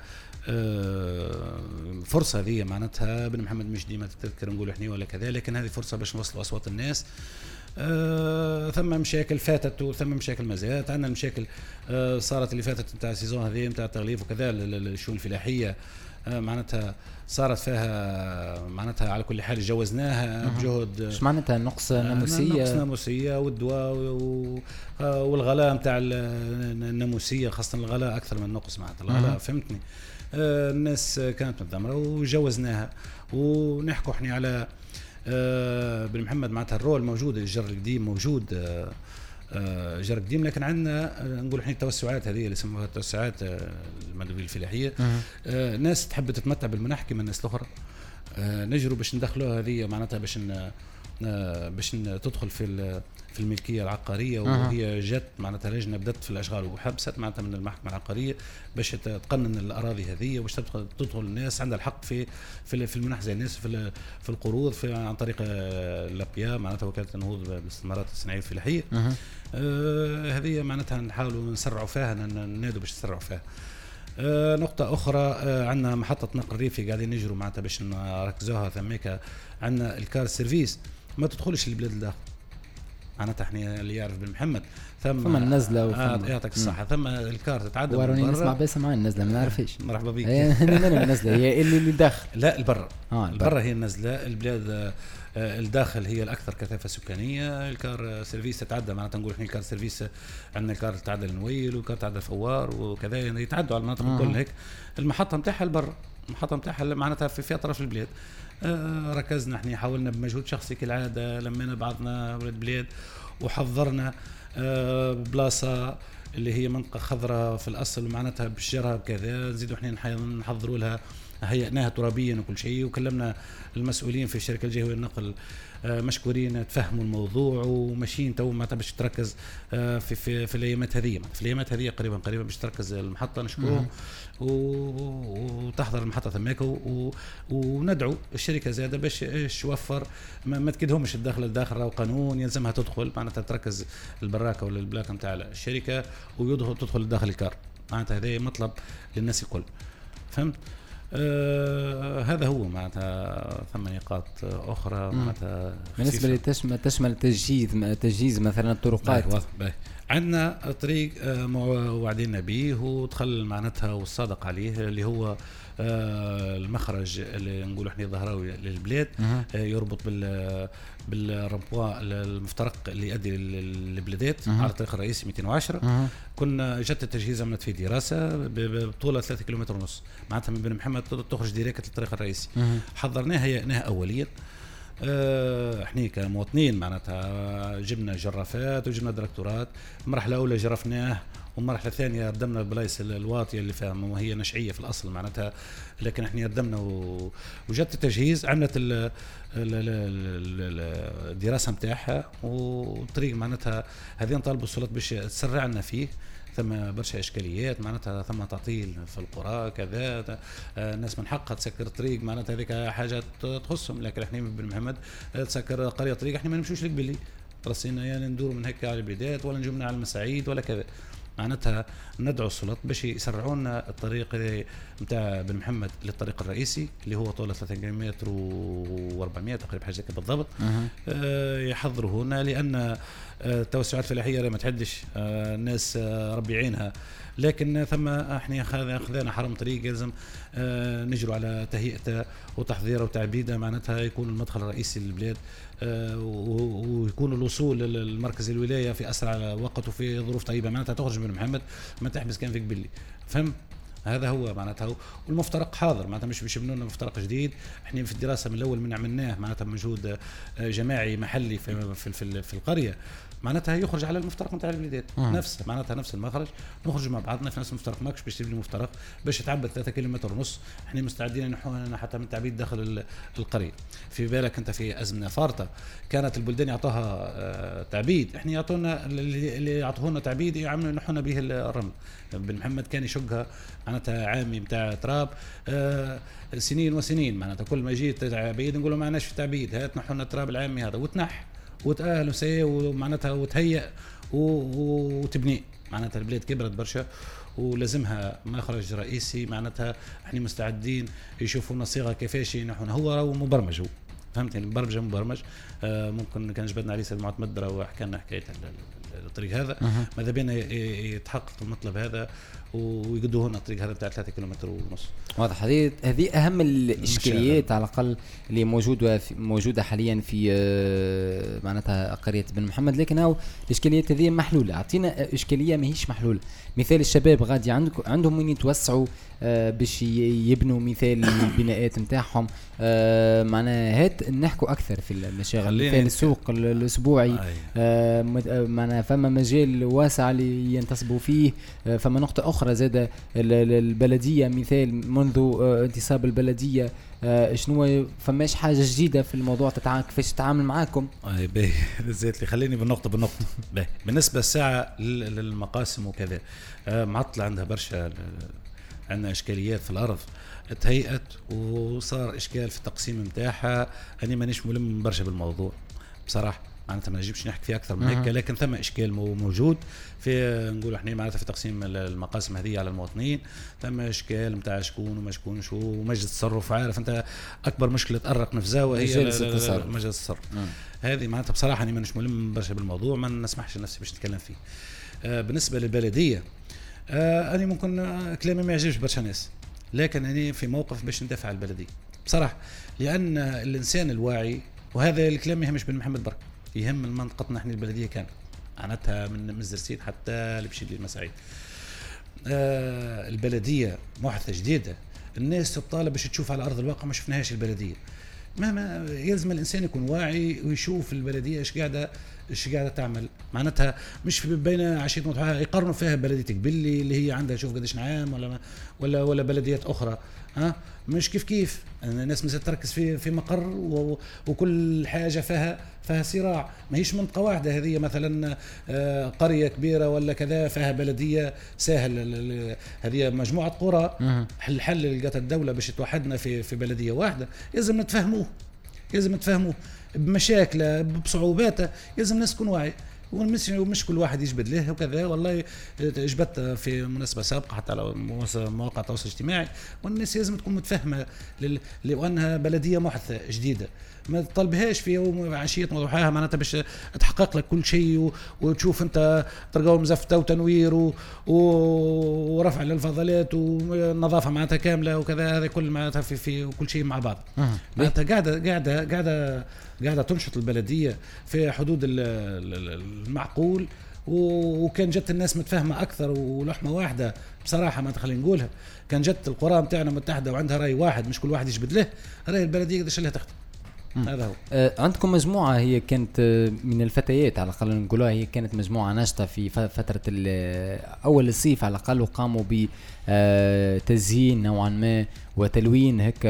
فرصة هذه معناتها بن محمد مش ديما تذكر نقول احنا ولا كذا، لكن هذه فرصة باش نوصلوا أصوات الناس. أه ثم مشاكل فاتت وثم مشاكل مازالت. عندنا المشاكل أه صارت اللي فاتت نتاع السيزون هذه نتاع التغليف وكذا الشؤون الفلاحية أه معناتها صارت فيها معناتها على كل حال جوزناها بجهد. ايش معناتها نقص ناموسية؟ نقص ناموسية والدواء والغلاء نتاع الناموسية، خاصة الغلاء أكثر من النقص معناتها الغلاء. فهمتني؟ آه الناس كانت متذمرة وجوزناها ونحكوا احنا على آه بن محمد معناتها الرول موجود، الجر القديم موجود آه آه جر قديم، لكن عندنا آه نقول احنا التوسعات هذه اللي يسموها التوسعات آه المندوبية الفلاحية. آه ناس تحب تتمتع بالمناح كما الناس الأخرى. آه نجروا باش ندخلوها هذه معناتها باش باش تدخل في في الملكيه العقاريه. وهي جت معناتها لجنه بدات في الاشغال وحبست معناتها من المحكمه العقاريه باش تقنن الاراضي هذه وباش تدخل تدخل الناس عندها الحق في في في المنح زي الناس في في القروض في عن طريق الابيا معناتها وكاله النهوض بالاستثمارات الصناعيه الفلاحيه. آه هذه معناتها نحاولوا نسرعوا فيها ننادوا باش نسرعوا فيها. آه نقطة أخرى آه عندنا محطة نقل ريفي قاعدين نجروا معناتها باش نركزوها ثميك. عندنا الكار سيرفيس ما تدخلش البلاد الداخل معناتها احنا اللي يعرف بن محمد ثم ثم النزله وثم آه يعطيك الصحه ثم الكار تتعدى وراني نسمع بس معي النزله ما نعرفش. مرحبا بك. هي النزله هي اللي اللي داخل لا البر آه البر هي النزله. البلاد آه الداخل هي الاكثر كثافه سكانيه. الكار سيرفيس تتعدى معناتها نقول احنا الكار سيرفيس عندنا الكار تتعدى النويل والكار تتعدى الفوار وكذا يعني يتعدوا على المناطق الكل هيك. المحطه نتاعها البر المحطه نتاعها معناتها في, في اطراف البلاد. آه ركزنا احنا حاولنا بمجهود شخصي كالعاده لمينا بعضنا ولاد بلاد وحضرنا آه بلاصه اللي هي منطقه خضراء في الاصل معناتها بشجرها كذا، نزيدوا احنا نحضروا لها، هيئناها ترابيا وكل شيء، وكلمنا المسؤولين في الشركه الجهويه للنقل مشكورين تفهموا الموضوع وماشيين تو معناتها باش تركز في في في الايامات هذه في الايامات هذه قريبا قريبا باش تركز المحطه نشكرهم وتحضر المحطه ثماك وندعو الشركه زاده باش توفر ما, ما تكدهمش الداخل الداخل راهو قانون يلزمها تدخل معناتها تركز البراكه ولا البلاك نتاع الشركه ويدخل تدخل داخل الكار معناتها هذا مطلب للناس الكل فهمت. آه هذا هو معناتها ثم نقاط اخرى معناتها بالنسبه لتشمل تشمل تجهيز تجهيز مثلا الطرقات. عندنا طريق آه وعدينا به ودخل معناتها والصادق عليه اللي هو آه المخرج اللي نقولوا احنا ظهراوي للبلاد آه يربط بال بالرمبوا المفترق اللي يؤدي للبلادات على الطريق الرئيسي مئتين وعشرة. كنا جت التجهيز عملت في دراسه بطوله ثلاثة كيلومتر ونص معناتها من بن محمد تخرج ديريكت للطريق الرئيسي. حضرناها هيئناها اوليا اه احنا كمواطنين معناتها جبنا جرافات وجبنا دكتورات. مرحله اولى جرفناه ومرحله ثانيه ردمنا البلايص الواطيه اللي فيها وهي نشعيه في الاصل معناتها لكن احنا ردمنا وجت التجهيز عملت الدراسه نتاعها والطريق معناتها هذه نطالبوا السلطات باش تسرع لنا فيه. ثم برشا اشكاليات معناتها ثم تعطيل في القرى كذا الناس من حقها تسكر الطريق معناتها هذيك حاجات تخصهم لكن احنا بن محمد تسكر قريه طريق احنا ما نمشوش لك باللي راسينا يعني ندوروا من هيك على البلادات ولا نجوا من على المساعيد ولا كذا. معناتها ندعو السلطات باش يسرعوا لنا الطريق نتاع بن محمد للطريق الرئيسي اللي هو طوله ثلاثة كيلومتر وأربعمائة تقريبا حاجه كذا بالضبط. آه يحضروا هنا لان التوسعات الفلاحيه ما تحدش آه الناس آه ربي يعينها لكن ثم احنا خذنا حرم طريق يلزم آه نجروا على تهيئته وتحضيره وتعبيده معناتها يكون المدخل الرئيسي للبلاد آه ويكون الوصول للمركز الولايه في اسرع وقت وفي ظروف طيبه معناتها تخرج من محمد ما تحبس كان فيك باللي فهم. هذا هو معناتها والمفترق حاضر معناتها مش باش يبنوا لنا مفترق جديد. احنا في الدراسه من الاول من عملناه معناتها مجهود جماعي محلي في في في, في القريه معناتها يخرج على المفترق نتاع البلدات نفس معناتها نفس المخرج نخرج مع بعضنا في نفس المفترق ماكش باش تبني مفترق باش يتعبى ثلاثة كيلومتر ونص. احنا مستعدين نحو حتى من تعبيد داخل القريه. في بالك انت في ازمنه فارطه كانت البلدان يعطوها تعبيد احنا يعطونا اللي يعطونا تعبيد يعملوا نحونا به الرمل. بن محمد كان يشقها معناتها عامي نتاع تراب آه سنين وسنين معناتها كل ما جيت تعبيد نقولوا ما عندناش في تعبيد هات نحونا التراب العامي هذا وتنح وتأهل وسي ومعناتها وتهيأ وتبني معناتها البلاد كبرت برشا ولازمها مخرج رئيسي معناتها احنا مستعدين يشوفوا صيغه كيفاش نحن هو راهو مبرمج هو فهمتني مبرمج مبرمج آه ممكن كان جبدنا عليه سيد المعتمد راهو حكى لنا حكايه الطريق هذا ماذا بينا يتحقق المطلب هذا ويقدوا هنا الطريق هذا بتاع ثلاثة كيلومتر ونص. واضح. هذه هذه اهم الاشكاليات على الاقل اللي موجوده في موجوده حاليا في معناتها قريه بن محمد لكن هاو الاشكاليات هذه محلوله. اعطينا اشكاليه ماهيش محلوله. مثال الشباب غادي عندكم عندهم وين يتوسعوا باش يبنوا مثال البناءات نتاعهم معناها هات نحكوا اكثر في المشاغل مثال السوق الاسبوعي معناها فما مجال واسع اللي ينتصبوا فيه. فما نقطه اخرى زاد البلديه مثال منذ انتصاب البلديه شنو فماش حاجه جديده في الموضوع تتعامل كيفاش تتعامل معاكم. اي باهي زيت لي خليني بالنقطه بالنقطه باهي بالنسبه الساعه للمقاسم وكذا معطله عندها برشا عندنا اشكاليات في الارض تهيئت وصار اشكال في التقسيم نتاعها. انا مانيش ملم برشا بالموضوع بصراحه معناتها ما نجيبش نحكي فيه اكثر من هيك لكن ثم اشكال موجود في نقول احنا معناتها في تقسيم المقاسم هذه على المواطنين. ثم اشكال نتاع شكون وما شكونش ومجلس التصرف عارف انت اكبر مشكله تأرق نفزاوه هي مجلس التصرف مجلس التصرف هذه معناتها بصراحه انا مانيش ملم برشا بالموضوع ما نسمحش لنفسي باش نتكلم فيه. آه بالنسبه للبلديه آه انا ممكن آه كلامي ما يعجبش برشا ناس لكن انا في موقف باش ندافع على البلديه بصراحه لان الانسان الواعي وهذا الكلام يهمش بن محمد برك يهم المنطقتنا احنا البلديه كان معناتها من مزرسين حتى لبشي للمساعيد. آه البلديه محدثه جديده الناس تطالب باش تشوف على ارض الواقع ما شفناهاش البلديه. ما, ما يلزم الانسان يكون واعي ويشوف البلديه ايش قاعده ايش قاعده تعمل معناتها مش بين عشيه مطروح يقارنوا فيها بلديه قبلي اللي هي عندها شوف قديش نعام ولا ولا ولا بلديات اخرى ها مش كيف كيف. الناس مثلا تركز في في مقر وكل حاجه فيها فيها صراع، ما هيش منطقه واحده هذه مثلا قريه كبيره ولا كذا فيها بلديه سهل. هذه مجموعه قرى الحل اللي لقت الدوله باش توحدنا في في بلديه واحده لازم نتفاهموه لازم نتفاهموه بمشاكله بصعوباته، لازم الناس تكون واعيه ومش كل واحد يجبد له وكذا. والله جبت في مناسبه سابقه حتى على مواقع التواصل الاجتماعي والناس لازم تكون متفاهمه لانها بلديه محدثه جديده ما تطلبهاش في يوم عشيه مضحاها معناتها باش تحقق لك كل شيء وتشوف انت تلقاو مزفته وتنوير ورفع للفضلات والنظافه معناتها كامله وكذا. هذا كل معناتها في, في كل شيء مع بعض معناتها قاعده قاعده قاعده قاعده تنشط البلديه في حدود المعقول وكان جت الناس متفاهمه اكثر ولحمه واحده بصراحه ما تخلي نقولها. كان جت القرى نتاعنا متحده وعندها راي واحد مش كل واحد يجبد له راي البلديه قداش لها تخدم. هذا هو. آه عندكم مجموعة هي كانت من الفتيات على الأقل نقولها هي كانت مجموعة ناشطة في فترة أول الصيف على الأقل وقاموا بتزيين نوعا ما وتلوين هيك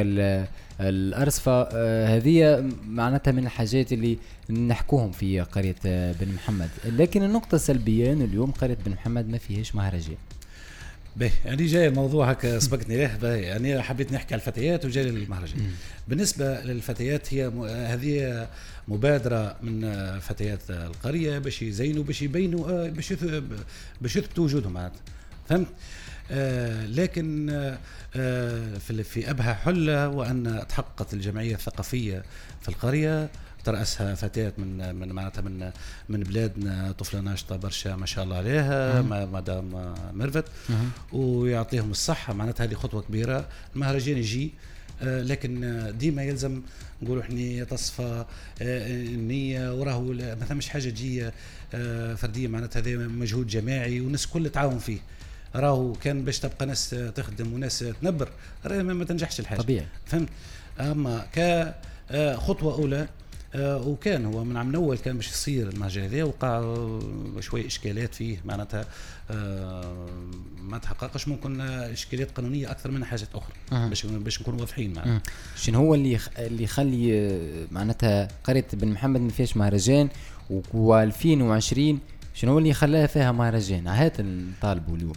الأرصفة. آه هذه معناتها من الحاجات اللي نحكوهم في قرية بن محمد. لكن النقطة السلبية أن اليوم قرية بن محمد ما فيهش مهرجان. باهي يعني جاي الموضوع هكا سبقتني له. باهي يعني حبيت نحكي على الفتيات وجاي للمهرجان. بالنسبه للفتيات هي هذه مبادره من فتيات القريه باش يزينوا باش يبينوا باش باش يثبتوا وجودهم معناتها فهمت. آه لكن آه في في ابها حله وان تحققت الجمعيه الثقافيه في القريه ترأسها فتاة من من معناتها من من بلادنا طفلة ناشطة برشا ما شاء الله عليها مدام ميرفت ويعطيهم الصحة. معناتها هذه خطوة كبيرة. المهرجان يجي آه لكن ديما يلزم نقولوا احنا تصفى آه النية وراه ما ثمش حاجة تجي آه فردية. معناتها هذا مجهود جماعي والناس كل تعاون فيه. راهو كان باش تبقى ناس تخدم وناس تنبر راه ما تنجحش الحاجة طبيعي فهمت. أما كخطوة أولى آه وكان هو من عام الاول كان باش يصير المهرجان هذا وقع شويه اشكالات فيه معناتها آه ما تحققش ممكن اشكاليات قانونيه اكثر من حاجات اخرى أه. باش باش نكونوا واضحين معنا. شنو هو اللي اللي يخلي معناتها قريه بن محمد ما فيهاش مهرجان و2020 شنو هو اللي خلاها فيها مهرجان عهات نطالبوا اليوم؟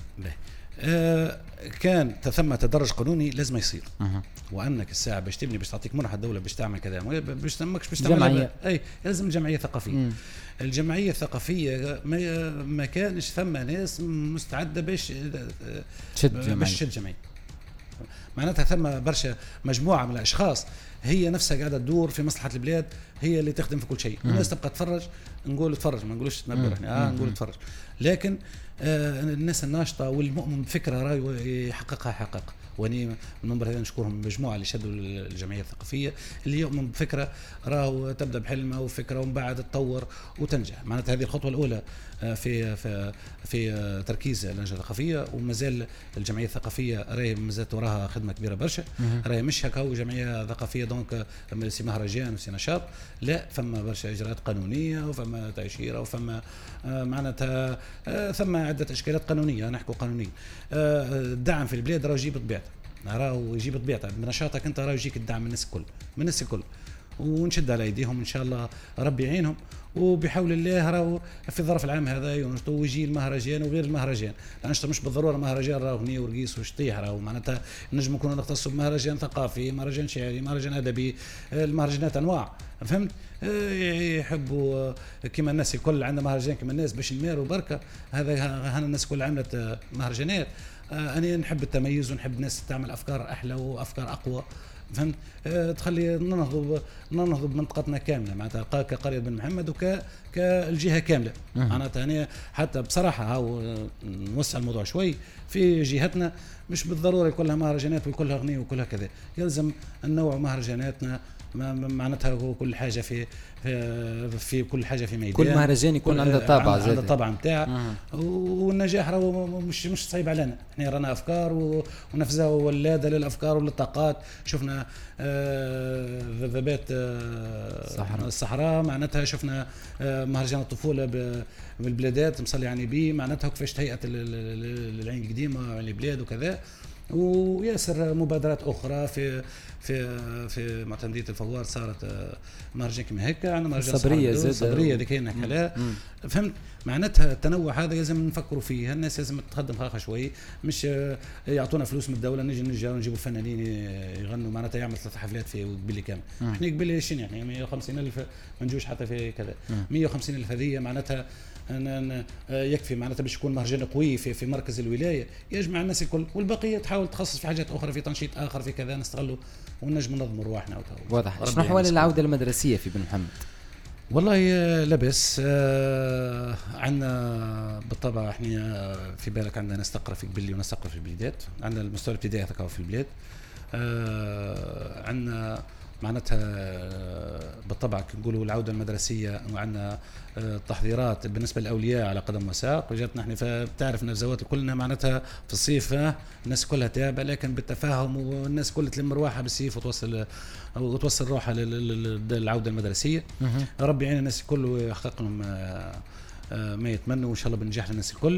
آه كان ثم تدرج قانوني لازم يصير أه. وانك الساعه باش تبني باش تعطيك منحه الدوله باش تعمل كذا باش تمكش باش تعمل اي لازم جمعيه ثقافيه. مم. الجمعيه الثقافيه ما, ما كانش ثم ناس مستعده باش تشد جمعيه باش تشد جمعيه. معناتها ثم برشا مجموعه من الاشخاص هي نفسها قاعده تدور في مصلحه البلاد هي اللي تخدم في كل شيء. الناس تبقى تتفرج نقول تفرج ما نقولش تنبر احنا اه نقول تفرج. لكن آه الناس الناشطه والمؤمن بفكره راي يحققها حقق. واني من المنبر هذا نشكرهم المجموعه اللي شدوا الجمعيه الثقافيه اللي يؤمن بفكره راهو تبدا بحلمه وفكره ومن بعد تطور وتنجح. معناتها هذه الخطوه الاولى في في في تركيز اللجنه الثقافيه ومازال الجمعيه الثقافيه راهي مازال وراها خدمه كبيره برشا. راهي مش هكا جمعيه ثقافيه دونك سي مهرجان وسي نشاط لا فما برشا اجراءات قانونيه وفما تاشيره وفما معناتها ثم عده اشكالات قانونيه نحكوا قانونيه. الدعم في البلاد راه يجيب طبيعته راهو يجيب طبيعته بنشاطك انت راه يجيك الدعم من الناس الكل من الناس الكل ونشد على ايديهم ان شاء الله ربي يعينهم وبحول الله راهو في الظرف العام هذا ينشطوا ويجي المهرجان وغير المهرجان. الانشطه مش بالضروره مهرجان راهو غني ورقيس وشطيح راهو معناتها نجم نكونوا نختصوا بمهرجان ثقافي مهرجان شعري مهرجان ادبي. المهرجانات انواع فهمت يحبوا كما الناس الكل عندنا مهرجان كما الناس باش نماروا بركه. هذا هنا الناس كل عملت مهرجانات. انا نحب التميز ونحب ناس تعمل افكار احلى وافكار اقوى فهمت. أه تخلي ننهض ننهض بمنطقتنا كامله معناتها كقريه بن محمد وك كالجهه كامله. معناتها انا حتى بصراحه هاو نوسع الموضوع شوي في جهتنا مش بالضروره يكون لها مهرجانات ويكون غني وكلها كذا. يلزم النوع مهرجاناتنا معناتها كل حاجه في في, في كل حاجه في ميدان. كل مهرجان يكون عنده طابع عنده طابع نتاع آه. والنجاح راهو مش مش صعيب علينا. احنا رانا افكار ونفذها ولاده للافكار وللطاقات. شفنا آه ذبات الصحراء. الصحراء معناتها شفنا مهرجان الطفوله بالبلادات مصلي يعني بيه معناتها كيفاش تهيئه العين القديمه البلاد وكذا، وياسر مبادرات اخرى في في في معتمديه الفوار صارت مهرجان كما هكا، عندنا مهرجان صبريه زاد صبريه اللي كاين هكا فهمت معناتها التنوع هذا لازم نفكروا فيه، الناس لازم تقدم خاخه شوي، مش يعطونا فلوس من الدوله نجي نجي نجيبوا فنانين يغنوا معناتها يعمل ثلاث حفلات في قبلي كامل، احنا قبلي شنو يعني مية وخمسين ألف ما نجوش حتى في كذا مية وخمسين ألف هذه معناتها أنا يكفي معناتها باش يكون مهرجان قوي في في مركز الولايه يجمع الناس الكل، والبقيه تحاول تخصص في حاجات اخرى في تنشيط اخر في كذا نستغلوا ونجم ننظموا رواحنا. واضح. شنو احوال العوده المدرسيه في بن محمد؟ والله لبس آه عندنا بالطبع احنا في بالك عندنا ناس تقرا في قبلي وناس تقرا في البلدات، عندنا المستوى الابتدائي ثقافه في البلاد، آه عندنا معناتها بالطبع نقولوا العوده المدرسيه وعندنا التحضيرات بالنسبه للاولياء على قدم وساق، جاتنا احنا فتعرف نفزوات كلنا معناتها في الصيف الناس كلها تابعه لكن بالتفاهم والناس كلها تلم رواحها بالسيف وتوصل وتوصل روحها للعوده المدرسيه. ربي يعين الناس الكل ويحقق لهم ما يتمنوا وان شاء الله بنجاح للناس الكل.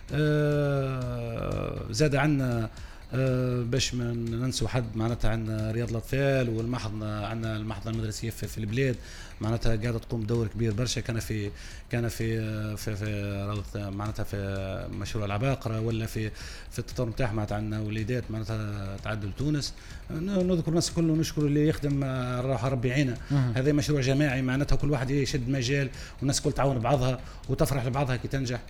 زاد عندنا أه باش ما ننسوا حد معناتها عندنا رياض الاطفال والمحض عندنا المحضه المدرسيه في, في البلاد معناتها قاعده تقوم بدور كبير برشا، كان في كان في في, في معناتها في مشروع العباقره ولا في في التطور نتاعها معناتها عندنا وليدات معناتها تعدوا لتونس، نذكر الناس كله ونشكر اللي يخدم راح ربي يعينه. هذا مشروع جماعي معناتها كل واحد يشد مجال والناس كل تعاون بعضها وتفرح لبعضها كي تنجح،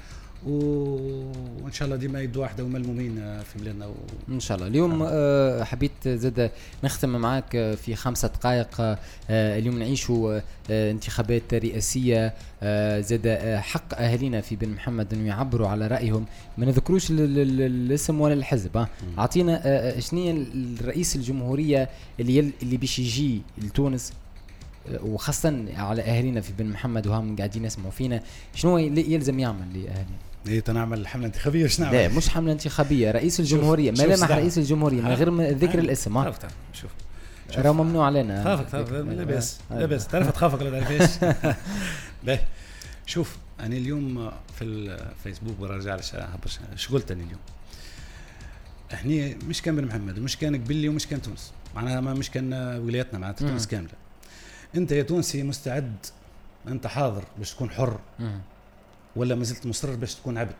وان شاء الله ديما يد واحده وملمومين في بلادنا و... ان شاء الله. اليوم آه حبيت زاد نختم معاك في خمسة دقائق. آه اليوم نعيشوا آه انتخابات رئاسيه، آه زاد آه حق اهالينا في بن محمد انه يعبروا على رايهم، ما نذكروش الاسم ولا الحزب. آه اعطينا آه شنو الرئيس الجمهوريه اللي اللي باش يجي لتونس وخاصه على اهالينا في بن محمد وهم قاعدين يسمعوا فينا، شنو يلزم يعمل لاهالينا؟ ايه تنعمل حمله انتخابيه وش نعمل؟ لا مش حمله انتخابيه، رئيس الجمهوريه ملامح رئيس الجمهوريه من غير ذكر الاسم. ها شوف راه ممنوع علينا. خافك خافك لا باس لا باس تعرف تخافك ولا تعرفش. باهي شوف انا اليوم في الفيسبوك برجع برشا ايش قلت انا اليوم؟ احنا مش كان بن محمد ومش كان قبلي ومش كان تونس، معناها مش كان ولايتنا معناتها تونس كامله. انت يا تونسي مستعد انت حاضر باش تكون حر مم. ولا ما زلت مصر باش تكون عبد؟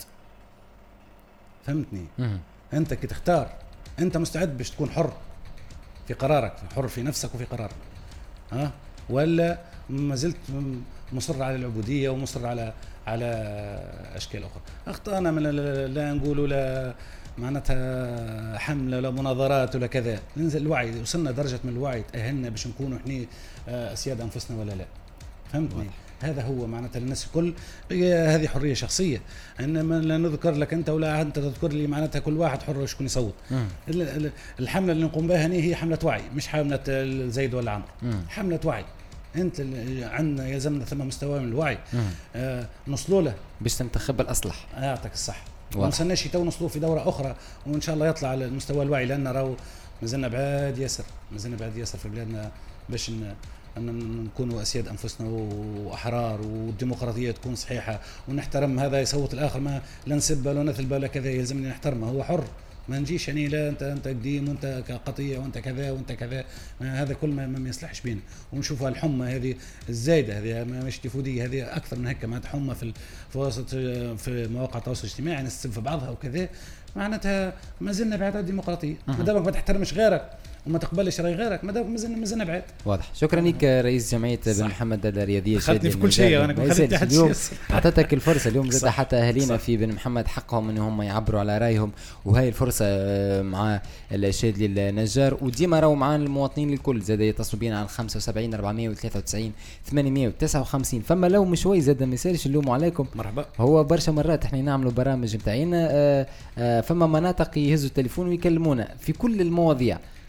فهمتني؟ مم. انت كي تختار انت مستعد باش تكون حر في قرارك، حر في نفسك وفي قرارك، ها ولا ما زلت مصر على العبوديه ومصر على على اشكال اخرى؟ اخطانا من لا نقولوا لا معناتها حمله ولا مناظرات ولا كذا، ننزل الوعي، وصلنا درجه من الوعي تاهلنا باش نكونوا احنا اسياد انفسنا ولا لا؟ فهمتني؟ هذا هو معناتها للناس الكل، هذه حريه شخصيه، انما لا نذكر لك انت ولا انت تذكر لي، معناتها كل واحد حر شكون يصوت. الحمله اللي نقوم بها هي حمله وعي، مش حمله زيد ولا عمرو، حمله وعي. انت عندنا يلزمنا ثم مستوى من الوعي آه نوصلوا له باش تنتخب الاصلح. يعطيك الصح. وما نستناش تو نوصلوا في دوره اخرى وان شاء الله يطلع على المستوى الوعي، لان راهو مازلنا بعاد ياسر مازلنا بعاد ياسر في بلادنا باش أن نكونوا أسياد أنفسنا وأحرار والديمقراطية تكون صحيحة ونحترم هذا يصوت الآخر، ما لا نسب ولا نثلب ولا كذا، يلزمني نحترمه، هو حر، ما نجيش يعني لا أنت أنت قديم وأنت كقطية وأنت كذا وأنت كذا، هذا كل ما ما يصلحش بينا. ونشوفها الحمى هذه الزايدة هذه مش تيفودية، هذه أكثر من هيك، ما حمى في في وسط في مواقع التواصل الاجتماعي ناس تسب في بعضها وكذا، معناتها ما زلنا بعد عن الديمقراطية. ما دامك ما تحترمش غيرك وما تقبلش راي غيرك، ما دامك مازلنا مازلنا بعيد. واضح. شكرا لك رئيس جمعيه بن محمد الرياضيه. خدتني في كل شيء وانا كنت اليوم اعطيتك الفرصه اليوم زاد حتى اهالينا في بن محمد حقهم انهم يعبروا على رايهم، وهي الفرصه مع الشادلي النجار، وديما راهو معانا المواطنين الكل زاد يتصلوا بينا على خمسة وسبعين أربعمية وثلاثة وتسعين ثمانمية وتسعة وخمسين. فما لو مش شوي زاد ما يسالش اللوم عليكم، مرحبا. هو برشا مرات احنا نعملوا برامج نتاعنا فما مناطق يهزوا التليفون ويكلمونا في كل المواضيع،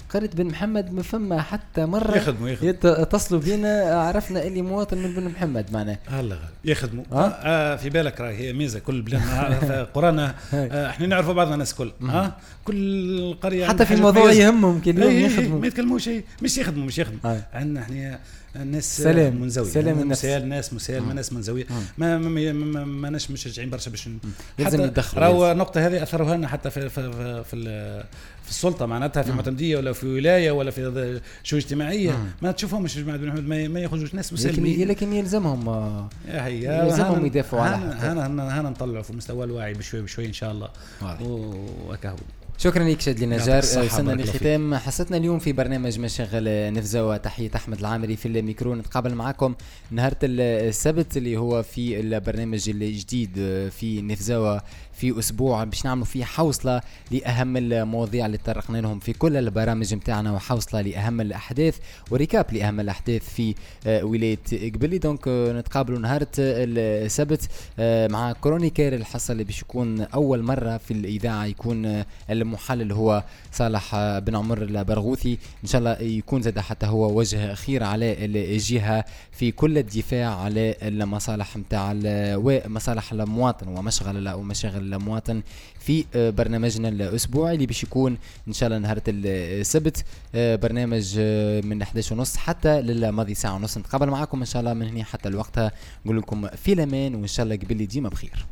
قرية بن محمد ما فما حتى مرة يخدموا يخدموا يتصلوا بينا عرفنا اللي مواطن من بن محمد معنا الله يخدموا آه؟ آه في بالك راهي هي ميزة كل بلاد قرانا آه احنا نعرفوا بعضنا الناس كل ها آه كل قرية حتى في موضوع يهمهم كي اليوم يخدموا ما يتكلموش مش يخدموا مش يخدموا آه. عندنا احنا الناس سلام منزويه سلام الناس مسائل ناس مسالمه ناس منزويه ما ما ما ماناش مشجعين برشا باش لازم يدخلوا راهو النقطه هذه اثروها لنا حتى في في في, في, في السلطه معناتها في معتمديه ولا في ولايه ولا في شو اجتماعيه مم. ما تشوفهمش جماعه بن محمد ما, ما يخرجوش ناس مسالمين لكن يلزمهم يا هي يلزمهم يدافعوا على هنا هنا هنا نطلعوا في مستوى الوعي بشوي بشوي ان شاء الله وكهو شكرا لك شادلي نجار. وصلنا للختام حصتنا اليوم في برنامج مشاغل نفزوة. تحية أحمد العامري في الميكرو. نتقابل معكم نهار السبت اللي هو في البرنامج الجديد في نفزوة في أسبوع باش نعملوا فيه حوصلة لأهم المواضيع اللي تطرقنا لهم في كل البرامج متاعنا وحوصلة لأهم الأحداث وريكاب لأهم الأحداث في ولاية قبلي. دونك نتقابلوا نهار السبت مع كرونيكير الحصة اللي باش يكون أول مرة في الإذاعة يكون المحلل هو صالح بن عمر البرغوثي. إن شاء الله يكون زاد حتى هو وجه خير على الجهة في كل الدفاع على المصالح متاع ومصالح المواطن ومشغل ومشاغل المواطن في برنامجنا الأسبوعي اللي باش يكون إن شاء الله نهار السبت برنامج من إحدى عشر ونص حتى للماضي ساعة ونص. نتقابل معكم إن شاء الله من هنا حتى الوقت. نقول لكم في الأمان وإن شاء الله قبل ديما بخير.